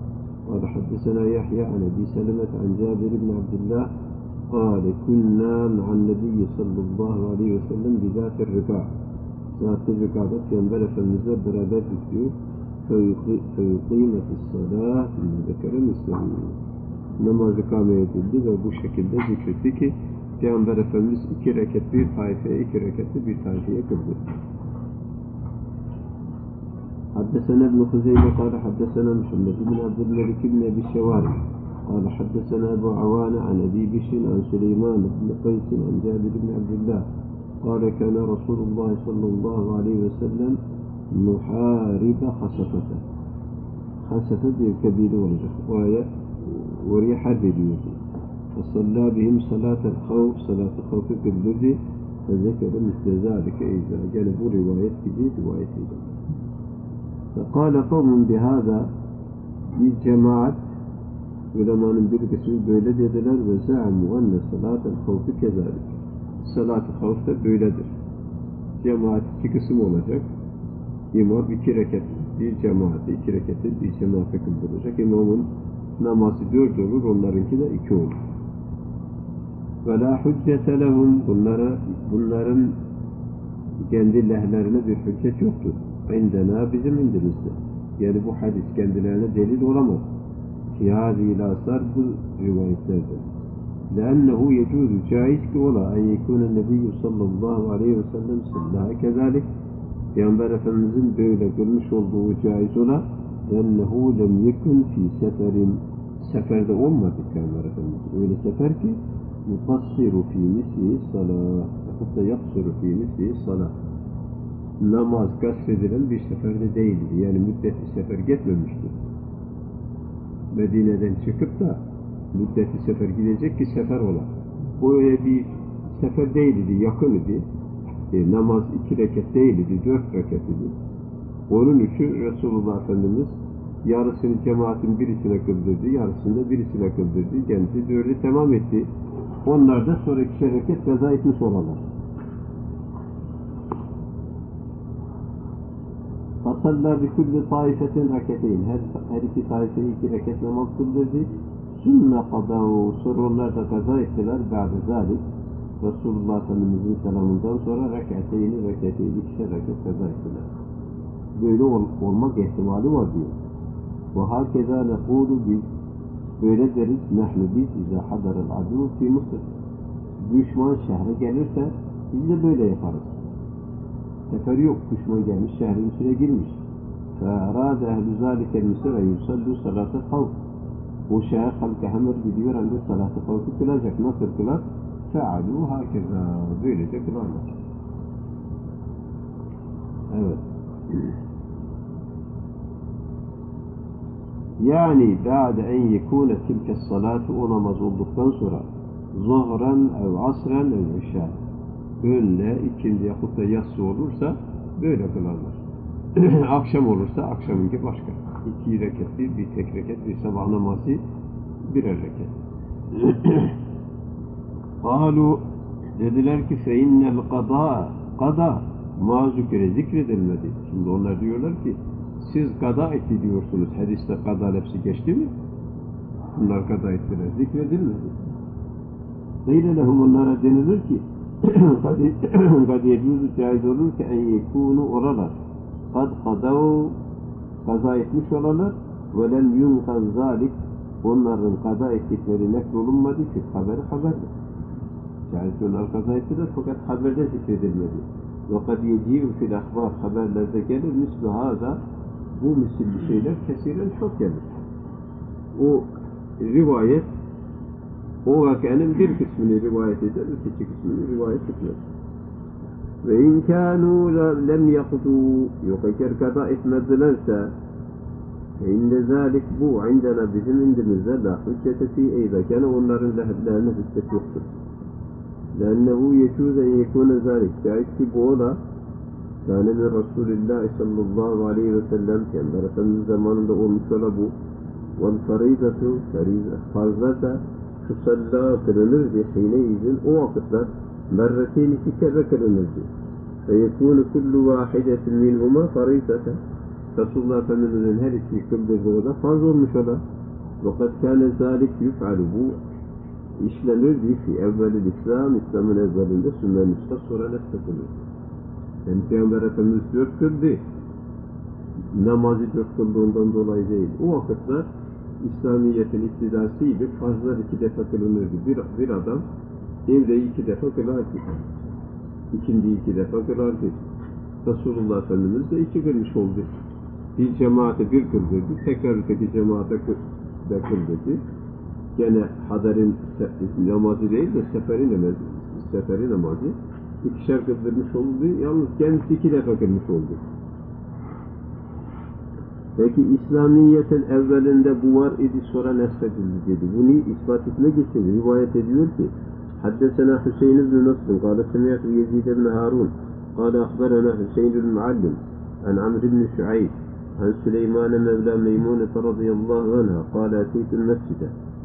قال حدثنا يحيى عن أبي سلمة عن جابر بن عبد الله قال كنا مع النبي صلى الله عليه وسلم بذات الرقاع ذات الرقاعة ينبر فالنزل برابات الديو فيقيمة الصلاة ثم ذكر مثله namaz ikame edildi ve bu şekilde zikretti ki Peygamber Efendimiz 2 rekat bir taifeye, 2 rekatı bir taifeye kıldı. حدثنا ابن خزيمة قال حدثنا محمد بن عبد الملك بن أبي الشوارب قال حدثنا أبو عوانة عن أبي بشر عن سليمان بن قيس عن جابر بن عبد الله قال كان رسول الله صلى الله عليه وسلم محارب خسفته خسفة كبير olacak oraya harp ediyordu. فصلى بهم صلاة الخوف صلاة الخوف kıldırdı فذكر مثل ذلك إذا gene bu rivayet gibi rivayet edildi. فقال قوم بهذا bir cemaat ulemanın bir kısmı böyle dediler ve za'mu enne salatel havfi kezalik. Salat-ı havf da böyledir. Cemaat 2 kısım olacak. İmam 2 rekat bir cemaate, 2 rekatı bir cemaate kıldıracak. İmamın namazı 4 olur, onlarınki de 2 olur. Ve la hüccete lehum bunların kendi lehlerine bir hüccet yoktur. İndena bizim indimizde. Yani bu hadis kendilerine delil olamaz. Fihâzî lâsar bu rivayetlerde. لأنه يجوز caiz ki ola en yekûne nebiyyü sallallahu aleyhi ve sellem sallâhe kezalik. Peygamber Efendimizin böyle kılmış olduğu caiz ola ennehu lem yekun fi seferin seferde olmadı Peygamber Efendimiz. Öyle sefer ki yufassiru fi mislihi salâh hatta yaksuru fi mislihi salâh. Namaz gasredilen bir seferde değildi. Yani müddetli sefer gitmemişti. Medine'den çıkıp da müddetli sefer gidecek ki sefer ola. Bu öyle bir sefer değildi, yakın idi. Namaz 2 rekat değildi, 4 rekat idi. Onun için Resulullah Efendimiz yarısını cemaatin birisine kıldırdı, yarısını birisine kıldırdı. Kendisi 4'ü tamam etti. Onlar da sonraki rekat kaza etmiş olalar. Fasalla bi kulli taifetin reketeyn. Her 2 taifeyi 2 rekat namaz kıldırdı. Sümme kadavu sorunlar da kaza ettiler. Ba'de zalik Resulullah Efendimiz'in selamından sonra rekateyni 2 rekat kaza ettiler. Böyle olmak ihtimali var diyor. Ve hakeza nekulu biz böyle deriz nahnu biz izâ hadarel adu fi Mısır. Düşman şehre gelirse biz de böyle yaparız. Sefer yok. Düşman gelmiş, şehrin içine girmiş. فَاَرَادَ اَهْلُ ذَٰلِكَ الْمِسِرَ يُسَلُّ صَلَاةَ الْخَوْفِ O şehir halkı hemen gidiyor hem de salat-ı havfi kılacak. Nasıl kılar? فَعَلُوا هَكَذَا Böylece kılarlar. Evet. Yani ba'de en yekûne tilke salatu o namaz olduktan sonra zuhran ev asran ev işâ öğle, ikindi yahut da yatsı olursa böyle kılarlar. Akşam olursa akşamınki başka. 2 rekat bir tek rekat, bir sabah namazı birer rekat. Kalu dediler ki feinnel kada ma zikredilmedi. Şimdi onlar diyorlar ki siz kada etti diyorsunuz. Hadiste kada lefsi geçti mi? Bunlar kada ettiler. Zikredilmedi. Gıyle lehum onlara denilir ki kad yecuzu caiz olur ki en yekûnu oralar. Kad kadav kaza etmiş olalar ve lem yunkan zalik onların kaza ettikleri nekrolunmadı ki haberdir. Caiz onlar kaza ettiler fakat haberde zikredilmedi. Ve kad yeci'u fil ahbar haberlerde gelir misli hâzâ bu misilli şeyler kesiren çok gelir. O rivayet o vakanın bir kısmını rivayet eder, öteki kısmını rivayet etmez. Ve in kânû lem yakudû yok eğer kaza etmedilerse inde zâlik bu indena bizim indimizde la hüccete fî eyda gene onların lehlerine hüccet yoktur. Lennehu yecûze en yekûne zâlik caiz ki bu ola kâne min Resulillah sallallahu aleyhi ve sellem Peygamber Efendimiz zamanında olmuş ola bu vel faridatu farzlar da tusalla kılınırdı hine izin o vakitler merretin 2 kere kılınırdı. Ve yekûnu kullu vâhidetin minhuma faridata Resulullah Efendimiz'in her 2 kıldırdığı da farz olmuş ola. وَقَدْ كَانَ ذَٰلِكْ يُفْعَلُ Bu işlenirdi ki evvel-i İslam, İslam'ın evvelinde sünnet nüskat sonra nesle kılıyor. Yani Peygamber Efendimiz 4 kıldı. Namazı 4 kıldığından dolayı değil. O vakitler İslamiyet'in iktidasıyla farzlar 2 defa kılınırdı. Bir adam evde 2 defa kılardı. İkindi 2 defa kılardı. Resulullah Efendimiz de 2 kılmış oldu. Bir cemaate 1 kıldırdı. Tekrar öteki cemaate de kıldırdı. Gene Hader'in namazı değil de seferi namazı 2'şer kıldırmış oldu. Yalnız kendisi 2 defa kılmış oldu. Peki İslamiyet'in evvelinde bu var idi sonra nesledildi dedi. Bunu ispat etmek için rivayet ediyor ki Haddesena Hüseyin ibn Nasr قال سمعت يزيد بن هارون قال أخبرنا حسين بن معلم عن عمرو بن شعيب عن سليمان مولى ميمونة رضي الله عنها قال أتيت المسجد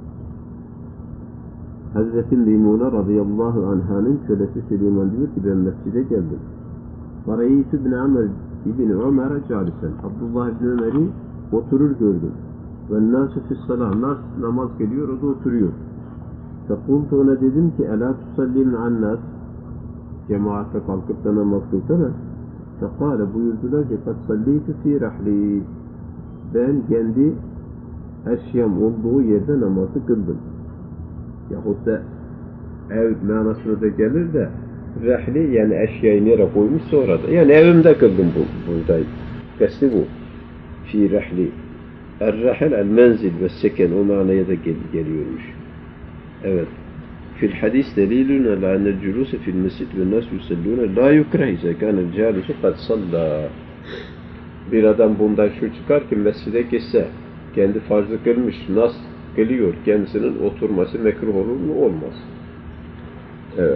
Hazreti Meymune radıyallahu anh'ın kölesi Süleyman diyor ki ben mescide geldim. Farayit ibn Amr ibn Ömer'e calisen. Abdullah ibn Ömer'i oturur gördüm. Ve nâsü fissalâh. Namaz geliyor, o da oturuyor. Fekultu ona dedim ki elâ tusallim annâs. Cemaatle kalkıp da namaz kılsana. Fekâle buyurdular ki kad sallîtü fî rahlî. Ben kendi eşyam olduğu yerde namazı kıldım. Yahut da ev manasına da gelir de rahli yani eşyayı nereye koymuşsa orada. Yani evimde kıldım buradayım. Kasti bu. Fi rahli. Er-rahil el-menzil ve seken o manaya da geliyormuş. Evet. Fil hadis delilun ala enel culusu fil mescid ve nas yusalluna la yukrah ize kanel calisu kad salla. Bir adam bundan şu çıkar ki mescide geçse kendi farzı kılmış. Nas geliyor. Kendisinin oturması mekruh olur mu? Olmaz. Evet.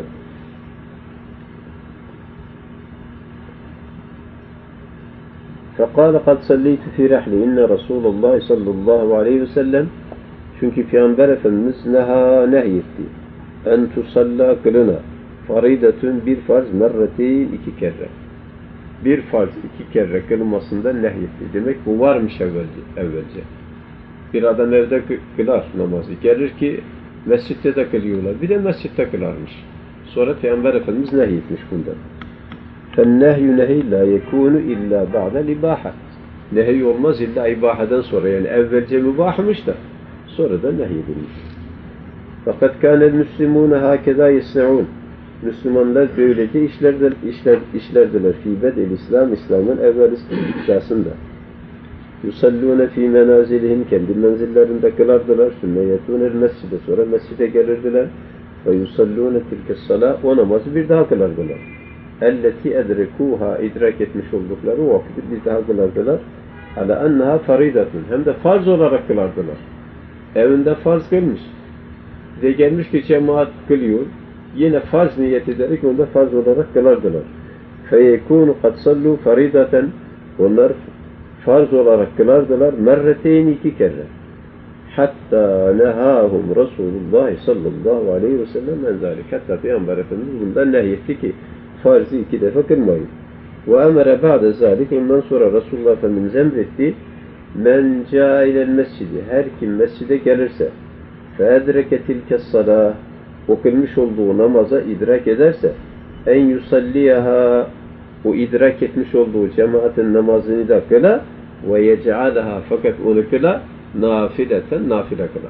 فَقَالَ قَدْ سَلِّيتُ فِي رَحْلِ اِنَّ رَسُولَ اللّٰهِ sallallahu aleyhi ve sellem çünkü Peygamber Efendimiz nehyetti. En tusalla kılına faridetün bir farz merreteyn 2 kere. Bir farz 2 kere kılınmasında nehyetti. Demek bu varmış evvelce. Bir adam evde kılar namazı. Gelir ki mescitte de kılıyorlar. Bir de mescitte kılarmış. Sonra Peygamber Efendimiz nehyetmiş bundan. فَالنَّهْيُ نَهِيْ لَا يَكُونُ اِلَّا بَعْدَ الْاِبَاحَةِ Nehy olmaz illa ibahadan sonra. Yani evvelce mübahmış da sonra da nehyedilmiş. Fakat kânel müslimûne hâkezâ yesne'ûn Müslümanlar böylece işlerdiler. Fî bedel İslam, İslam'ın evvel istikdasında. Yusallûne fî menâzilihim kendi menzillerinde kılardılar. Sümme yetûnel mescide sonra mescide gelirdiler. Ve yusallûne tilkes-salâ o namazı bir daha kılardılar. Elleti edrekûhâ idrak etmiş oldukları o vakti bir daha kılardılar. Ala enneha faridatun hem de farz olarak kılardılar. Evinde farz kılmış. Bize gelmiş ki cemaat kılıyor. Yine farz niyet ederek onda farz olarak kılardılar. Feyekûnu kad sallû faridaten onlar farz olarak kılardılar. Merreteyn 2 kere. Hatta nehâhum Resulullah sallallahu aleyhi ve sellem enzâlik. Hatta Peygamber Efendimiz bundan nehyetti ki farzı 2 defa kılmayın. Ve emere ba'de zâlik ondan sonra Resulullah Efendimiz emretti. Men câilel mescidi her kim mescide gelirse feedreke tilkes-salâh o kılmış olduğu namaza idrak ederse en yusalliyaha o idrak etmiş olduğu cemaatin namazını da kıla ve yec'alaha fakat onu kıla nafileten nafile kıla.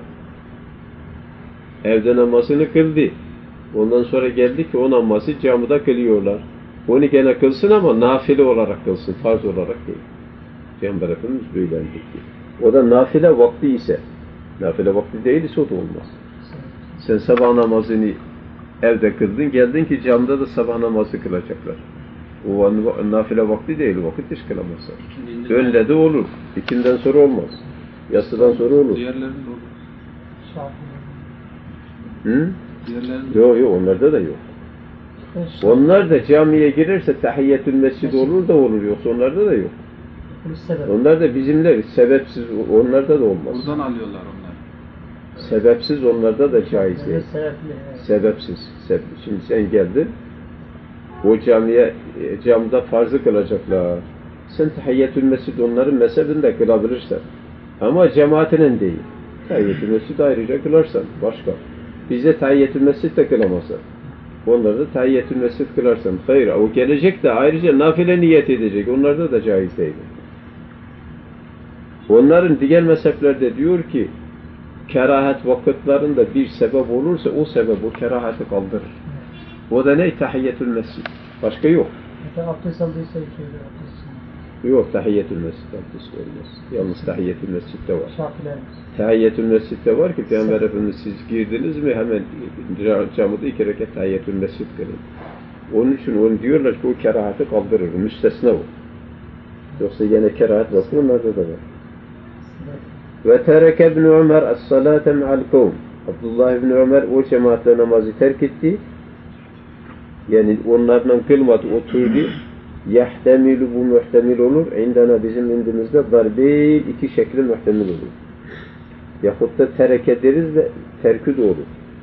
Evde namazını kıldı. Ondan sonra geldi ki o namazı camide kılıyorlar. Onu gene kılsın ama nafile olarak kılsın, farz olarak değil. Peygamber Efendimiz böyle emretti. O da nafile vakti ise, nafile vakti değilse o da olmaz. Sen sabah namazını evde kıldın, geldin ki camda da sabah namazı kılacaklar. O nafile vakti değil, vakit hiç kılamazlar. Önle de olur, ikinden sonra olmaz. Yatsıdan sonra olur. Diğerlerinde olur. Hı? Diğerlerinde Yok, onlarda da yok. Onlar da camiye girerse tahiyyetül mescid olur da olur, yoksa onlarda da yok. Onlar da bizimler, sebepsiz, onlarda da olmaz. buradan alıyorlar onlar. Sebepsiz onlarda da caiz değil. Sebepsiz. Şimdi sen geldin, o camda farzı kılacaklar. Sen tahiyyetül mescid onların mezhebinde kılabilirsen. Ama cemaatinin değil. Tahiyyetül mescid ayrıca kılarsan başka. Bize tahiyyetül mescid de kılamazsan. Onları da tahiyyetül mescid kılarsan. Hayır, o gelecek de ayrıca nafile niyet edecek. Onlarda da caiz değil. Onların diğer mezheplerde diyor ki kerahat vakitlerinde bir sebep olursa o sebep o kerahatı kaldırır. O da ne? Tahiyyetül mescid. Başka yok. Hatta abdest aldıysa şeyde abdest. Yok, tahiyyetül mescid abdest olmaz. Yalnız tahiyyetül mescidde var. Şafiler. Tahiyyetül mescidde var ki Peygamber Efendimiz siz girdiniz mi hemen camıda 2 rekat tahiyyetül mescid kılın. Onun için onu diyorlar ki o kerahatı kaldırır. Müstesna o. Yoksa yine kerahat vakti onlarda da var. Ve tereke ibn Ömer as-salate ma'al kavm. Abdullah ibn Ömer o cemaatle namazı terk etti. Yani onlarla kılmadı, oturdu. Yahtemilu, bu muhtemil olur. İndana, bizim indimizde darbeyn 2 şekli muhtemil olur. Yahut da tereke deriz de terkü de olur.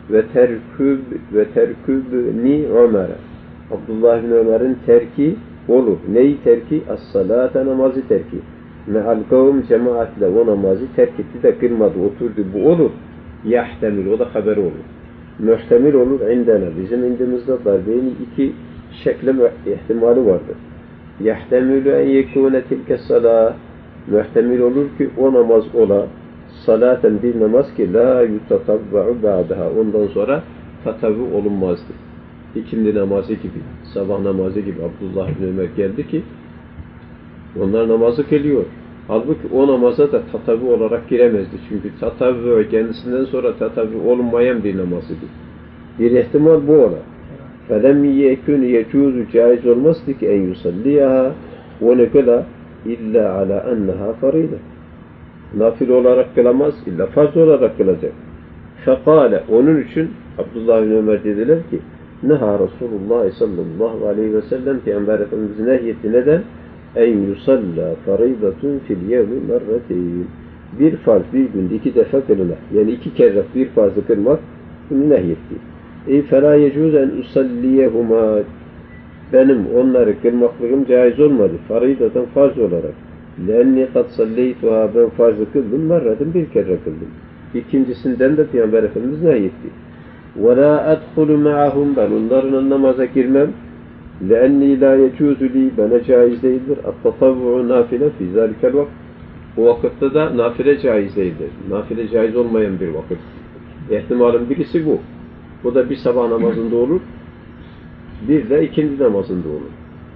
Ve terkübni Ömer'e. Abdullah ibn Ömer'in terki olur. Neyi terki? As-salate, namazı terki. Me'al kavm, cemaatle o namazı terk etti de kılmadı, oturdu. Bu olur. Yahtemil, o da haber olur. Muhtemil olur indana. Bizim indimizde darbeyn 2 şekli ihtimali vardır. Yahtemilü en yekûne tilke salâh. Muhtemil olur ki o namaz ola salaten bir namaz ki la yutatabba'u ba'daha. Ondan sonra tatavu olunmazdı. İkindi namazı gibi, sabah namazı gibi Abdullah ibn Ömer geldi ki onlar namazı kılıyor. Halbuki o namaza da tatavu olarak giremezdi. Çünkü tatavu kendisinden sonra tatavu olmayan bir namazıdır. Bir ihtimal bu ola. فَلَمْ يَكُنْ يَجُوزُ caiz olmazdı ki en yusalliyaha onu kıla illa ala enneha faride. Nafile olarak kılamaz, illa farz olarak kılacak. فَقَالَ onun için Abdullah bin Ömer dediler ki neha Resulullah sallallahu aleyhi ve sellem Peygamber Efendimiz nehyetti neden? En yusalla faridatun fil yevmi merreteyn. Bir farz bir günde 2 defa kılınır. Yani 2 kere bir farzı kılmak bunu nehyetti. فَلَا يَجُوزَ اَنْ اُسَلِّيَهُمَا benim onları kılmaklığım caiz olmadı. Faridaten farz olarak. لَاَنِّي قَدْ صَلَّيْتُهَا ben farzı kıldım. Merradım bir kere kıldım. İkincisinden de Peygamber Efendimiz nehyetti. وَلَا أَدْخُلُ مَعَهُمْ ben onların namaza girmem. لَاَنِّي لَا يَجُوزُ لِي bana caiz değildir. اَتَّطَوُّعُ نَافِلَ فِي ذَٰلِكَ الْوَقْتِ o vakitte de nafile caiz değildir. Nafile caiz olmayan bir vakit. İhtimalin birisi bu. Bu da bir sabah namazında olur, bir de ikindi namazında olur.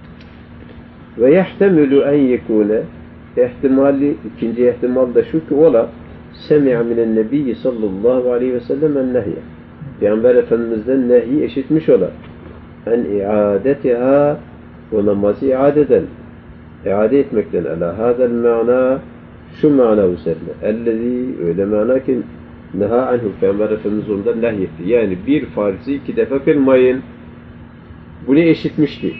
Ve yahtemülü en yekûne ihtimali, ikinci ihtimal da şu ki ola semi'a minen nebiyyi sallallahu aleyhi ve sellem en nehye. Peygamber Efendimiz'den nehi eşitmiş ola. En iadetiha o namazı iade etmekten ala hadel ma'na şu mana üzerine. Ellezî öyle mana ki neha anhu Peygamber Efendimiz ondan nehyetti. Yani bir farzı 2 defa kılmayın. Bunu eşitmişti.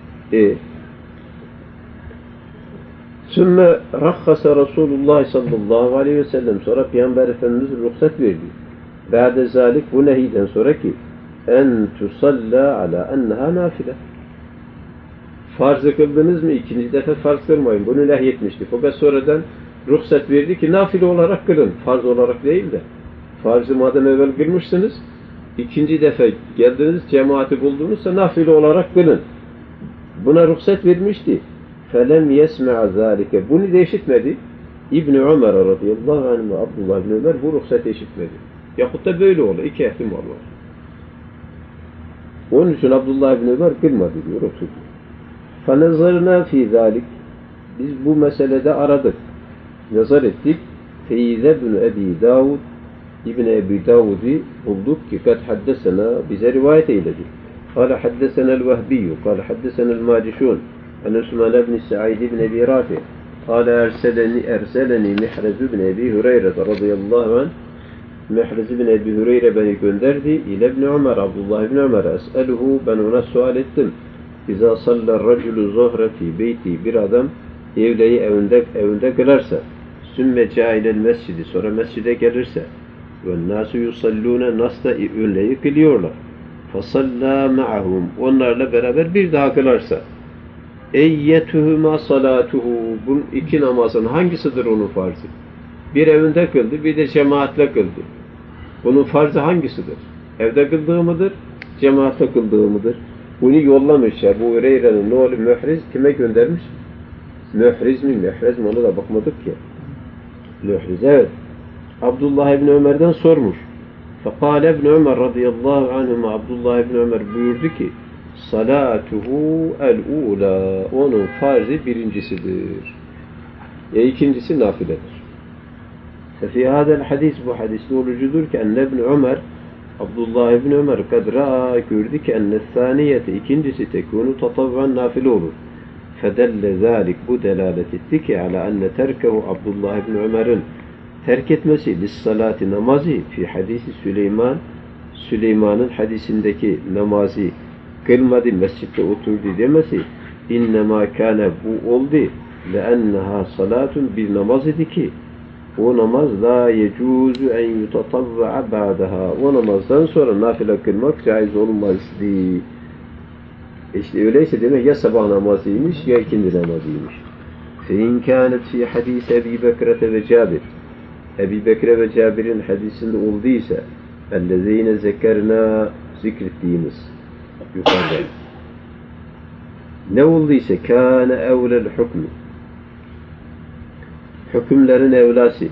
Sümme rakhasa Resulullah sallallahu aleyhi ve sellem sonra Peygamber Efendimiz ruhsat verdi. Ba'de zalik bu nehiden sonra ki en tusalla ala enneha nafile. Farzı kıldınız mı? 2. defa farz kılmayın. Bunu nehyetmişti. Fakat sonradan ruhsat verdi ki nafile olarak kılın. Farz olarak değil de. Farzı madem evvel kılmışsınız, 2. defa geldiniz, cemaati buldunuzsa nafile olarak kılın. Buna ruhsat vermişti. فَلَمْ يَسْمَعَ ذَٰلِكَ bunu da eşitmedi. İbn-i Ömer radıyallahu anh ve Abdullah ibn Ömer bu ruhsatı eşitmedi. Yahut da böyle olur. 2 ihtimal var. Onun için Abdullah ibn Ömer kılmadı diyor, oturdu. فَنَظَرْنَا ف۪ي ذَٰلِكَ biz bu meselede aradık. Nazar ettik. فَاِذَ بْنُ اَب۪ي دَاوُدْ İbn Ebi Davud'u bulduk ki kad haddesena bize rivayet eyledi. Kâle haddesenel vehbiyyü, kâle haddesenel macişûn, en Osman ibn Sa'id ibn Ebi Rafi, kâle erseleni Mihrez ibn Ebi Hureyre radıyallahu anh, Mihrez ibn Ebi Hureyre beni gönderdi, ile ibn Ömer, Abdullah ibn Ömer, es'eluhu, ben ona sual ettim. İzâ sallar raculu zuhre fi beyti, bir adam evleyi evinde kılarsa, sümme cailel mescidi, sonra mescide gelirse, وَالنَّاسُ يُصَلُّونَ nas da önleyi kılıyorlar. فَصَلَّى مَعَهُمْ onlarla beraber bir daha kılarsa اَيَّتُهُمَا صَلَاتُهُ bunun 2 namazın hangisidir onun farzı? Bir evinde kıldı, bir de cemaatle kıldı. Bunun farzı hangisidir? Evde kıldığı mıdır? Cemaatle kıldığı mıdır? Bunu yollamış ya. Bu Hureyre'nin ne oğlu Mühriz kime göndermiş? Mühriz mi, Mühriz mi? Ona da bakmadık ki. Mühriz, evet. Abdullah İbni Ömer'den sormuş. Fekale İbni Ömer radıyallahu anhuma, Abdullah İbni Ömer buyurdu ki salatuhu el-ula, onun farzı birincisidir. İkincisi nafiledir. Fi hadel hadis, bu hadiste olucudur ki enne İbni Ömer, Abdullah İbni Ömer kadra gördü ki enne saniyete, ikincisi tekunu tatavvan, nafile olur. Fedelle zalik, bu delalet etti ki ala enne terkehu, Abdullah İbni Ömer'in terk etmesi lissalati, namazı fi hadisi Süleyman, Süleyman'ın hadisindeki namazı kılmadı, mescitte oturdu demesi innema kâne, bu oldu leenneha salatun, bir namaz idi ki o namaz la yecuzu en yutatavva'a ba'daha, o namazdan sonra nafile kılmak caiz olmazdı. İşte öyleyse demek ya sabah namazıymış ya ikindi namazıymış. فَاِنْ كَانَتْ فِي حَد۪يسِ اَب۪ي بَكْرَةَ وَجَابِرٍ, Ebu Bekre ve Cabir'in hadisinde olduysa اَلَّذ۪ينَ zekerna, zikrettiğimiz yukarıda ne olduysa kâne evlel hükmü, hükümlerin evlası,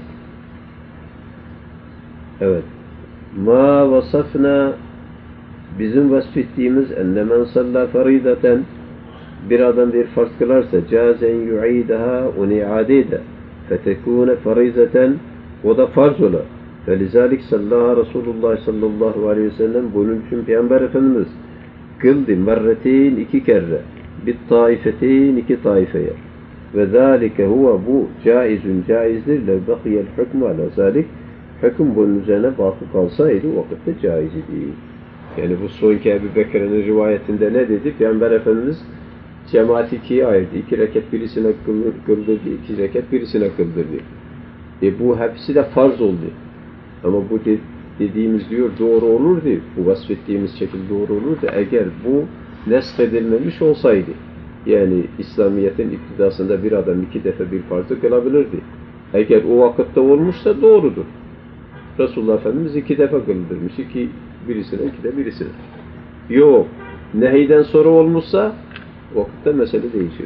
evet, ma vasafna, bizim vasfettiğimiz enne men salla faridaten, bir adam bir farz kılarsa cazen yu'idaha, onu iade eder, fetekûne farizeten, o da farz ola. Felizalik sallaha Resulullah sallallahu aleyhi ve sellem, bunun için Peygamber Efendimiz kıldı merreteyn, iki kere, bit taifeteyn, iki taifeye, ve zâlike huve, bu caizun, caizdir, lev bakiyel hükmü ala zâlik, hüküm bunun üzerine bakı kalsaydı o vakitte caiz idi. Yani bu sonki Ebu Bekir'in rivayetinde ne dedi? Peygamber Efendimiz cemaati ikiye ayırdı. 2 rekat birisine kıldırdı, 2 rekat birisine kıldırdı. Bu hepsi de farz oldu. Ama bu dediğimiz diyor doğru olurdu. Bu vasfettiğimiz şekilde doğru olurdu. Eğer bu nesk edilmemiş olsaydı, yani İslamiyet'in iktidasında bir adam 2 defa bir farzı kılabilirdi. Eğer o vakitte olmuşsa doğrudur. Resulullah Efendimiz 2 defa kıldırmış. Birisine, 2 de birisine. Yok. Nehiden sonra olmuşsa vakitte mesele değişir.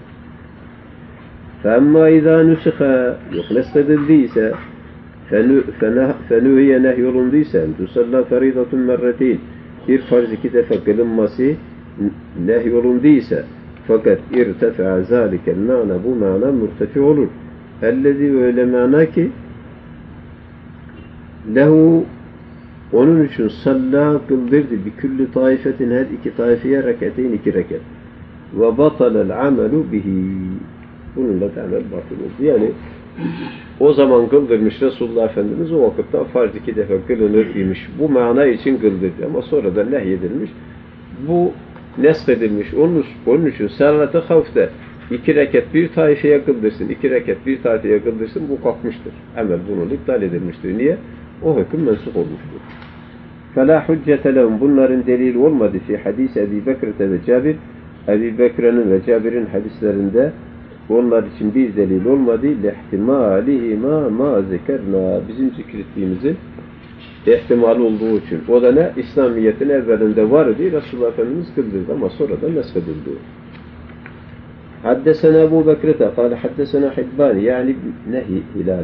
فَاَمَّا اِذَا نُسِخَ, yok nesledildiyse, فَنُهِيَ nehyolunduysa, تُسَلَّى فَرِيدَةٌ مَرَّتِينَ, bir farz 2 defa kılınması nehyolunduysa, fakat اِرْتَفَعَ ذَٰلِكَ الْمَعْنَى, bu mana mürtefi olur. اَلَّذِي, öyle mana ki lehu, onun için salla, kıldırdı bi külli taifetin, her 2 taifeye rekateyn, 2 rekat, ve batalel amelu bihi, bununla da amel batıl oldu. Yani o zaman kıldırmış Resulullah Efendimiz, o vakitte farz 2 defa kılınır imiş. Bu mana için kıldırdı ama sonradan nehyedilmiş. Bu neskedilmiş. Onun için salat-ı havfte 2 rekat bir taifeye kıldırsın, 2 rekat bir taifeye kıldırsın, bu kalkmıştır. Amel bunun iptal edilmiştir. Niye? O hüküm mensup olmuştur. فَلَا حُجَّةَ لَهُمْ, bunların delil olmadı fi hadis Ebu Bekir'te ve Cabir, Ebu Bekir'in ve Cabir'in hadislerinde onlar için bir delil olmadı. لِحْتِمَالِهِمَا مَا zekerna, bizim zikrettiğimizin ihtimal olduğu için. O da ne? İslamiyet'in evvelinde vardı. Resulullah Efendimiz kıldırdı ama sonradan neshedildi. حدثنا أبو بكرة قال حدثنا حبان يعني نهي هلال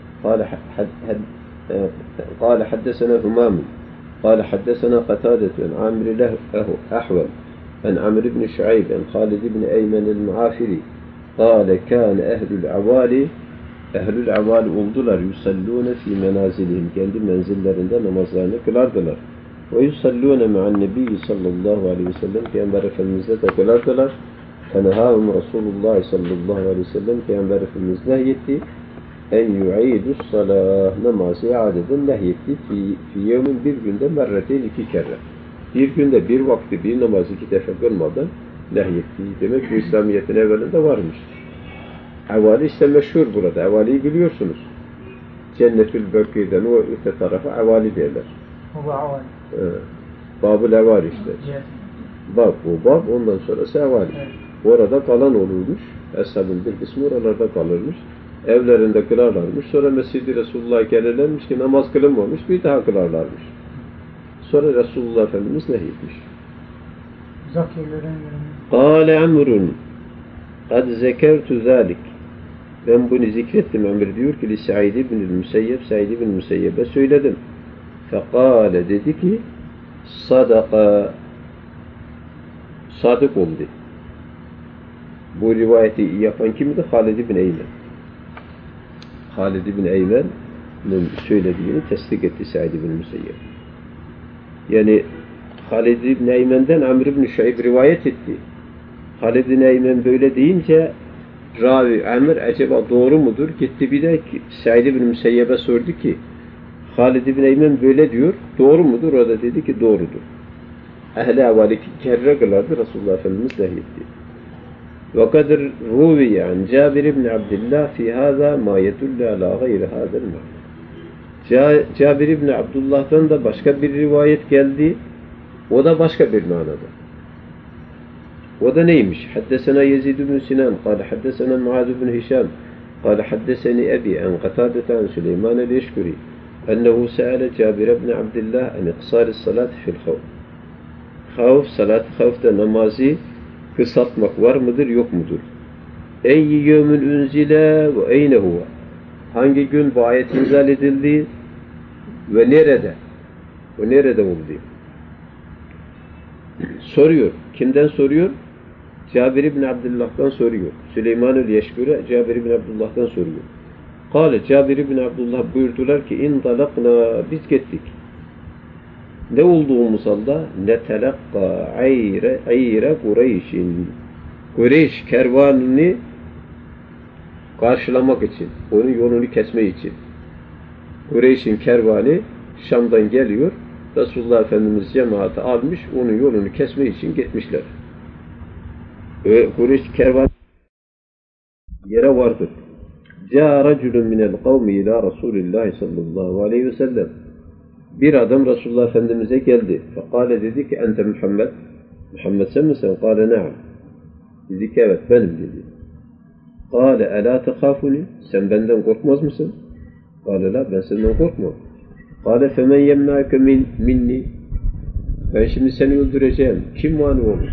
قال حدثنا همام قال حدثنا قتادة عن عامر له أحول عن عمرو بن شعيب عن خالد بن أيمن المعافري قال كان ehlül avali oldular, yusallûne fî menazilihim, kendi menzillerinde namazlarını kılardılar. Ve yusallûne me'an nebiyyi sallallahu aleyhi ve sellem, Peygamber Efendimiz'le de kılardılar. Fenehâhum Resulullah sallallahu aleyhi ve sellem, Peygamber Efendimiz nehyetti. En yu'idus salâh, namazı iadeden nehyetti. Fî yevmin, bir günde merreteyn, 2 kere. Bir günde bir vakti bir namazı 2 defa kılmadan nehyetti. Demek bu İslamiyet'in evvelinde varmış. Avali işte meşhur burada. Avali'yi biliyorsunuz. Cennetül Bekir'den o öte tarafa avali derler. Bu avali. Bab-ül Eval işte. Bab, o bab, ondan sonrası avali. Evet. Orada kalan olurmuş. Eshabın bir kısmı oralarda kalırmış. Evlerinde kılarlarmış. Sonra Mescid-i Resulullah gelirlermiş ki namaz kılınmamış. Bir daha kılarlarmış. Sonra Resulullah Efendimiz nehyetmiş. Uzak yerlere göre. Kâle Amrun kad zekertu zâlik. Ben bunu zikrettim. Emir diyor ki Sa'id ibn Müseyyeb, Sa'id ibn Müseyyeb'e söyledim. Fekâle dedi ki sadaka, sadık oldu. Bu rivayeti yapan kimdi? Halid ibn Eymen. Halid ibn Eymen'in söylediğini tasdik etti Sa'id ibn Müseyyeb. Yani Halid ibn Eymen'den Amr ibn Şuayb rivayet etti. Halid ibn Eymen böyle deyince ravi Amr acaba doğru mudur? Gitti bir de Sa'id ibn Müseyyeb'e sordu ki Halid ibn Eymen böyle diyor. Doğru mudur? O da dedi ki doğrudur. Ehl-i evvali kerre kılardı. Resulullah Efendimiz nehyetti. وَقَدْ رُوِيَ عَنْ جَابِرِ بْنِ عَبْدِ اللّٰهِ فِي هَذَا مَا يَدُلَّ عَلَى غَيْرِ هَذَا الْمَعْنَى Cabir ibn Abdullah'tan da başka bir rivayet geldi. O da başka bir manada. O da neymiş? Haddesena Yezid ibn Sinan, قال حدثنا معاذ بن هشام, قال حدثني أبي عن قتادة عن سليمان اليشكري أنه سأل جابر بن عبد الله عن إقصار الصلاة في الخوف. Salat havfta namazı kısaltmak var mıdır, yok mudur? Eyyi yevmün ünzile ve eyne huve? Hangi gün bu ayet inzal edildi ve nerede? O nerede oldu? Soruyor. Kimden soruyor? Cabir ibn Abdullah'tan soruyor. Süleyman-ül Yeşkür'e Cabir ibn Abdullah'tan soruyor. Kâle Cabir ibn Abdullah buyurdular ki indalakna, biz gittik. Ne olduğumuz halde netelakka ayre Kureyş'in. Kureyş kervanını karşılamak için, onun yolunu kesmek için. Kureyş'in kervanı Şam'dan geliyor. Resulullah Efendimiz cemaati almış, onun yolunu kesmek için gitmişler. Kureyş kervanı yere vardı. Câ raculun minel kavmi ila Resulillah sallallahu aleyhi ve sellem. Bir adam Resulullah Efendimiz'e geldi. Fekale dedi ki ente Muhammed. Muhammed sen misin? Kale na'am. Dedi ki evet benim dedi. Kale elâ tekâfuni. Sen benden korkmaz mısın? Kale la ben senden korkmam. Kale femen yemnâke minni. Ben şimdi seni öldüreceğim. Kim mani olur?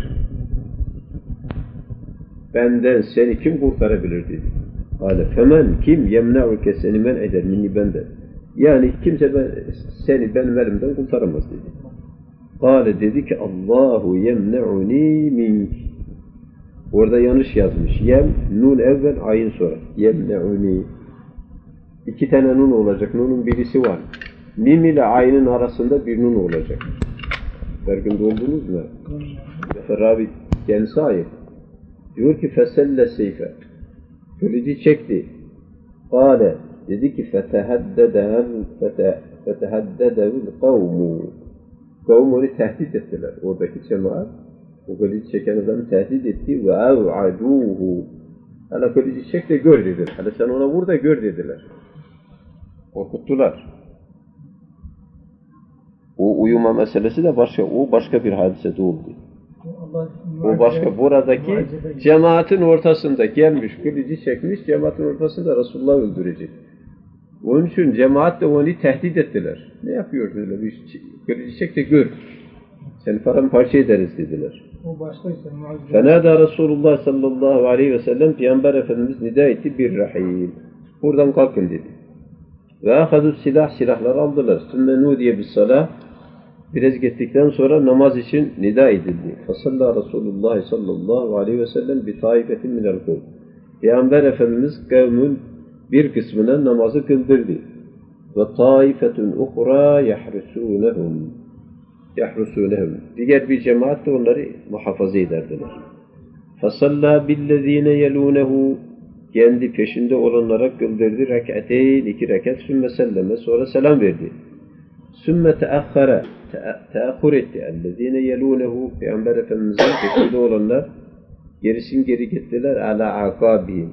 Benden seni kim kurtarabilir dedi. Kale femen kim yemnâke seni men eder minni benden. Yani kimse seni benim elimden kurtaramaz dedi. Kale dedi ki Allahu yemne'uni mink. Orada yanlış yazmış. Yem, nun evvel, ayin sonra. Yemne'uni. 2 tane nun olacak. Nunun birisi var. Mim ile ayinin arasında bir nun olacak. Farkında oldunuz mu? Ravi kendisi ayet. Diyor ki feselle seyfe. Kılıcı çekti. Kale dedi ki fetehaddedehu kavmu. Kavm onu tehdit ettiler. Oradaki cemaat o kılıcı çeken adamı tehdit etti ve ev'aduhu. Hala kılıcı çek de gör dediler. Hala sen ona vur da gör dediler. Korkuttular. O uyuma meselesi de başka bir hadise oldu. O başka. Buradaki cemaatin ortasında gelmiş, kılıcı çekmiş, cemaatin ortasında Resulullah öldürecek. Onun için cemaat de onu tehdit ettiler. Ne yapıyor böyle bir kılıcı çek de gör. Seni paramparça ederiz dediler. O başkaysa muazzez. Fenâdâ Resulullah sallallahu aleyhi ve sellem Peygamber Efendimiz nida etti bir rahil. Buradan kalkın dedi. Ve ahadü silahlar aldılar. Sümme nudiye bis salah. Biraz gittikten sonra namaz için nida edildi. Fasalla Resulullah sallallahu aleyhi ve sellem bi taifetin minel kul. Peygamber Efendimiz kavmin bir kısmına namazı kıldırdı. Ve taifetun uhra yahrusunehum. Diğer bir cemaat de onları muhafaza ederdiler. Fasalla billezine yelunehu. Kendi peşinde olanlara kıldırdı. Rek'ateyn 2 rekat sümme selleme. Sonra selam verdi. Sümme teahhur etti. Ellezine yelunehu. Peygamber Efendimiz'in peşinde olanlar gerisin geri gittiler. Ala akabihim.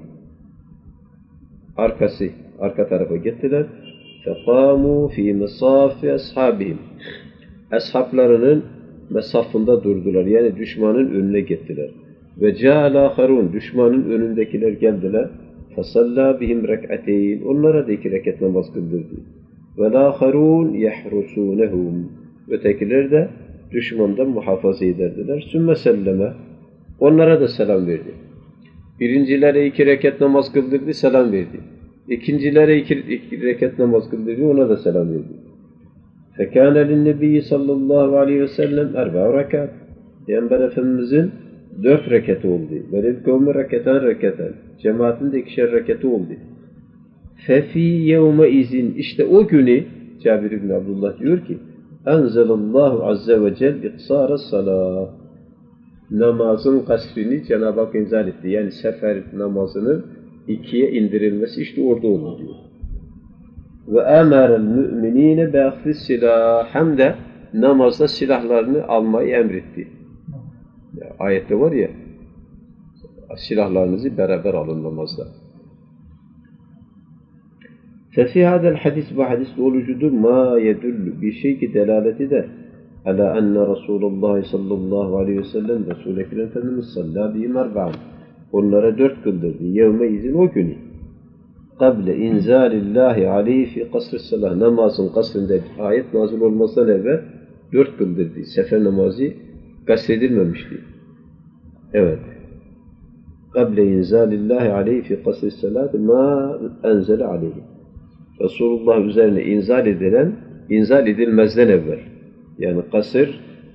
Arka tarafa gittiler. Fekamu fi mesafi ashabihim. Ashablarının mesafında durdular. Yani düşmanın önüne gittiler. Ve câl âkharûn. Düşmanın önündekiler geldiler. فَصَلَّى بِهِمْ رَكْعَتَيْنِ Onlara da 2 rekat namaz kıldırdı. وَالْآخَرُونَ يَحْرُسُونَهُمْ Ötekiler de düşmandan muhafaza ederdiler. Sümme selleme onlara da selam verdi. Birincilere 2 rekat namaz kıldırdı, selam verdi. İkincilere 2 rekat namaz kıldırdı, ona da selam verdi. فَكَانَ لِلنَّبِيِّ sallallahu aleyhi ve sellem 4 rekat. Peygamber Efendimizin 4 rekatı oldu. Velil kavmi rekatan. Cemaatin de 2'şer rekatı oldu. Fefi yevme izin. İşte o günü Cabir İbni Abdullah diyor ki Enzelallahu azze ve cel iksara salah. Namazın kasrini Cenab-ı Hak inzal etti. Yani sefer namazının 2'ye indirilmesi işte orada oldu diyor. Ve emerel müminine be'ahfis silah. Hem de namazda silahlarını almayı emretti. Ya, ayette var ya silahlarınızı beraber alın namazda. Fefi hadel hadis bu hadis olucudur. Ma yedullu bir şey ki delalet eder. Ala enne Resulullah sallallahu aleyhi ve sellem Resul-i Ekrem Efendimiz sallallahu aleyhi ve sellem onlara 4 kıldırdı. Yevme izin o günü. Kable inzalillahi aleyhi fi kasr-ı salah. Namazın kasrında ayet nazil olmasından evvel 4 kıldırdı. Sefer namazı kastedilmemişti. Evet. Kable inzalillahi aleyhi fi kasr-ı salat ma enzele aleyhi. Resulullah üzerine inzal edilmezden evvel. Yani kasır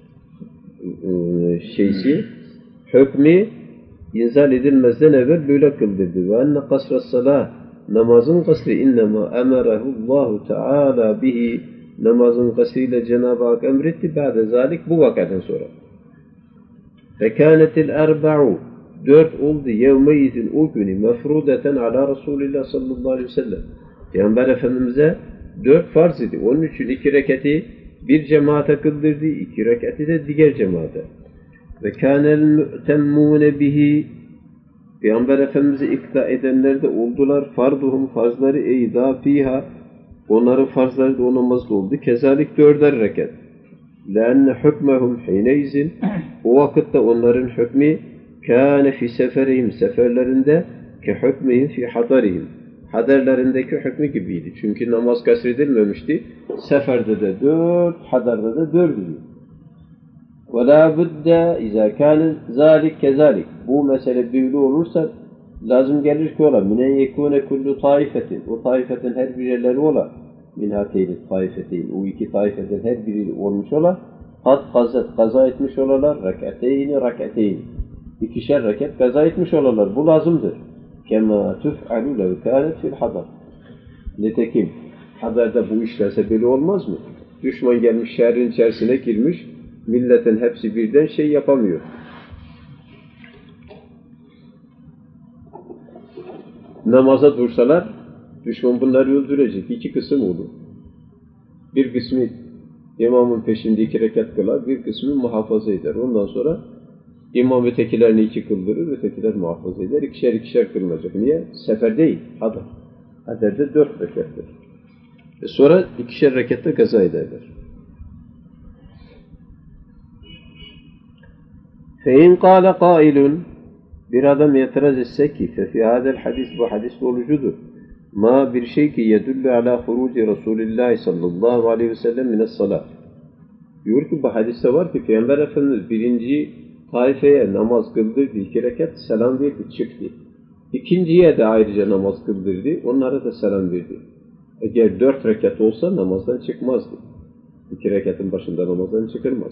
hükmü inzal edilmezden evvel böyle kıldırdı. Ve enne kasr-ı salah namazın kasrı innema emerehullahu teala bihi namazın kasrıyla Cenab-ı Hak emretti. Ba'de zalik bu vakadan sonra. Fekânetil erba'u 4 oldu yevmeyizin o günü mefrudeten ala Resulillah sallallahu aleyhi ve sellem. Peygamber Efendimiz'e 4 farz idi. Onun için 2 rekati bir cemaate kıldırdı, 2 rekati de diğer cemaate. Ve kânel mü'temmûne bihi Peygamber Efendimiz'e ikta edenler de oldular. Farduhum farzları eyda fiha onların farzları da o namazda oldu. Kezalik 4'er rekat. لَاَنَّ حُكْمَهُمْ حِينَيْزٍ O vakitte onların hükmü kâne fi seferihim seferlerinde ke hükmihim fi hadarihim haderlerindeki hükmü gibiydi. Çünkü namaz kasredilmemişti. Seferde de 4, hadarda da 4 idi. وَلَا بُدَّ اِذَا كَانَ ذَٰلِكْ كَذَٰلِكْ Bu mesele böyle olursa lazım gelir ki ola مِنَنْ يَكُونَ كُلُّ taifetin O taifetin her birileri ola min hateyni taifeteyn O 2 taifetin her biri olmuş ola kaza etmiş olalar rakateyn 2'şer rekat kaza etmiş olalar. Bu lazımdır. Kema tuf'alu lev kânet fil hadar. Nitekim hadarda bu işlerse böyle olmaz mı? Düşman gelmiş şehrin içerisine girmiş, milletin hepsi birden şey yapamıyor. Namaza dursalar, düşman bunları öldürecek. 2 kısım olur. Bir kısmı imamın peşinde 2 rekat kılar, bir kısmı muhafaza eder. Ondan sonra İmam ötekilerini 2 kıldırır, ötekiler muhafaza eder. 2'şer kılınacak. Niye? Sefer değil, hadar. Haderde 4 rekattır. Sonra 2'şer rekatta kaza ederler. فَاِنْ قَالَ قَائِلٌ Bir adam itiraz etse ki فَفِي هَذَا الْحَدِيث Bu hadis olucudur. Ma bir şey ki yedullu ala huruci Resulullah sallallahu aleyhi ve sellem mine's-salat. Diyor ki bu hadiste var ki Peygamber Efendimiz birinci taifeye namaz kıldırdı, 2 rekat selam verdi, çıktı. İkinciye de ayrıca namaz kıldırdı, onlara da selam verdi. Eğer 4 rekat olsa namazdan çıkmazdı. 2 rekatın başında namazdan çıkılmaz.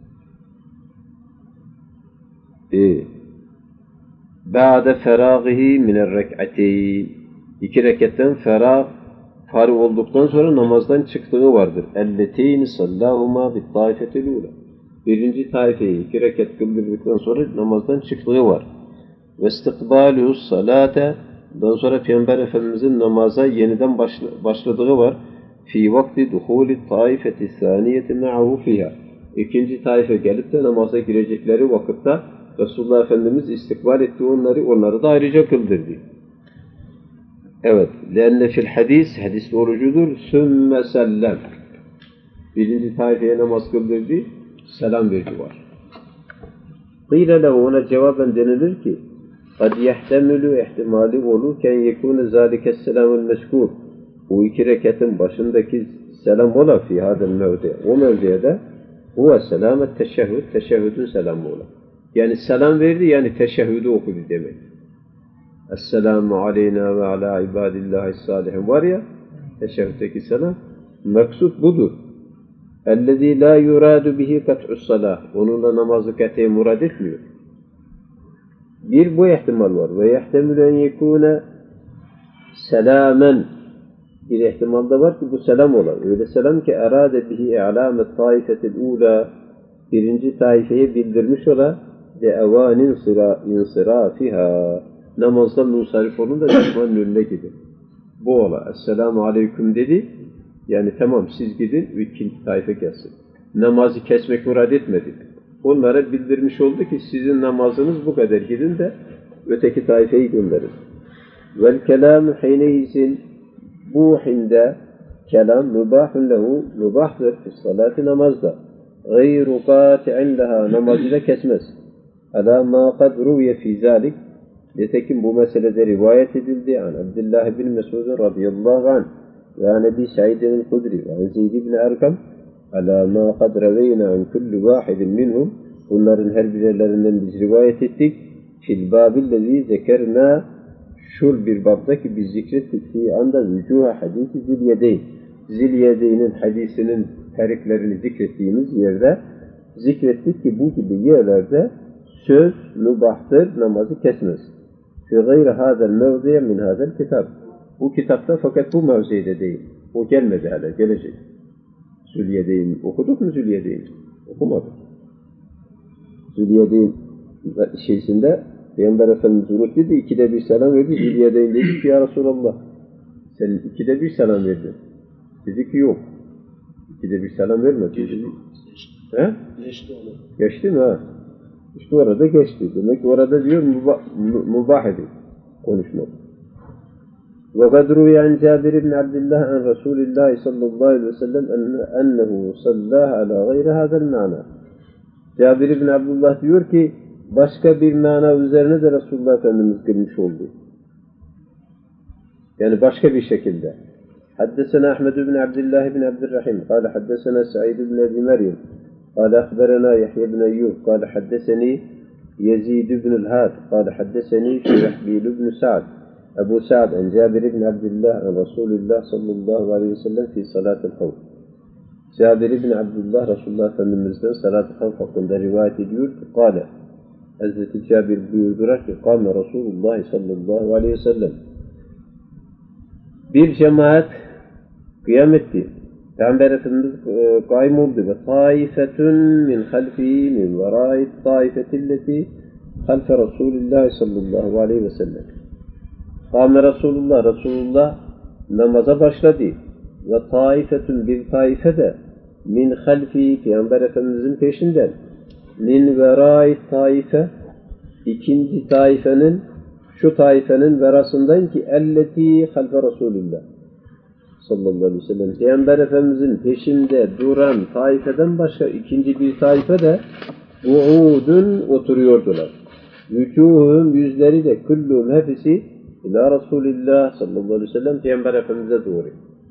Ba'de ferâgihi miner rek'ateyn 2 rekattan farı olduktan sonra namazdan çıktığı vardır. Elleteyni sallâhumâ bit taifetil ûlâ Birinci taifeyi 2 rekat kıldırdıktan sonra namazdan çıktığı var. Ve istikbalü salate daha sonra Peygamber Efendimizin namaza yeniden başladığı var. Fi vakti duhuli taifeti saniyeti ma'ahu fiha. İkinci taife gelip de namaza girecekleri vakitte Resulullah Efendimiz istikbal etti onları da ayrıca kıldırdı. Evet. Lenne fil hadis orucudur. Sümme sellem. Birinci taifeye namaz kıldırdı. Selam verdi var. Kıyle lehu ona cevaben denilir ki kad yehtemülü ihtimali olurken yekûne zâlikes selamul meskûr. Bu iki rekatın başındaki selam ola fi hadel mevdi. O mevdiye de huve selamet teşehhüd. Teşehhüdün selamı ola. Yani selam verdi, yani teşehhüdü okudu demek. Esselamu aleyna ve ala ibadillahi salihin var ya, teşehhüddeki selam. Maksud budur. Ellezî lâ yurâdu bihi kat'us salâh. Onunla namazı katiye murad etmiyor. Bir bu ihtimal var. Ve yehtemülü en yekûne selâmen. Bir ihtimal da var ki bu selam olan. Öyle selam ki erâde bihi i'lâmet taifetil ûlâ. Birinci taifeye bildirmiş ola ve evânin insirâfihâ. Namazdan musarif olun da düşmanın önüne gidin. Bu ola. Esselamu aleyküm dedi. Yani tamam siz gidin, ikinci taife gelsin. Namazı kesmek murad etmedik. Onlara bildirmiş oldu ki sizin namazınız bu kadar, gidin de öteki taifeyi gönderin. Vel kelamü hineyizin, bu hinde kelam mübahun lehu, mübahtır fi salati namazda. Gayru kâti'in leha, namazı da kesmez. Alâ mâ kad ruviye fî zâlik, nitekim bu meselede rivayet edildi. An Abdullah bin Mesud radıyallahu anh ve an Ebi Sa'idin el-Hudri ve an Zeyd ibn Erkam alâ mâ kad reveyna an kulli vâhidin minhum, bunların her birerlerinden biz rivayet ettik. Fil bâbillezî zekerna, şur bir babdaki biz zikrettik fi anda vücuha hadisi Zilyedeyn. Zilyedeyn'in hadisinin tariklerini zikrettiğimiz yerde zikrettik ki bu gibi yerlerde söz mübahtır, namazı kesmez. Fi gayri hâzel mevziye min hâzel kitap. Bu kitapta fakat bu mevzide değil. O gelmedi hala, gelecek. Zülyedeyn okuduk mu Zülyedeyn? Okumadık. Zülyedeyn şeysinde Peygamber Efendimiz unuttu, ikide bir selam verdi. Zülyedeyn dedi ki ya Resulallah sen ikide bir selam verdin. Dedi ki yok. İkide bir selam vermedi. Geçti. He? Geçti onu. Geçti mi ha? İşte orada geçti. Demek ki orada diyor mübah edin konuşmak. وَقَدْ رُوِيَ عَنْ جَابِرِ بْنِ عَبْدِ اللّٰهِ عَنْ رَسُولِ اللّٰهِ صَلَّى اللّٰهِ عَلَيْهِ وَسَلَّمْ أَنَّهُ صَلَّاهَ عَلَى غَيْرِ هَذَا الْمَعْنَى. Cabir ibn Abdullah diyor ki başka bir mana üzerine de Resulullah Efendimiz girmiş oldu. Yani başka bir şekilde. حدثنا أحمد بن عبد الله بن عبد الرحيم قال حدثنا سعيد بن أبي مريم قال أخبرنا يحيى بن أيوب قال حدثني يزيد بن الهاد قال حدثني شرحبيل بن سعد أبو سعد عن جابر بن عبد الله عن رسول الله صلى الله عليه وسلم في صلاة الخوف. Cabir ibn Abdullah Resulullah Efendimiz'den salat-ı havf hakkında rivayet ediyor ki kâle, Hazreti Cabir buyurdular ki kâme Resulullah sallallahu aleyhi ve sellem, bir cemaat kıyam etti. Peygamber Efendimiz kaim oldu ve taifetun min halfi min verâit taifetilleti halfe Resulullah sallallahu aleyhi ve sellem. Kâme Resulullah namaza başladı ve taifetun bir taife de min halfi Peygamber Efendimizin peşinden min verâit taife ikinci taifenin şu taifenin verasından ki elleti halfe Resulullah sallallahu aleyhi ve sellem. Peygamber Efendimizin peşinde duran taifeden başka ikinci bir taife de bu'udun oturuyordular. Vücuhum yüzleri de kullum hepsi ila Resulillah sallallahu aleyhi ve sellem Peygamber Efendimiz'e doğru.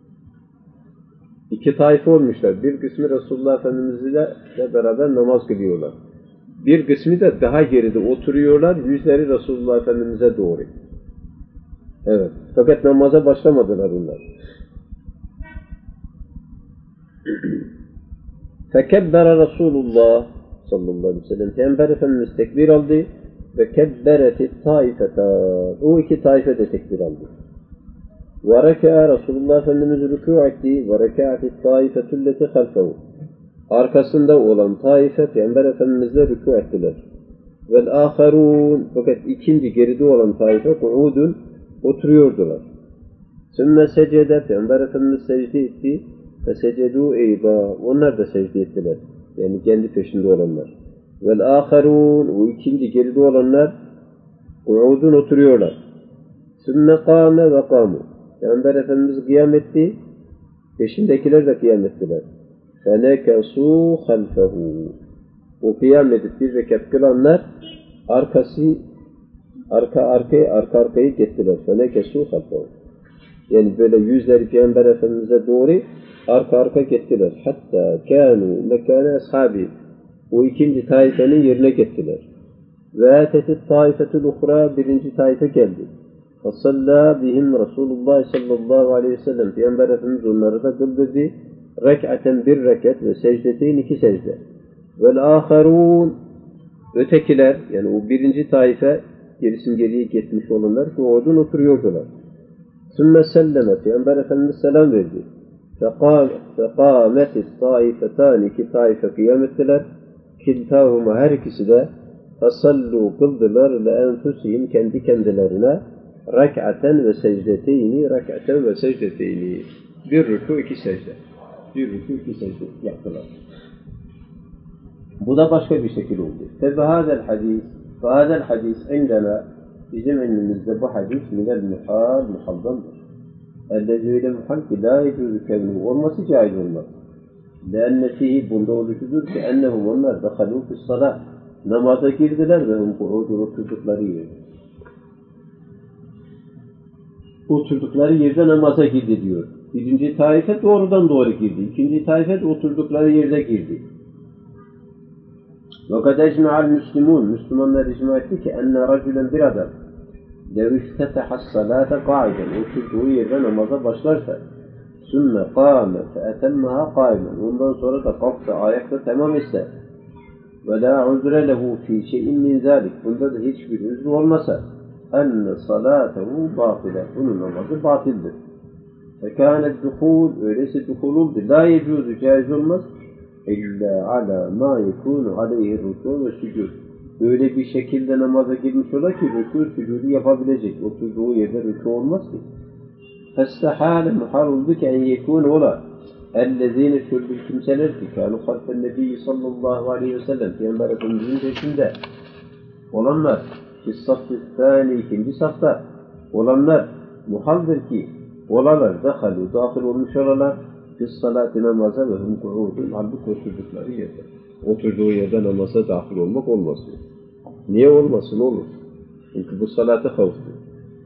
İki taife olmuşlar. Bir kısmı Resulullah Efendimiz'le beraber namaz kılıyorlar. Bir kısmı da daha geride oturuyorlar. Yüzleri Resulullah Efendimiz'e doğru. Evet. Fakat namaza başlamadılar onlar. Fekebbere Resulullah sallallahu aleyhi ve sellem. Peygamber Efendimiz tekbir aldı ve kebbereti taifeta. O iki taife de tekbir aldı. Ve reka'a Resulullah Efendimiz rükû etti ve reka'ati taifetulleti halfehu. Arkasında olan taife Peygamber Efendimiz'le rükû ettiler. Vel âkharûn, fakat ikinci geride olan taife ku'udun oturuyordular. Sümme secede, Peygamber Efendimiz secde etti ve secedû eyda, onlar da secde ettiler. Yani kendi peşinde olanlar. Vel âkharûn, o ikinci geride olanlar ku'udun oturuyorlar. Sümme kâme ve kâmu. Peygamber Efendimiz kıyam etti, peşindekiler de kıyam ettiler. فَنَكَسُوا خَلْفَهُ. O kıyam edip bir rekat kılanlar arka arkaya gittiler. Fenekesu halfahu. Yani böyle yüzleri Peygamber Efendimiz'e doğru arka gittiler. Hatta kânû mekâne ashabi. O ikinci taifenin yerine gittiler. Ve atetit taifetul uhra, birinci taife geldi. Fasalla bihim Resulullah sallallahu aleyhi ve sellem. Peygamber Efendimiz onları da kıldırdı. Rek'aten bir rekat ve secdeteyn iki secde. Vel âkharûn, ötekiler, yani o birinci taife, gerisin geriye gitmiş olanlar, şu oradan oturuyordular. Sümme selleme, Peygamber Efendimiz selam verdi. Fekâmetis taifetâni, iki taife kıyam ettiler. Kiltâhuma, her ikisi de fasallû, kıldılar le enfusihim, kendi kendilerine rek'aten ve secdeteyni, rek'aten ve secdeteyni. Bir rükû, iki secde. Bir rükû, iki secde yaptılar. Bu da başka bir şekil oldu. Fehâzel hadis indena, bizim elimizde bu hadis minel muhal, muhaldandır. Ellezî öyle muhal ki la yecûzü kevnuhu, olması caiz olmaz. Leenne fihi, bunda oluşudur ki ennehum, onlar dakhalû fissalâh, namaza girdiler ve hum ku'ûdur, oturdukları yerde. Oturdukları yerde namaza girdi diyor. Birinci taife doğrudan doğru girdi. İkinci taife de oturdukları yerde girdi. وَقَدْ اَجْمَعَ الْمُسْلِمُونَ, Müslümanlar icma etti ki enne racülen, bir adam لَوْ اِفْتَتَحَ الصَّلَاةَ قَاعِدًا, oturduğu yerde namaza başlarsa ثُمَّ قَامَ فَاَتَمَّهَا قَائِمًا, ondan sonra da kalktı, ayakta tamam etse وَلَا عُذْرَ لَهُ فِي شَيْءٍ مِنْ ذَٰلِكَ, bunda da hiçbir üzrü olmasa enne صَلَاتَهُ بَاطِلَةٌ, bunun namazı batildir. فَكَانَ الدُّخُولُ, öyleyse dukhul oldu. لَا يَجُوزُ, caiz olmaz. İlla ala ma yekunu aleyhi rükû ve sücud. Öyle bir şekilde namaza girmiş ola ki rükû sücudu yapabilecek. Oturduğu yerde rükû olmaz ki. Festehâle, muhal oldu ki en yekûne ola. Ellezîne, şöyle kimseler ki kânu halfen nebiyyi sallallahu aleyhi ve sellem, Peygamber Efendimiz'in peşinde olanlar, fissafı thâni, ikinci safta olanlar muhaldir ki olalar dakhalû, dahil olmuş olalar fis-salâti, namaza ve hum ku'ûdun, halbuki oturdukları yerde. Oturduğu yerde namaza dahil olmak olmaz. Niye olmasın? Olur. Çünkü bu salat-ı havftur.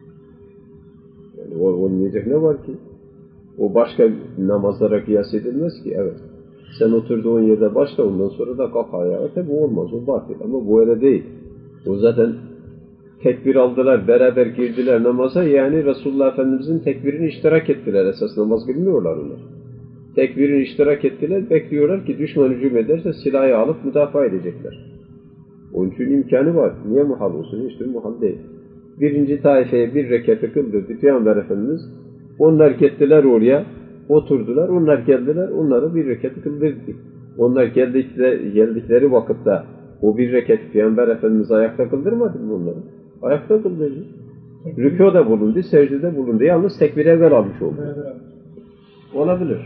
Yani olmayacak ne var ki? O başka namazlara kıyas edilmez ki. Evet. Sen oturduğun yerde başla, ondan sonra da kalk ayağa. Tabi olmaz. O batil. Ama bu öyle değil. O zaten tekbir aldılar, beraber girdiler namaza. Yani Resulullah Efendimiz'in tekbirini iştirak ettiler. Esas namaz bilmiyorlar onlar. Tekbirini iştirak ettiler, bekliyorlar ki düşman hücum ederse silahı alıp müdafaa edecekler. Onun için imkanı var. Niye muhal olsun? Hiçbir muhal değil. Birinci taifeye bir rekatı kıldırdı Peygamber Efendimiz. Onlar gittiler oraya, oturdular. Onlar geldiler, onları bir rekatı kıldırdı. Onlar geldikleri vakitte o bir rekatı Peygamber Efendimiz ayakta kıldırmadı mı onları? Ayakta kıldırdı. Rükûda bulundu, secdede bulundu. Yalnız tekbir evvel almış oldu. Olabilir.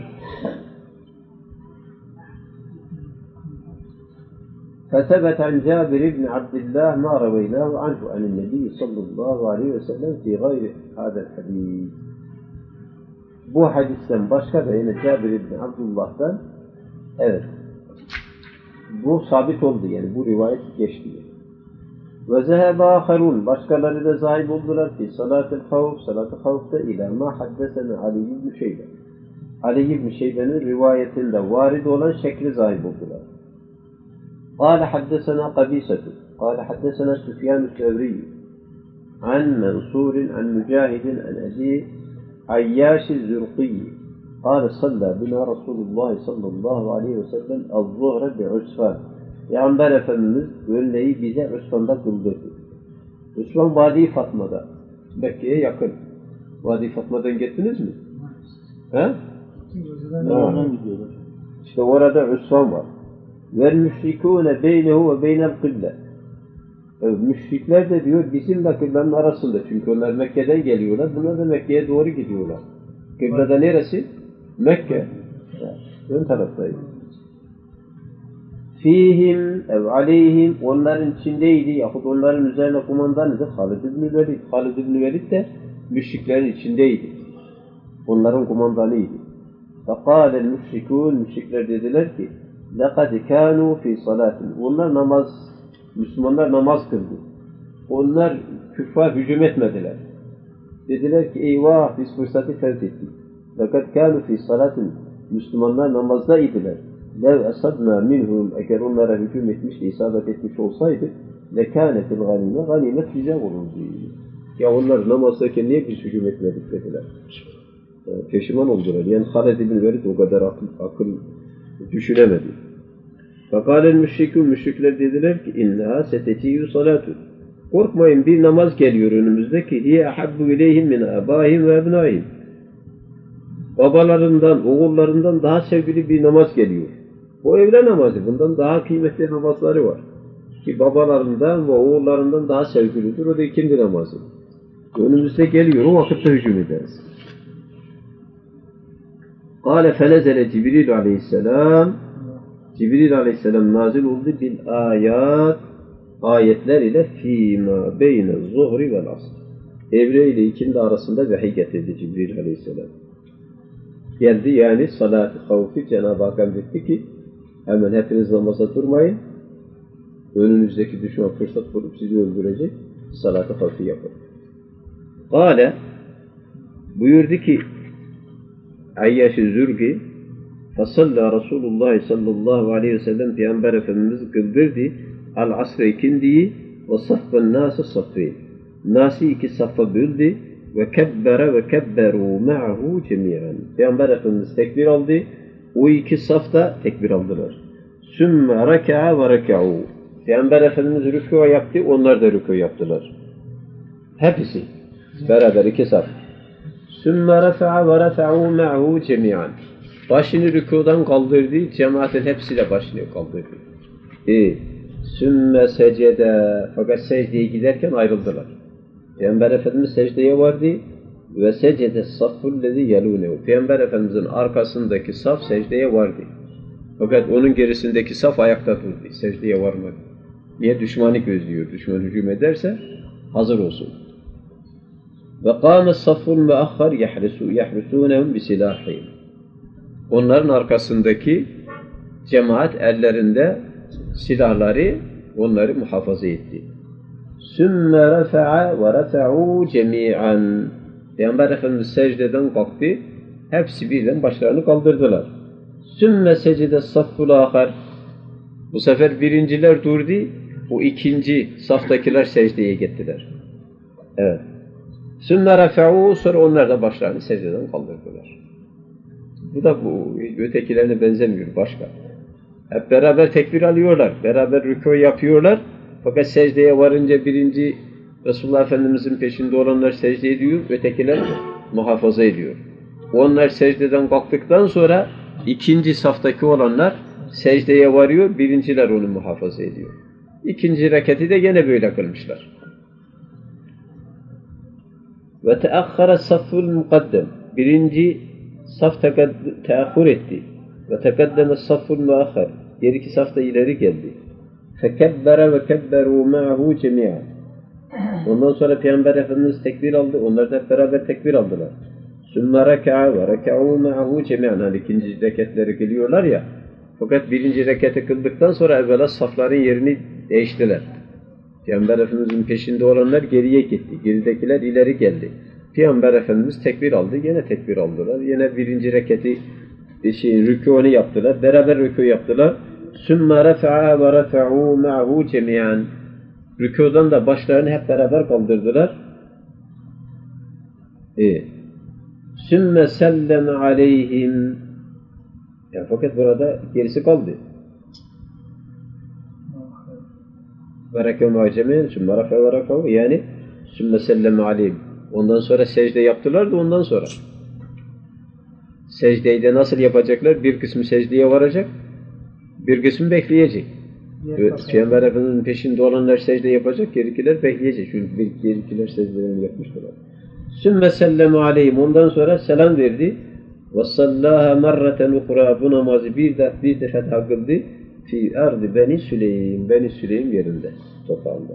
فثبت عن جابر بن عبد الله ما رويناه عنه عن النبي صلى الله عليه وسلم في غير هذا الحديث. Bu hadisten başka da yine Cabir ibn Abdullah'tan, evet, bu sabit oldu, yani bu rivayet geçti. Ve zehebe âkharûn, başkaları da zahib oldular ki salat-ı havf, salat-ı havfta ilâ mâ haddesene Ali ibn Şeybe. Ali ibn Şeybe'nin rivayetinde varid olan şekli zahib oldular. قال حدثنا قبيصة قال حدثنا سفيان الثوري عن منصور عن مجاهد عن أبي عياش الزرقي قال صلى بنا رسول الله صلى الله عليه وسلم الظهر بعسفان. Peygamber Efendimiz öğleyi bize Üsfan'da kıldırdı. Üsfan Vadi Fatma'da, Mekke'ye yakın. Vadi Fatma'dan gittiniz mi? He? Oradan gidiyorlar. İşte orada Üsfan var. Vel müşrikûne beynehu ve beynel kıble. Müşrikler de diyor bizim de kıblenin arasında. Çünkü onlar Mekke'den geliyorlar. Bunlar da Mekke'ye doğru gidiyorlar. Kıblede neresi? Mekke. Ön taraftaydı. Fihim ev aleyhim, onların içindeydi yahut onların üzerine kumandanıydı Halid ibn Velid. Halid ibn Velid de müşriklerin içindeydi. Onların kumandanıydı. Fekâlel müşrikûn, müşrikler dediler ki لَقَدْ كَانُوا فِي صَلَاتٍ. Onlar Müslümanlar namaz kıldı. Onlar küffar hücum etmediler. Dediler ki eyvah biz fırsatı fevt ettik. Fakat kânu fî salatin Müslümanlar namazda idiler. Lev esadna minhum eğer onlara hücum etmiş de isabet etmiş olsaydı lekânetil ganime ganimet bize olurdu. Ya onlar namazdayken niye biz hücum etmedik dediler. Peşiman oldular. Yani Halid ibn Velid o kadar akıl düşünemedi. Fakâlel müşrikûn müşrikler dediler ki innâ setetiyyü salâtun. Korkmayın bir namaz geliyor önümüzde ki hiye ahabbu ileyhim min âbâhim ve ebnâhim. Babalarından, oğullarından daha sevgili bir namaz geliyor. Bu evre namazı. Bundan daha kıymetli namazları var. Ki babalarından ve oğullarından daha sevgilidir. O da ikindi namazı. Önümüzde geliyor. O vakitte hücum ederiz. Kâle felezele Cibril aleyhisselam. Cibril aleyhisselam nazil oldu bil ayat. Ayetler ile fîmâ beyne zuhri vel asr. Evre ile ikindi arasında vahiy getirdi Cibril aleyhisselam. Geldi yani salat-ı havfi Cenab-ı Hak emretti ki hemen hepiniz namaza durmayın. Önünüzdeki düşman fırsat bulup sizi öldürecek. Salat-ı havfi yapın. Kâle buyurdu ki Ayyaş-ı Zürgi fasalla Resulullah sallallahu aleyhi ve sellem Peygamber Efendimiz kıldırdı al-asr ikindiyi ve saffen nâsı saffeyn. Nâsı iki saffa böldü ve kebbere ve kebberu ma'hu cemiyen. Peygamber Efendimiz tekbir aldı. O iki safta tekbir aldılar. Sümme reka'a ve reka'u. Peygamber Efendimiz rükû yaptı. Onlar da rükû yaptılar. Hepsi. Beraber iki saf. Sümme refa'a ve refa'u ma'hu cemiyen. Başını rükûdan kaldırdı. Cemaatin hepsi de başını kaldırdı. Sümme secede. Fakat secdeye giderken ayrıldılar. Peygamber Efendimiz secdeye vardı ve secde saffullezi yelûnehu. Peygamber Efendimiz'in arkasındaki saf secdeye vardı. Fakat onun gerisindeki saf ayakta durdu. Secdeye varmadı. Niye? Düşmanı gözlüyor. Düşman hücum ederse hazır olsun. Ve kâme safful meahhar yahrusûnehum bisilâhihim. Onların arkasındaki cemaat ellerinde silahları onları muhafaza etti. Sümme refa'a ve refa'u cemi'an. Peygamber Efendimiz secdeden kalktı. Hepsi birden başlarını kaldırdılar. Sümme secde safful ahar. Bu sefer birinciler durdu. O ikinci saftakiler secdeye gittiler. Evet. Sümme refa'u sonra onlar da başlarını secdeden kaldırdılar. Bu da bu ötekilerine benzemiyor. Başka. Hep beraber tekbir alıyorlar. Beraber rükû yapıyorlar. Fakat secdeye varınca birinci Resulullah Efendimiz'in peşinde olanlar secde ediyor, ötekiler muhafaza ediyor. Onlar secdeden kalktıktan sonra ikinci saftaki olanlar secdeye varıyor, birinciler onu muhafaza ediyor. İkinci reketi de gene böyle kılmışlar. Ve teakhara safful mukaddem. Birinci saf teakhur etti. Ve tekaddeme safful muakhar. Diğer iki saf da ileri geldi. Fekebbere ve kebberu ma'hu cemi'an. Ondan sonra Peygamber Efendimiz tekbir aldı. Onlar da hep beraber tekbir aldılar. Sümme reka'a ve reka'u ma'hu cemi'an. Hani ikinci reketleri kılıyorlar ya. Fakat birinci reketi kıldıktan sonra evvela safların yerini değiştiler. Peygamber Efendimiz'in peşinde olanlar geriye gitti. Geridekiler ileri geldi. Peygamber Efendimiz tekbir aldı. Yine tekbir aldılar. Yine birinci reketi rükûnu yaptılar. Beraber rükû yaptılar. Sümme refa'a ve refa'u ma'hu cemi'an. Rükûdan da başlarını hep beraber kaldırdılar. Sümme selleme aleyhim. Ya fakat burada gerisi kaldı. Ve rekâ'u ma'hu cemi'an. Sümme refa'a ve refa'u. Yani sümme selleme aleyhim. Ondan sonra secde yaptılar da ondan sonra. Secdeyi de nasıl yapacaklar? Bir kısmı secdeye varacak. Bir kısmı bekleyecek. Peygamber Efendimiz'in peşinde olanlar secde yapacak, gerikiler bekleyecek. Çünkü gerikiler secdelerini yapmışlar. Sümme selleme aleyhim. Ondan sonra selam verdi. Ve sallaha merreten ukra. Bu namazı bir defa daha kıldı. Fi ardı Beni Süleym. Beni Süleym yerinde. Toprağında.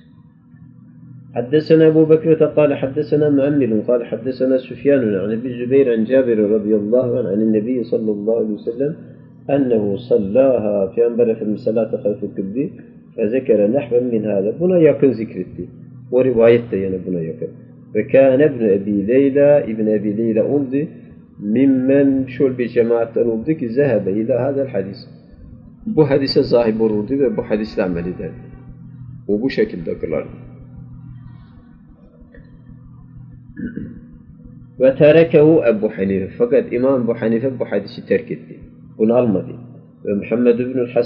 حدثنا أبو بكر قال حدثنا مؤمل قال حدثنا سفيان عن أبي الزبير عن جابر رضي الله عنه عن النبي صلى الله عليه وسلم أنه صلاها في أنبر في صلاة خلف الكبد Ve zekere nehven min hâze. Buna yakın zikretti. O rivayet de yine buna yakın. Ve kâne İbn Ebi Leyla oldu. Mimmen şöyle bir cemaatten oldu ki zehebe ila hadel hadis. Bu hadise sahip olurdu ve bu hadisle amel ederdi. O bu şekilde kılardı. Ve terekehu Ebu Hanife. Fakat İmam Ebu Hanife bu hadisi terk etti. Bunu almadı. Ve Muhammed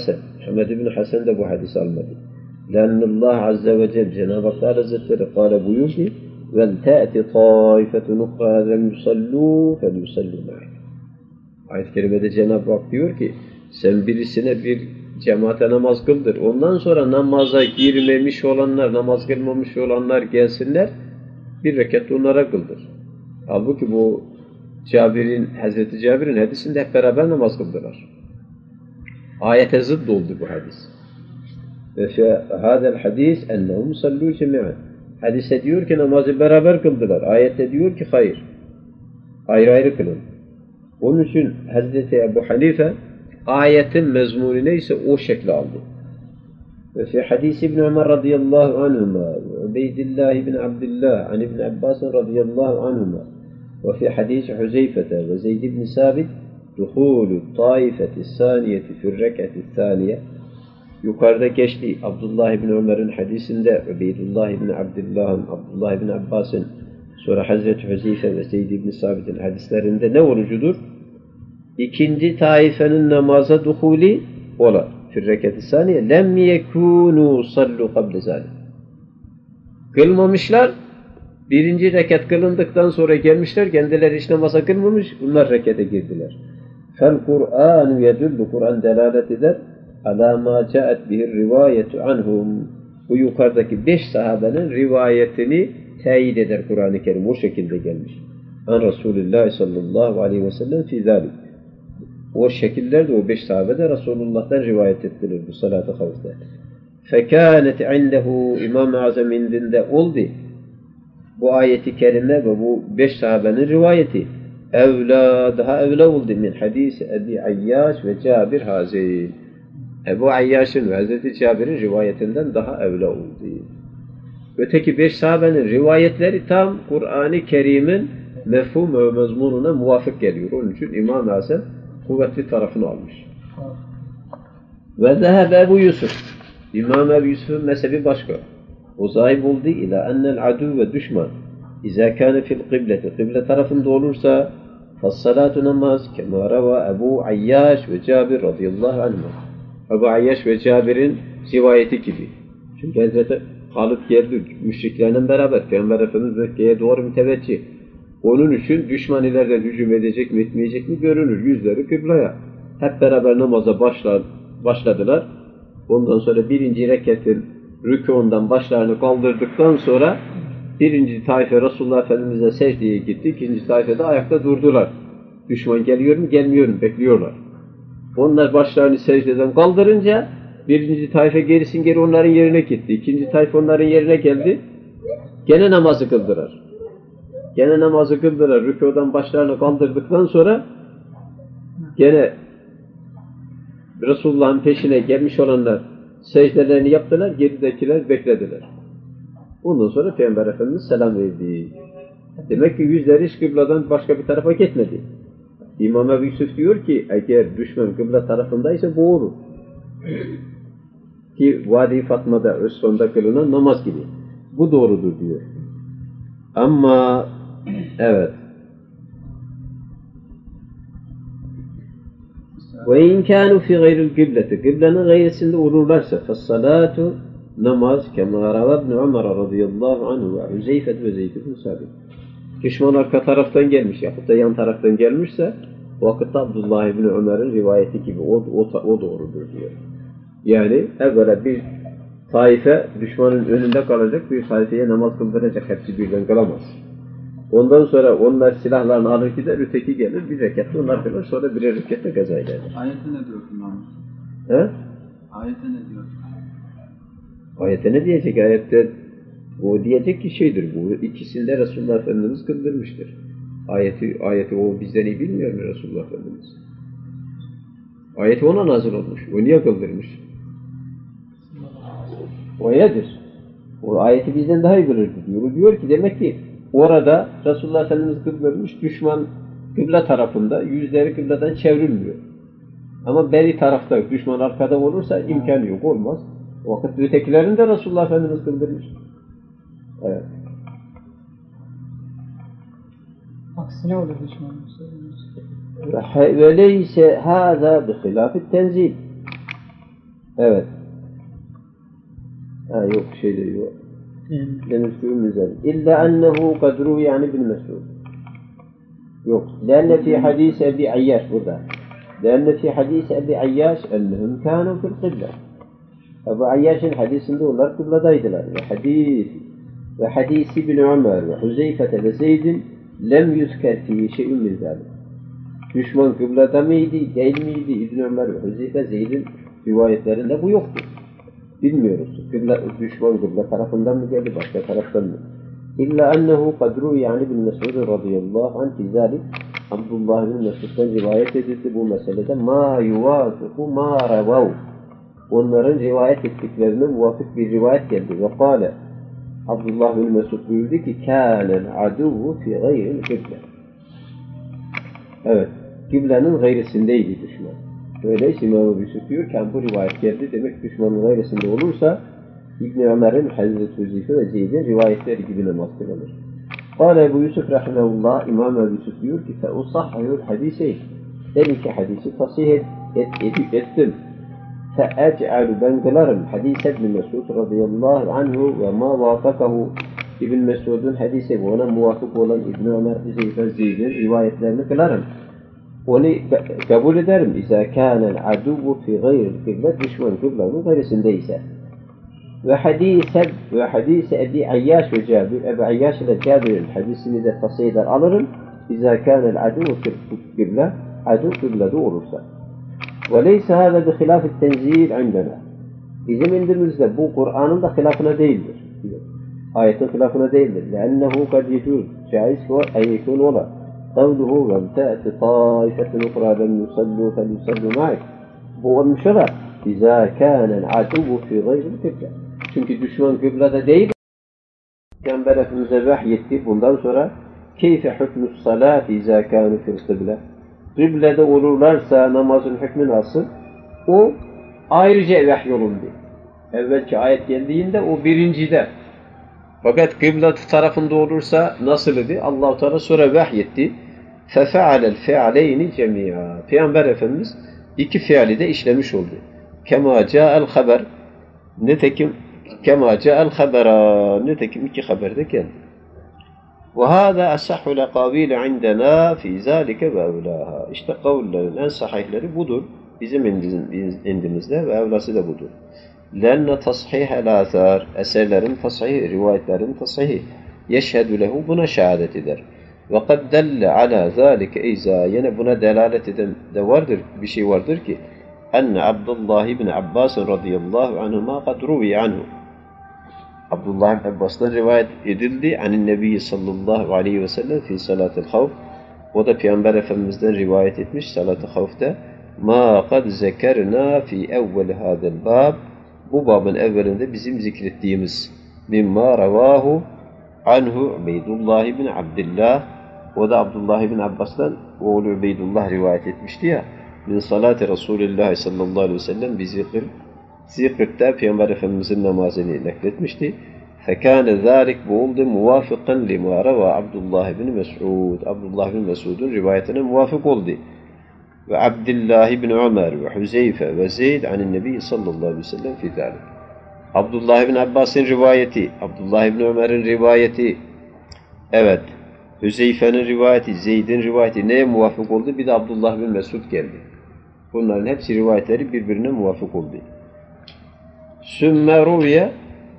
ibn Hasan da bu hadisi almadı. Lennallah Azze ve Celle Cenab-ı Hak Hazretleri kâle buyur ki وَلْتَأْتِ طَائِفَةٌ اُخْرَى لَمْ يُصَلُّوا فَلْيُصَلُّوا مَعَكَ. Ayet-i Kerime'de Cenab-ı Hak diyor ki sen birisine bir cemaate namaz kıldır. Ondan sonra namaza girmemiş olanlar, namaz kılmamış olanlar gelsinler. Bir rekat onlara kıldır. Halbuki bu Hazreti Cabir'in hadisinde hep beraber namaz kıldılar. Ayete zıdd oldu bu hadis. Ve hâzel hadis ennehum sallû cemi'an. Hadise diyor ki namazı beraber kıldılar. Ayette diyor ki hayır. Ayrı ayrı kılın. Onun için Hazreti Ebu Hanife ayetin mezmunu neyse o şekli aldı. Ve fi hadis İbn Ömer radıyallahu anhuma, Ubeydillah ibn Abdullah, an İbn Abbas radıyallahu anhuma, ve fi hadis Huzeyfete ve Zeyd ibn Sabit, duhulu taifeti saniyeti fir rekati saniye. Yukarıda geçti Abdullah ibn Ömer'in hadisinde, Ubeydullah ibn Abdullah'ın, Abdullah ibn Abbas'ın, sonra Hazreti Huzeyfe ve Zeyd ibn Sabit'in hadislerinde ne orucudur? İkinci taifenin namaza duhuli ola. Fir rekati saniye lem yekûnû sallu kable zâlim. Kılmamışlar. Birinci rekat kılındıktan sonra gelmişler. Kendileri hiç namaza kılmamış. Bunlar rekete girdiler. Fel Kur'an yedullu. Kur'an delalet eder. Alâ mâ câet bihir rivayetu anhum. Bu yukarıdaki 5 sahabenin rivayetini teyit eder Kur'an-ı Kerim. O şekilde gelmiş. An Resulullah sallallahu aleyhi ve sellem fî zâlik. O şekillerde o 5 sahabe de Resulullah'tan rivayet ettiler bu salat-ı havfta. Fekânet indehu İmam-ı Azam indinde oldu. Bu ayeti kerime ve bu 5 sahabenin rivayeti daha evla oldu min hadisi Ebi Ayyaş ve Cabir Hazin. Ebu Ayyaş'ın ve Hazreti Cabir'in rivayetinden daha evla oldu. Öteki 5 sahabenin rivayetleri tam Kur'an-ı Kerim'in mefhum ve mezmununa muvafık geliyor. Onun için İmam-ı Azam kuvvetli tarafını almış. Ve zehebe Ebu Yusuf. İmam Ebu Yusuf'un mezhebi başka. O zahib oldu ila ennel adu ve düşman. İzâ kâne fil kıbleti. Kıble tarafında olursa fassalatu namaz kemâ reva Ebu Ayyaş ve Cabir radıyallahu anhuma. Ebu Ayyaş ve Cabir'in rivayeti gibi. Çünkü Hazreti Halit geldi müşriklerle beraber Peygamber Efendimiz Mekke'ye doğru müteveccih. Onun için düşman ileriden hücum edecek mi etmeyecek mi görünür. Yüzleri kıblaya. Hep beraber namaza başladılar. Ondan sonra birinci reketin rükûndan başlarını kaldırdıktan sonra birinci taife Resulullah Efendimiz'e secdeye gitti. İkinci taife de ayakta durdular. Düşman geliyor mu gelmiyor mu bekliyorlar. Onlar başlarını secdeden kaldırınca birinci taife gerisin geri onların yerine gitti. İkinci taife onların yerine geldi. Gene namazı kıldılar. Rükûdan başlarını kaldırdıktan sonra gene Resulullah'ın peşine gelmiş olanlar secdelerini yaptılar, geridekiler beklediler. Ondan sonra Peygamber Efendimiz selam verdi. Demek ki yüzleri hiç kıbladan başka bir tarafa gitmedi. İmam Ebu Yusuf diyor ki eğer düşman kıbla tarafındaysa boğulur. Ki Vadi Fatma'da öz sonda kılınan namaz gibi. Bu doğrudur diyor. Ama evet. Ve in kânu fî gayril kıbleti. Kıblenin gayresinde olurlarsa fassalatu namaz kemâ râva İbn Ömer radıyallahu anhu ve Huzeyfe ve Zeyd ibn Sabit. Düşman arka taraftan gelmiş yahut da yan taraftan gelmişse vakitte Abdullah ibn Ömer'in rivayeti gibi o doğrudur diyor. Yani evvela bir taife düşmanın önünde kalacak, bir taifeye namaz kıldıracak. Hepsi birden kılamaz. Ondan sonra onlar silahlarını alır gider, öteki gelir, bir rekatta onlar kılar, sonra birer rekatta gaza eder. Ayette ne diyor İmam? He? Ayette ne diyor? Ayette ne diyecek? Ayette o diyecek ki şeydir bu, ikisinde Resulullah Efendimiz kıldırmıştır. Ayeti o bizden iyi bilmiyor mu Resulullah Efendimiz? Ayeti ona nazil olmuş, o niye kıldırmış? Öyledir. O ayeti bizden daha iyi bilirdi diyor. Diyor ki demek ki orada Resulullah Efendimiz kıblemiş, düşman kıble tarafında, yüzleri kıbleden çevrilmiyor. Ama beri tarafta, düşman arkada olursa imkanı yok, olmaz. O vakit ötekilerin de Resulullah Efendimiz kıldırmış. Evet. Aksine olur düşmanın. Ve leyse hâzâ bi hilâfit tenzil. Evet. Ha yok, şeyde yok. Denizgürün üzeri. İlla ennehu kadru yani bil mes'ud. Yok. Lenne fi hadis Ebi Ayyaş burada. Lenne fi hadis Ebi Ayyaş ennehum kânû fil kıble. Ebu Ayyaş'ın hadisinde onlar kıbladaydılar. Ve hadisi İbn Ömer ve Huzeyfete ve Zeyd'in lem yüzker fihi şey'ün min zâlik. Düşman kıblada mıydı, değil miydi? İbn Ömer ve Huzeyfe Zeyd'in rivayetlerinde bu yoktu. Bilmiyoruz. Düşman kıbla tarafından mı geldi, başka taraftan mı? İlla ennehu kadru yani bin Mes'ud radıyallahu anh fizalik Abdullah bin Mes'ud'dan rivayet edildi bu meselede ma yuvafiku ma revav. Onların rivayet ettiklerine muvafık bir rivayet geldi. Ve kâle Abdullah bin Mes'ud buyurdu ki kânel aduvu fi gayril kıble. Evet. Kıblenin gayrisindeydi düşman. Öyleyse İmam-ı Yusuf diyor ki bu rivayet geldi. Demek düşmanın gayrisinde olursa İbn-i Ömer'in, Hazreti Huzeyfe ve Zeyd'in rivayetleri gibi namaz kılınır. Kâle Ebu Yusuf rahimahullah İmam-ı Yusuf diyor ki فَاُصَحَّيُ الْحَدِيسَيْنِ Ben iki hadisi tasih ettim. فَاَجْعَلُ ben kılarım hadis İbn Mesud radıyallahu anhu ve ma vafakahu İbn Mesud'un hadisi ve ona muvafık olan İbn Ömer, Huzeyfe, Zeyd'in rivayetlerini kılarım. Onu kabul ederim. İzâ kânel aduvvu fî gayril kıble düşman kıblanın gayrısındaysa. Ve hadise Ebi Ayyaş ve Cabir. Ebi Ayyaş ile Cabir'in hadisini de tasih eder alırım. İzâ kânel aduvvu fî kıble adu kıblede olursa. Ve leyse hâze bi hilâfit tenzîl indena. Bizim indimizde bu Kur'an'ın da hilafına değildir. Ayetin hilafına değildir. لأنه kad yecûz. Caiz var, eyyekûn ola. قوله لم تأت طائفة أخرى لم يصلوا فليصلوا معك. Bu olmuş ola. İzâ kânel aduvvu fî gayril kıble. Çünkü düşman kıblede değil. Peygamber Efendimiz'e vahyetti. Bundan sonra keyfe hükmü's salât izâ kânü fil kıble. Kıblede olurlarsa namazın hükmü nasıl? O ayrıca vahyolundu. Evvelki ayet geldiğinde o birincide. Fakat kıble tarafında olursa nasıl idi? Allah-u Teala sonra vahyetti. فَفَعَلَ الْفَعَلَيْنِ جَمِيعًا Peygamber Efendimiz iki fiili de işlemiş oldu. كَمَا جَاءَ الْخَبَرِ Nitekim كَمَا جَاءَ الْخَبَرَ Nitekim iki haberde geldi. وَهَذَا أَصَحُّ الْأَقَاوِيلِ عِنْدَنَا فِي ذَٰلِكَ وَاَوْلَاهَا İşte kavullerin en sahihleri budur. Bizim indimizde ve evlası da budur. لَنَّ تَصْحِيحَ الْآثَارِ Eserlerin tashihi, rivayetlerin tashihi. يَشْهَدُ لَهُ Buna şehadet eder. وَقَدْ دَلَّ عَلَى ذَٰلِكَ اِذَا Yine buna delalet eden de vardır, bir şey vardır ki اَنَّ عَبْدُ اللّٰهِ بْنِ عَبَّاسٍ رَضِيَ عَنْهُمَا قَدْ رُوِيَ عَنْهُ Abdullah bin Abbas'tan rivayet edildi. Anin Nebi sallallahu aleyhi ve sellem fi salatil havf. O da Peygamber Efendimiz'den rivayet etmiş salat-ı havfta. Ma kad zekerna fi evvel hadel bab. Bu babın evvelinde bizim zikrettiğimiz mimma ravahu anhu Ubeydullah bin Abdullah. O da Abdullah bin Abbas'tan oğlu Ubeydullah rivayet etmişti ya. Min salati Resulullah sallallahu aleyhi ve sellem bi zikr. Zikir'de Peygamber Efendimiz'in namazını nakletmişti. Fekâne zâlik bu oldu muvafıkan lima rava Abdullah bin Mes'ud. Abdullah bin Mes'ud'un rivayetine muvafık oldu. Ve Abdullah bin Ömer ve Huzeyfe ve Zeyd anin Nebi sallallahu aleyhi ve sellem fi zâlik. Abdullah bin Abbas'ın rivayeti, Abdullah bin Ömer'in rivayeti, evet, Huzeyfe'nin rivayeti, Zeyd'in rivayeti neye muvafık oldu? Bir de Abdullah bin Mes'ud geldi. Bunların hepsi rivayetleri birbirine muvafık oldu. Sümme ruviye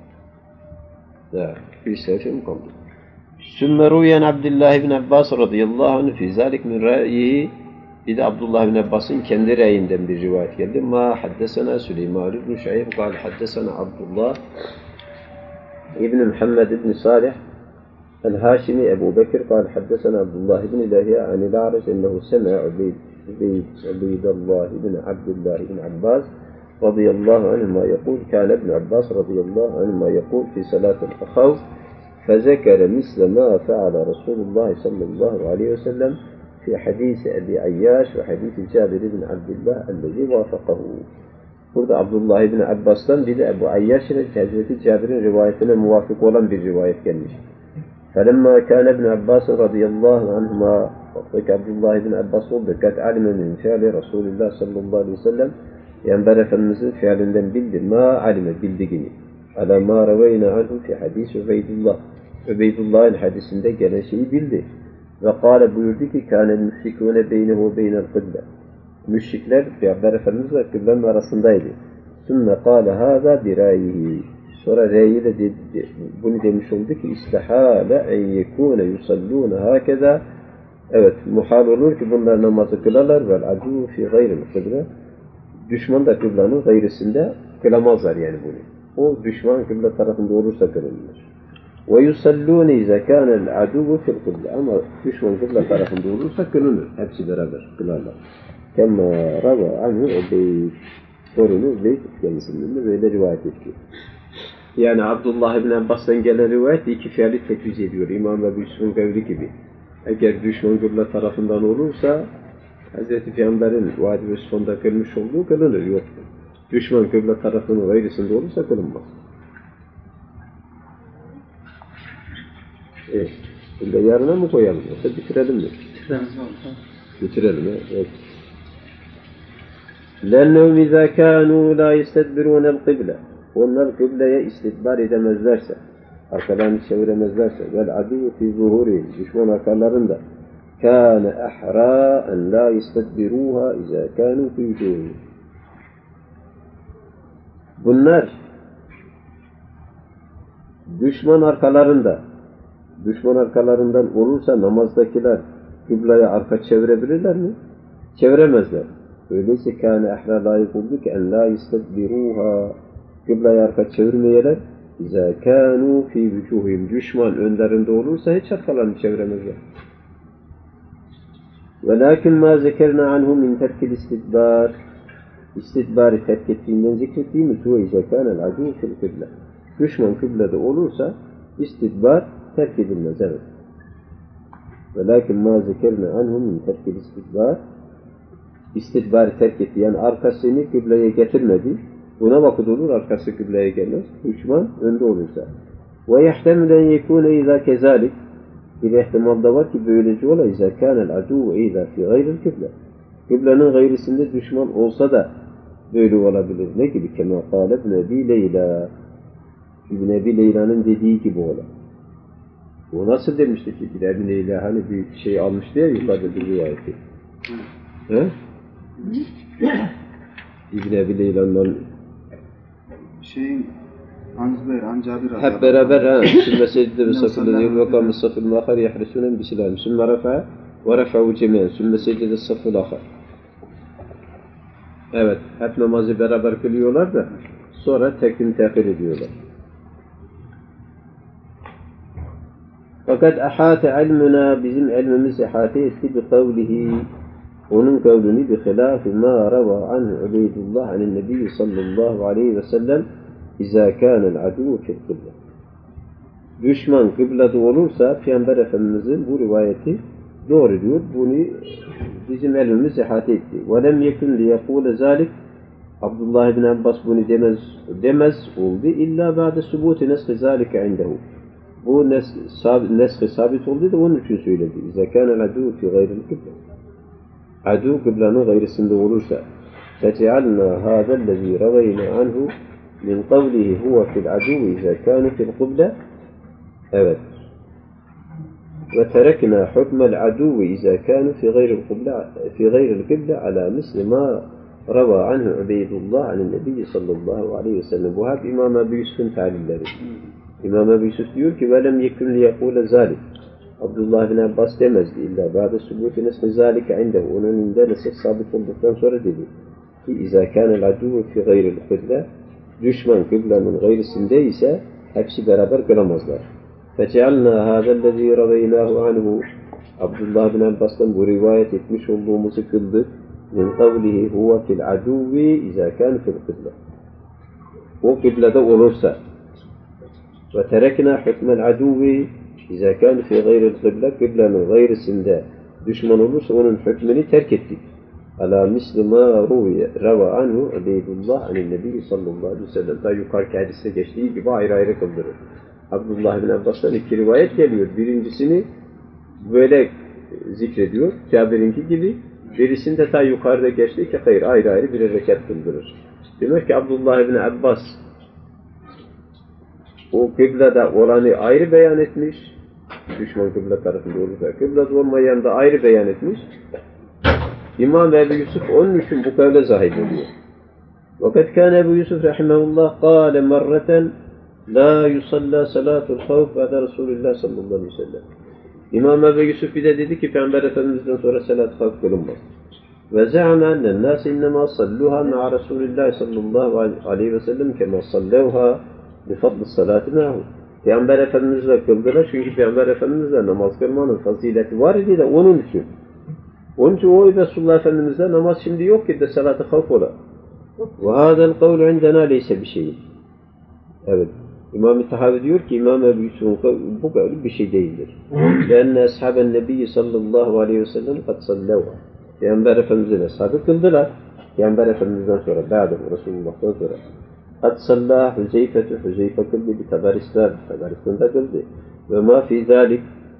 bir sayfa mı kaldı? Sümme ruviyen Abdullah bin Abbas radıyallahu anh fi zalik min ra'yihi bir de Abdullah bin Abbas'ın kendi reyinden bir rivayet geldi. Ma haddesena Süleyman ibn Şayb kal haddesena Abdullah ibn Muhammed ibn Salih el-Haşimi Ebu Bekir kal haddesena Abdullah ibn İlahiye anil A'raç ennehu sem'a Ubeydullah ibn Abdullah ibn Abbas رضي الله عنهما يقول كان ابن عباس رضي الله عنهما يقول في صلاة الخوف فذكر مثل ما فعل رسول الله صلى الله عليه وسلم في حديث أبي عياش وحديث جابر بن عبد الله الذي وافقه. Burada Abdullah ibn Abbas'tan bir de Ebu Ayyaş ile Hazreti Cabir'in rivayetine muvafık olan bir rivayet gelmiş. فَلَمَّا كَانَ ابْنُ عَبَّاسٍ رَضِيَ اللّٰهُ عَنْهُمَا Vaktaki Abdullah ibn Abbas oldu. قَدْ عَلِمَ مِنْ فِعْلِ Resulullah sallallahu aleyhi ve sellem Peygamber Efendimiz'in fiilinden bildi. مَا عَلِمَ bildiğini. عَلَى مَا رَوَيْنَا عَنْهُ فِي حَدِيثِ Übeydullah. Übeydullah'ın hadisinde gelen şeyi bildi. Ve kâle buyurdu ki كَانَ الْمُشْرِكُونَ بَيْنَهُ وَبَيْنَ الْقِبْلَةِ Müşrikler Peygamber Efendimiz ve kıblenin arasındaydı. ثُمَّ قَالَ هَذَا بِرَائِهِ Sonra reyi de bunu demiş oldu ki istihâle en yekûne yusallûne hâkeza evet, muhal olur ki bunlar namazı kılarlar vel adû fî gayril kıble düşman da kıblanın gayrısında kılamazlar yani bunu. O düşman kıble tarafında olursa kılınır. Ve yusallûne izâ kânel adû fîl kıble ama düşman kıble tarafında olursa kılınır. Hepsi beraber kılarlar. Kemâ rava anhu Ubeyd torunu Ubeyd kendisinden de böyle rivayet etti. Yani Abdullah ibn Abbas'tan gelen rivayet iki fiili tekviz ediyor. İmam Ebu Yusuf'un kavli gibi. Eğer düşman kıble tarafından olursa Hz. Peygamber'in vadi ve sonda kılmış olduğu kılınır. Yok. Düşman kıble tarafının gayrısında olursa kılınmaz. Evet. Şimdi yarına mı koyalım? Yoksa bitirelim mi? Bitirelim. Evet. لَنَّهُمْ اِذَا كَانُوا لَا يَسْتَدْبِرُونَ الْقِبْلَةِ Onlar kıbleye istidbar edemezlerse, arkalarını çeviremezlerse, vel adu fi zuhuri, düşman arkalarında, kâne ahrâ en lâ yestedbiruha izâ kânû fi vücûhî. Bunlar düşman arkalarından olursa namazdakiler kıbleye arka çevirebilirler mi? Çeviremezler. Öyleyse kâne ahrâ layık oldu ki en lâ yestedbiruha kıbleye arka çevirmeyeler اِذَا كَانُوا فِي وُجُوهِمْ düşman önlerinde olursa hiç arkalarını çeviremezler. وَلَاكِنْ مَا ذَكَرْنَا عَنْهُ مِنْ تَرْكِ الْاِسْتِدْبَارِ İstidbarı terk ettiğinden zikrettiğimiz وَاِذَا كَانَ الْعَدُوُ فِي الْقِبْلَةِ düşman kıblede olursa istidbar terk edilmez. Evet. وَلَاكِنْ مَا ذَكَرْنَا عَنْهُ مِنْ تَرْكِ الْاِسْتِدْبَارِ İstidbarı terk etti. Yani arkasını kıbleye getirmedi. Buna vakit olur, arkası kıbleye gelmez. Düşman önde olursa. وَيَحْتَمِلَ اَنْ يَكُونَ اِذَا كَذَٰلِكَ Bir ihtimal da var ki böylece ola اِذَا كَانَ الْعَدُوُ اِذَا فِي غَيْرِ الْكِبْلَةِ Kıblenin gayrısında düşman olsa da böyle olabilir. Ne gibi? كَمَا قَالَ ابْنَ اَبِي لَيْلَى İbn Ebi Leyla'nın dediği gibi ola. O nasıl demişti ki? Bir Ebi Leyla hani bir şey almıştı ya yukarıda bir rivayeti. He? İbn Ebi Leyla'nın hep beraber ha sümme secde ve safılı diyor ve kâme safıl mâkhar yahrisûnen bisilâhim sümme rafa'a ve rafa'u cemîen sümme secde de safıl âkhar. Evet, hep namazı beraber kılıyorlar da sonra tekdim tehir ediyorlar. Fakat ahâte ilmuna bizim ilmimiz ihâte etti bi kavlihi onun kavlini bi hilâfi mâ rava anhu Ubeydullah anin nebiyyü sallallahu aleyhi ve sellem İzâ kânel adû fil kıble. Düşman kıblede olursa Peygamber Efendimiz'in bu rivayeti doğru diyor. Bunu bizim ilmimiz ihâte etti. وَلَمْ يَكُنْ لِيَقُولَ ذَٰلِكَ Abdullah ibn Abbas bunu demez oldu. İlla ba'de subûti nesh-i zâlike indehu. Bu nesh-i sabit oldu da onun için söyledi. İzâ kânel adû fî gayril kıble. Adû kıblenin gayrısında olursa فَجَعَلْنَا هَذَا الَّذ۪ي رَوَيْنَا عَنْهُ min kavlihi huve fil adû izâ kânu fil kıble evet ve tereknâ hukmel adû izâ kânu fi gayril kıble alâ misli mâ rava anhu Ubeydullah anin nebiyyi sallallahu aleyhi ve sellem. Bu hep İmam Ebu Yusuf'un talilleri. İmam Ebu Yusuf diyor ki velem yekun liyekûle zâlik Abdullah bin Abbas demezdi illa ba'de subûti nesli zâlike indehu onun önünde nesli sabit olduktan sonra dedi ki izâ kânel adû fi gayril kıble düşman kıblenin gayrısında ise hepsi beraber kılamazlar. فَجَعَلْنَا هَذَا الَّذ۪ي رَوَيْنَاهُ عَنْهُ Abdullah bin Abbas'tan bu rivayet etmiş olduğumuzu kıldık. min kavlihi huve fil aduvi izâ kâne fil kıble. O kıblede olursa ve terekna hükmel aduvi izâ kâne fi gayril kıble, kıblenin gayrısında düşman olursa onun hükmünü terk ettik. Ala misli ma rava anhu Ubeydullah anin nebi sallallahu aleyhi ve sellem. Daha yukarıki hadiste geçtiği gibi ayrı ayrı kıldırır. Abdullah bin Abbas'tan iki rivayet geliyor. Birincisini böyle zikrediyor. Cabir'inki gibi. Birisini de ta yukarıda geçti ki hayır ayrı ayrı bir rekat kıldırır. Demek ki Abdullah bin Abbas o kıblede olanı ayrı beyan etmiş. Düşman kıble tarafında olursa. Kıblede olmayan da ayrı beyan etmiş. İmam Ebu Yusuf onun için bu kavle zahid oluyor. Fakat kâne Ebu Yusuf rahimahullah kâle merreten la yusalla salatul havf ba'de Resulullah sallallahu aleyhi ve sellem. İmam Ebu Yusuf bir de dedi ki Peygamber Efendimiz'den sonra salat-ı havf kılınmaz. Ve za'ame ennen nâs innema salluha ma'a Resulullah sallallahu aleyhi ve sellem kema sallavha bi fadli salati ma'hu. Peygamber Efendimiz'le kıldılar çünkü Peygamber Efendimiz'le namaz kılmanın fazileti var idi de onun için. Onun için o Resulullah Efendimiz'de namaz şimdi yok ki de salat-ı havf ola. Ve hâzel kavlu indena leyse bir şey. Evet. İmam-ı Tahavi diyor ki İmam Ebu Yusuf'un bu kavli bir şey değildir. Lenne ashaben nebiyyi sallallahu aleyhi ve sellem kad sallavha. Peygamber Efendimiz'in ashabı kıldılar. Peygamber Efendimiz'den sonra, ba'de Resulullah'tan sonra. Kad sallah Hüzeyfe kıldı bir Tabaristan'da kıldı. Ve ma fi zalik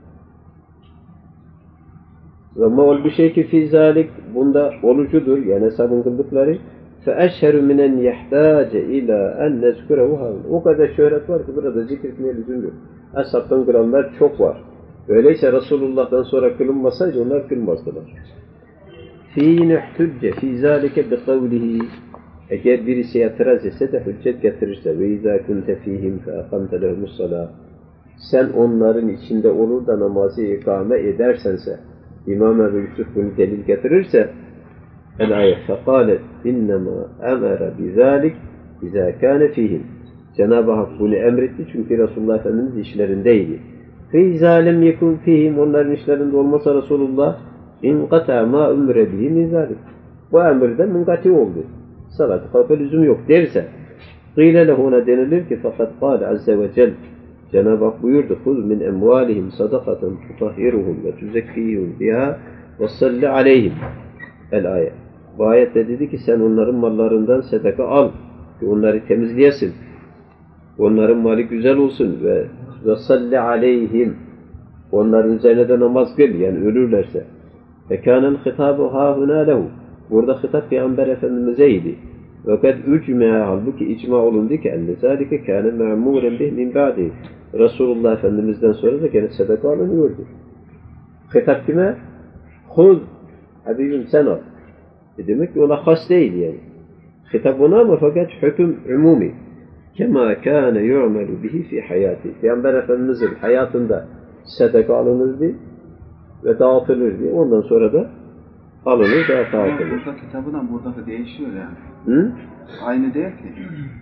ve ma ol bir şey ki fi zalik bunda olucudur. Yani ashabın kıldıkları فَاَشْهَرُ مِنَنْ يَحْتَاجَ اِلَى اَنْ نَذْكُرَهُ هَاهُنَا. O kadar şöhret var ki burada zikretmeye lüzum yok. Ashabtan kılanlar çok var. Öyleyse Resulullah'tan sonra kılınmasaydı onlar kılmazdılar. فِي نُحْتُجَّ فِي ذَٰلِكَ بِقَوْلِهِ. Eğer birisi itiraz etse de hüccet getirirse وَاِذَا كُنْتَ ف۪يهِمْ فَاَقَمْتَ لَهُمُ الصَّلَاةِ. Sen onların içinde olur da namazı ikame edersense, İmam Ebu Yusuf bunu delil getirirse, el-ayet fekâlet innema emere bizâlik izâ kâne fîhim. Cenab-ı Hak bunu emretti çünkü Resulullah Efendimiz işlerindeydi. فَاِذَا لَمْ يَكُنْ ف۪يهِمْ onların işlerinde olmasa Resulullah اِنْقَتَى مَا اُمْرَ بِهِ مِنْ ذَٰلِكَ. Bu emirden münkati oldu. Salat-ı havfe lüzum yok derse قِيلَ لَهُ ona denilir ki fakat قَالَ عَزَّ وَجَلْ Cenab-ı Hak buyurdu خُذْ مِنْ اَمْوَالِهِمْ صَدَقَةً تُطَهِّرُهُمْ وَتُزَكِّيهُمْ بِهَا وَصَلِّ عَلَيْهِمْ. El-ayet. Bu ayette dedi ki sen onların mallarından sadaka al ki onları temizleyesin. Onların mali güzel olsun ve salli aleyhim. Onların üzerine de namaz kıl yani ölürlerse. Fekânel hitâbu hâhunâ lehu. Burada hitap Peygamber Efendimiz'eydi. Fakat ücmâ halbuki icma olundu ki enne zâlike kâne me'mûren bih min ba'di. Resulullah Efendimiz'den sonra da gene sadaka alınıyordu. Hitap kime? Huz Habibim sen al. Demek ki ona has değil yani. Hitap ona ama fakat hüküm umumi. Kema kâne yu'melu bihi fi hayati. Peygamber Efendimiz'in hayatında sadaka alınırdı ve dağıtılırdı. Ondan sonra da alınır ve dağıtılır. Burada kitabından buradaki değişiyor yani. Hı? Aynı değil ki.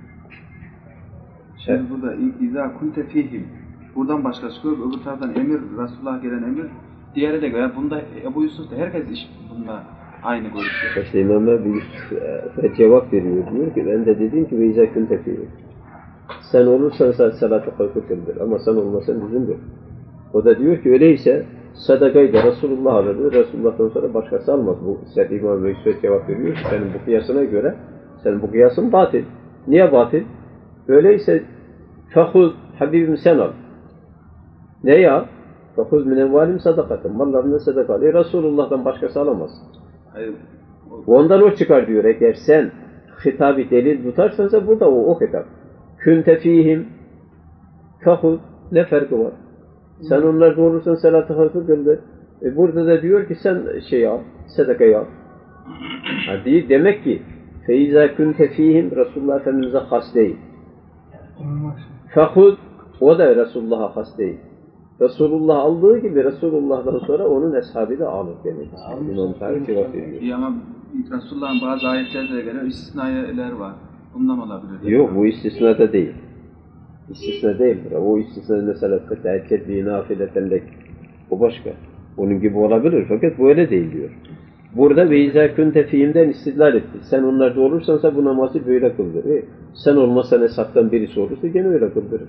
Şimdi burada izâ kunte fîhim. Buradan başka çıkıyor. Öbür taraftan emir, Resulullah'a gelen emir. Diğeri de göre. Bunda Ebu Yusuf da herkes iş bunda aynı görüşüyor. İşte İmam Ebu Yusuf cevap veriyor. Diyor ki ben de dedim ki ve izâ kunte fîhim. Sen olursan salat-ı havfe kıldır ama sen olmasan lüzumdur. O da diyor ki öyleyse sadakayı da Resulullah alırdı. Resulullah'tan sonra başkası almaz. Bu İmam Ebu Yusuf cevap veriyor ki senin bu kıyasına göre senin bu kıyasın batil. Niye batil? Öyleyse fehuz Habibim sen al. Ne ya? Fehuz min envalim sadakatın. Mallarından sadaka al. Resulullah'tan başkası alamaz. Hayır. Ondan o çıkar diyor. Eğer sen hitabı delil tutarsansa burada o hitap. Künte fîhim fehuz ne farkı var? Sen onlar doğurursan salat-ı havfe kıldır. Burada da diyor ki sen şey al, sadakayı al. Değil, demek ki feiza kunte fîhim Resulullah Efendimiz'e has değil. Fehud o da Resulullah'a has değil. Resulullah aldığı gibi Resulullah'dan sonra onun eshabı da alır demek. İmam Tarih cevap veriyor. İyi ama Resulullah'ın bazı ayetlerde de göre istisnalar var. Bundan olabilir. Yok bu istisnada değil. İstisna değildir. O istisna mesela teheccüd nafileten lek. O başka. Onun gibi olabilir fakat bu öyle değil diyor. Burada ve izâ kunte fîhimden istidlal etti. Sen onlarda olursansa bu namazı böyle kıldır. Sen olmazsan hesaptan birisi olursa gene öyle kıldırır.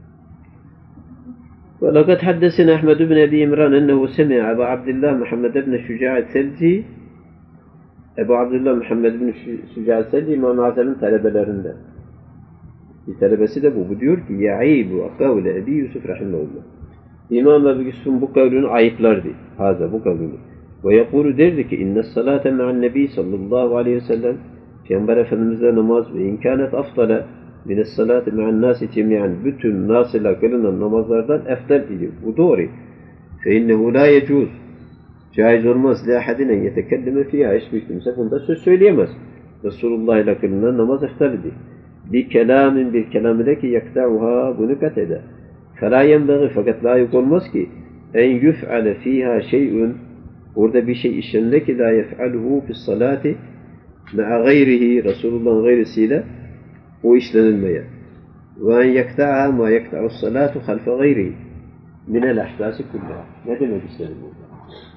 وَلَقَدْ حَدَّثَنَا أَحْمَدُ بْنِ أَبِي عِمْرَانَ أَنَّهُ سَمِعَ أَبَا عَبْدِ اللّٰهِ مُحَمَّدَ بْنِ شُجَاعِ السَّلْجِي Ebu Abdullah Muhammed bin Şücaat Selli İmam-ı Azam'ın talebelerinden. Bir talebesi de bu. Bu diyor ki يَعِيبُ قَوْلَ Ebi Yusuf rahimahullah. İmam Ebu Yusuf'un bu kavlini ayıplardı. Haza bu kavlini. Ve yekulu derdi ki inne salate me'an nebi sallallahu aleyhi ve sellem Peygamber Efendimiz'le namaz ve imkanet aftala mines salati me'an nasi cemiyen bütün nasıyla kılınan namazlardan eftal idi. Bu doğru. Fe innehu la yecuz. Caiz olmaz. La ahadine yetekelleme fiyha. Hiçbir kimse bunda söz söyleyemez. Resulullah ile kılınan namaz eftal idi. Bir kelamin bir kelam ile ki yakta'uha bunu kat eder. فَلَا يَنْبَغِ fakat layık olmaz ki en yuf'ale fiha şey'ün orada bir şey işlenir ki la yef'aluhu fis salati ma'a gayrihi Resulullah'ın gayrisiyle o işlenilmeye ve en yekta'ha ma yekta'us salatu halfe gayrihi minel ahdasi kullaha. Ne demek istedim burada?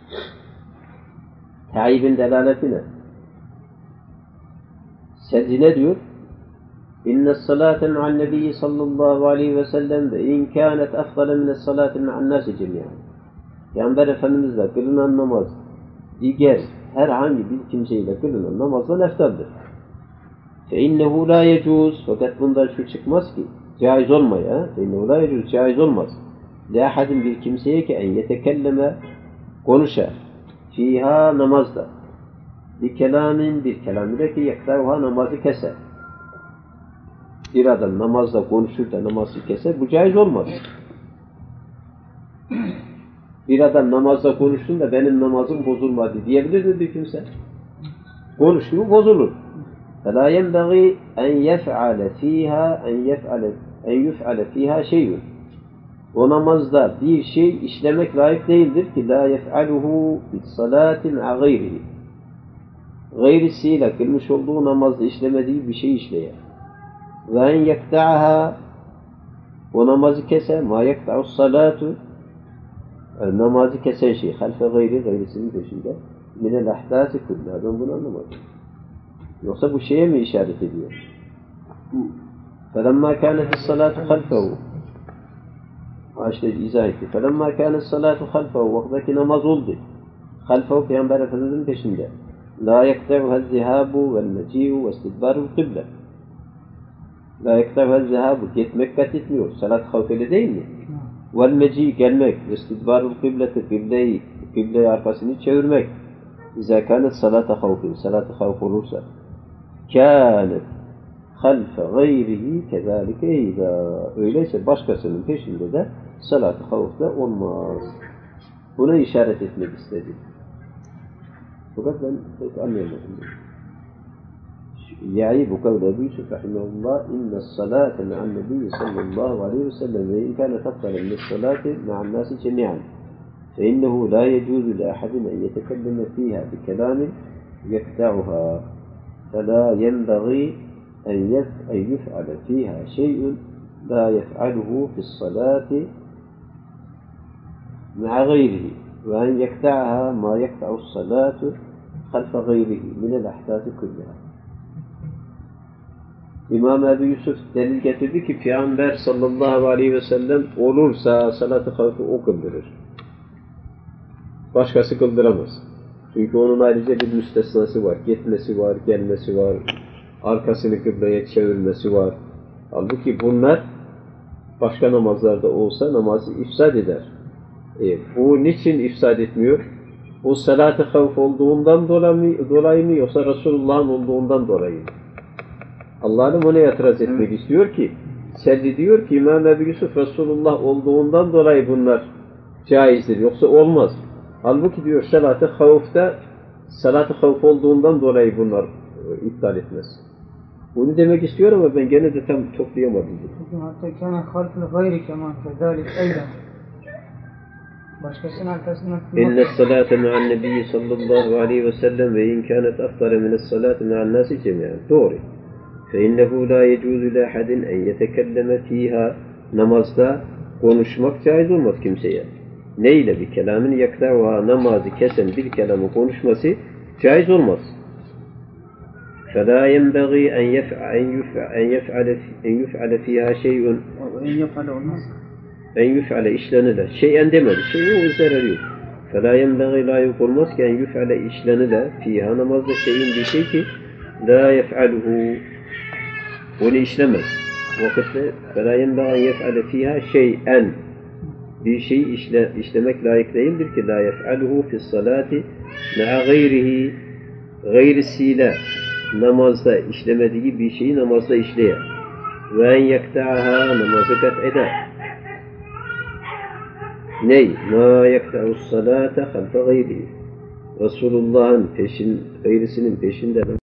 Taibin delaletine Selci ne diyor? İnne salate ma'an nebiyyi sallallahu aleyhi ve sellem ve in kânet afdale mine salati ma'an nâsi cemiyen. Peygamber Efendimiz'le kılınan namaz diğer herhangi bir kimseyle kılınan namazdan eftaldir. Fe innehu la yecuz fakat bundan şu çıkmaz ki caiz olmaya fe innehu la yecuz caiz olmaz. La ahadin bir kimseye ki en yetekelleme konuşa fiha namazda bir kelamin bir kelam ile ki yektavha namazı keser. Bir adam namazda konuşur da namazı keser, bu caiz olmaz. Bir adam namazda konuşsun da benim namazım bozulmadı diyebilir mi bir kimse? Konuştu mu bozulur. فَلَا يَنْبَغِي اَنْ يَفْعَلَ ف۪يهَا اَنْ يُفْعَلَ ف۪يهَا شَيْءٌ O namazda bir şey işlemek layık değildir ki لَا يَفْعَلُهُ بِالصَّلَاةِ مَعَ غَيْرِهِ Gayrisiyle kılmış olduğu namazda işlemediği bir şey işleyer. وَاَنْ يَكْتَعَهَا O namazı keser. مَا يَكْتَعُ الصَّلَاتُ Namazı kesen şey. Halfe gayri, gayrisinin peşinde. مِنَ الْاَحْدَاسِ كُلَّهَا Ben bunu anlamadım. Yoksa bu şeye mi işaret ediyor? فَلَمَّا كَانَتِ الصَّلَاتُ خَلْفَهُ İşte izah etti. فَلَمَّا كَانَ الصَّلَاتُ خَلْفَهُ Vaktaki namaz oldu. خَلْفَهُ Peygamber Efendimiz'in peşinde. لَا يَكْتَعُهَا الزِّهَابُ وَالْمَجِيُّ وَاسْتِدْبَارُ الْقِبْلَةِ La yektevel zehabu gitmek kat etmiyor. Salat havfeli değil mi? Vel meci gelmek. İstidbarul kıbleti kıbleye arkasını çevirmek. İzâ kânet salata havfi. Salatı havf olursa. Kânet halfe gayrihi kezâlike eydâ. Öyleyse başkasının peşinde de salatı havfda olmaz. Buna işaret etmek istedim. Fakat ben pek anlayamadım. يعيب قول أبي يوسف رحمه الله إن الصلاة مع النبي صلى الله عليه وسلم وإن كانت أفضل من الصلاة مع الناس جميعا فإنه لا يجوز لأحد أن يتكلم فيها بكلام يقطعها فلا ينبغي أن يفعل فيها شيء لا يفعله في الصلاة مع غيره وأن يقطعها ما يقطع الصلاة خلف غيره من الأحداث كلها. İmam Ebu Yusuf delil getirdi ki Peygamber sallallahu aleyhi ve sellem olursa salat-ı havfi o kıldırır. Başkası kıldıramaz. Çünkü onun ayrıca bir müstesnası var. Gitmesi var, gelmesi var. Arkasını kıbleye çevirmesi var. Halbuki bunlar başka namazlarda olsa namazı ifsad eder. Bu niçin ifsad etmiyor? Bu salat-ı havf olduğundan dolayı mı yoksa Resulullah'ın olduğundan dolayı mı? Allah'ın ona itiraz etmek istiyor ki Selli diyor ki İmam Ebu Yusuf Resulullah olduğundan dolayı bunlar caizdir. Yoksa olmaz. Halbuki diyor salat-ı havf olduğundan dolayı bunlar iptal etmez. Bunu demek istiyor ama ben gene de tam toplayamadım. Hatta kana halful gayri keman kezalik eyden. Başkasının arkasından İnne salate ma'an nebiyyi sallallahu aleyhi ve sellem ve in kânet afdale mines salati ma'an nâsi cemiyen. Doğru. فَاِنَّهُ لَا يَجُوزُ لَاحَدٍ اَنْ يَتَكَلَّمَ ف۪يهَا Namazda konuşmak caiz olmaz kimseye. Neyle bir kelamın yaktavha namazı kesen bir kelamı konuşması Caiz olmaz. فَلَا يَنْبَغِي أَنْ يُفْعَلَ فِيهَا شَيْءٌ O en yapale olmaz. En yuf'ale işlenile. Şeyen demedi. Şeyin o zararı yok. فَلَا يَنْبَغِي layık olmaz ki en yuf'ale işlenile. Fiha namazda şeyin bir şey ki la yef'aluhu. Onu işlemez. Vakitte فَلَا يَنْبَغِي أَنْ يَفْعَلَ فِيهَا şeyen. Bir şeyi işlemek layık değildir ki la yef'aluhu fi's-salati ma'a gayrihi. Gayrisiyle namazda işlemediği bir şeyi namazda işleyer. Ve en yekta'aha namazı kat eder. Ney? Ma yekta'us salate halfe gayrihi. Resulullah'ın gayrisinin peşinde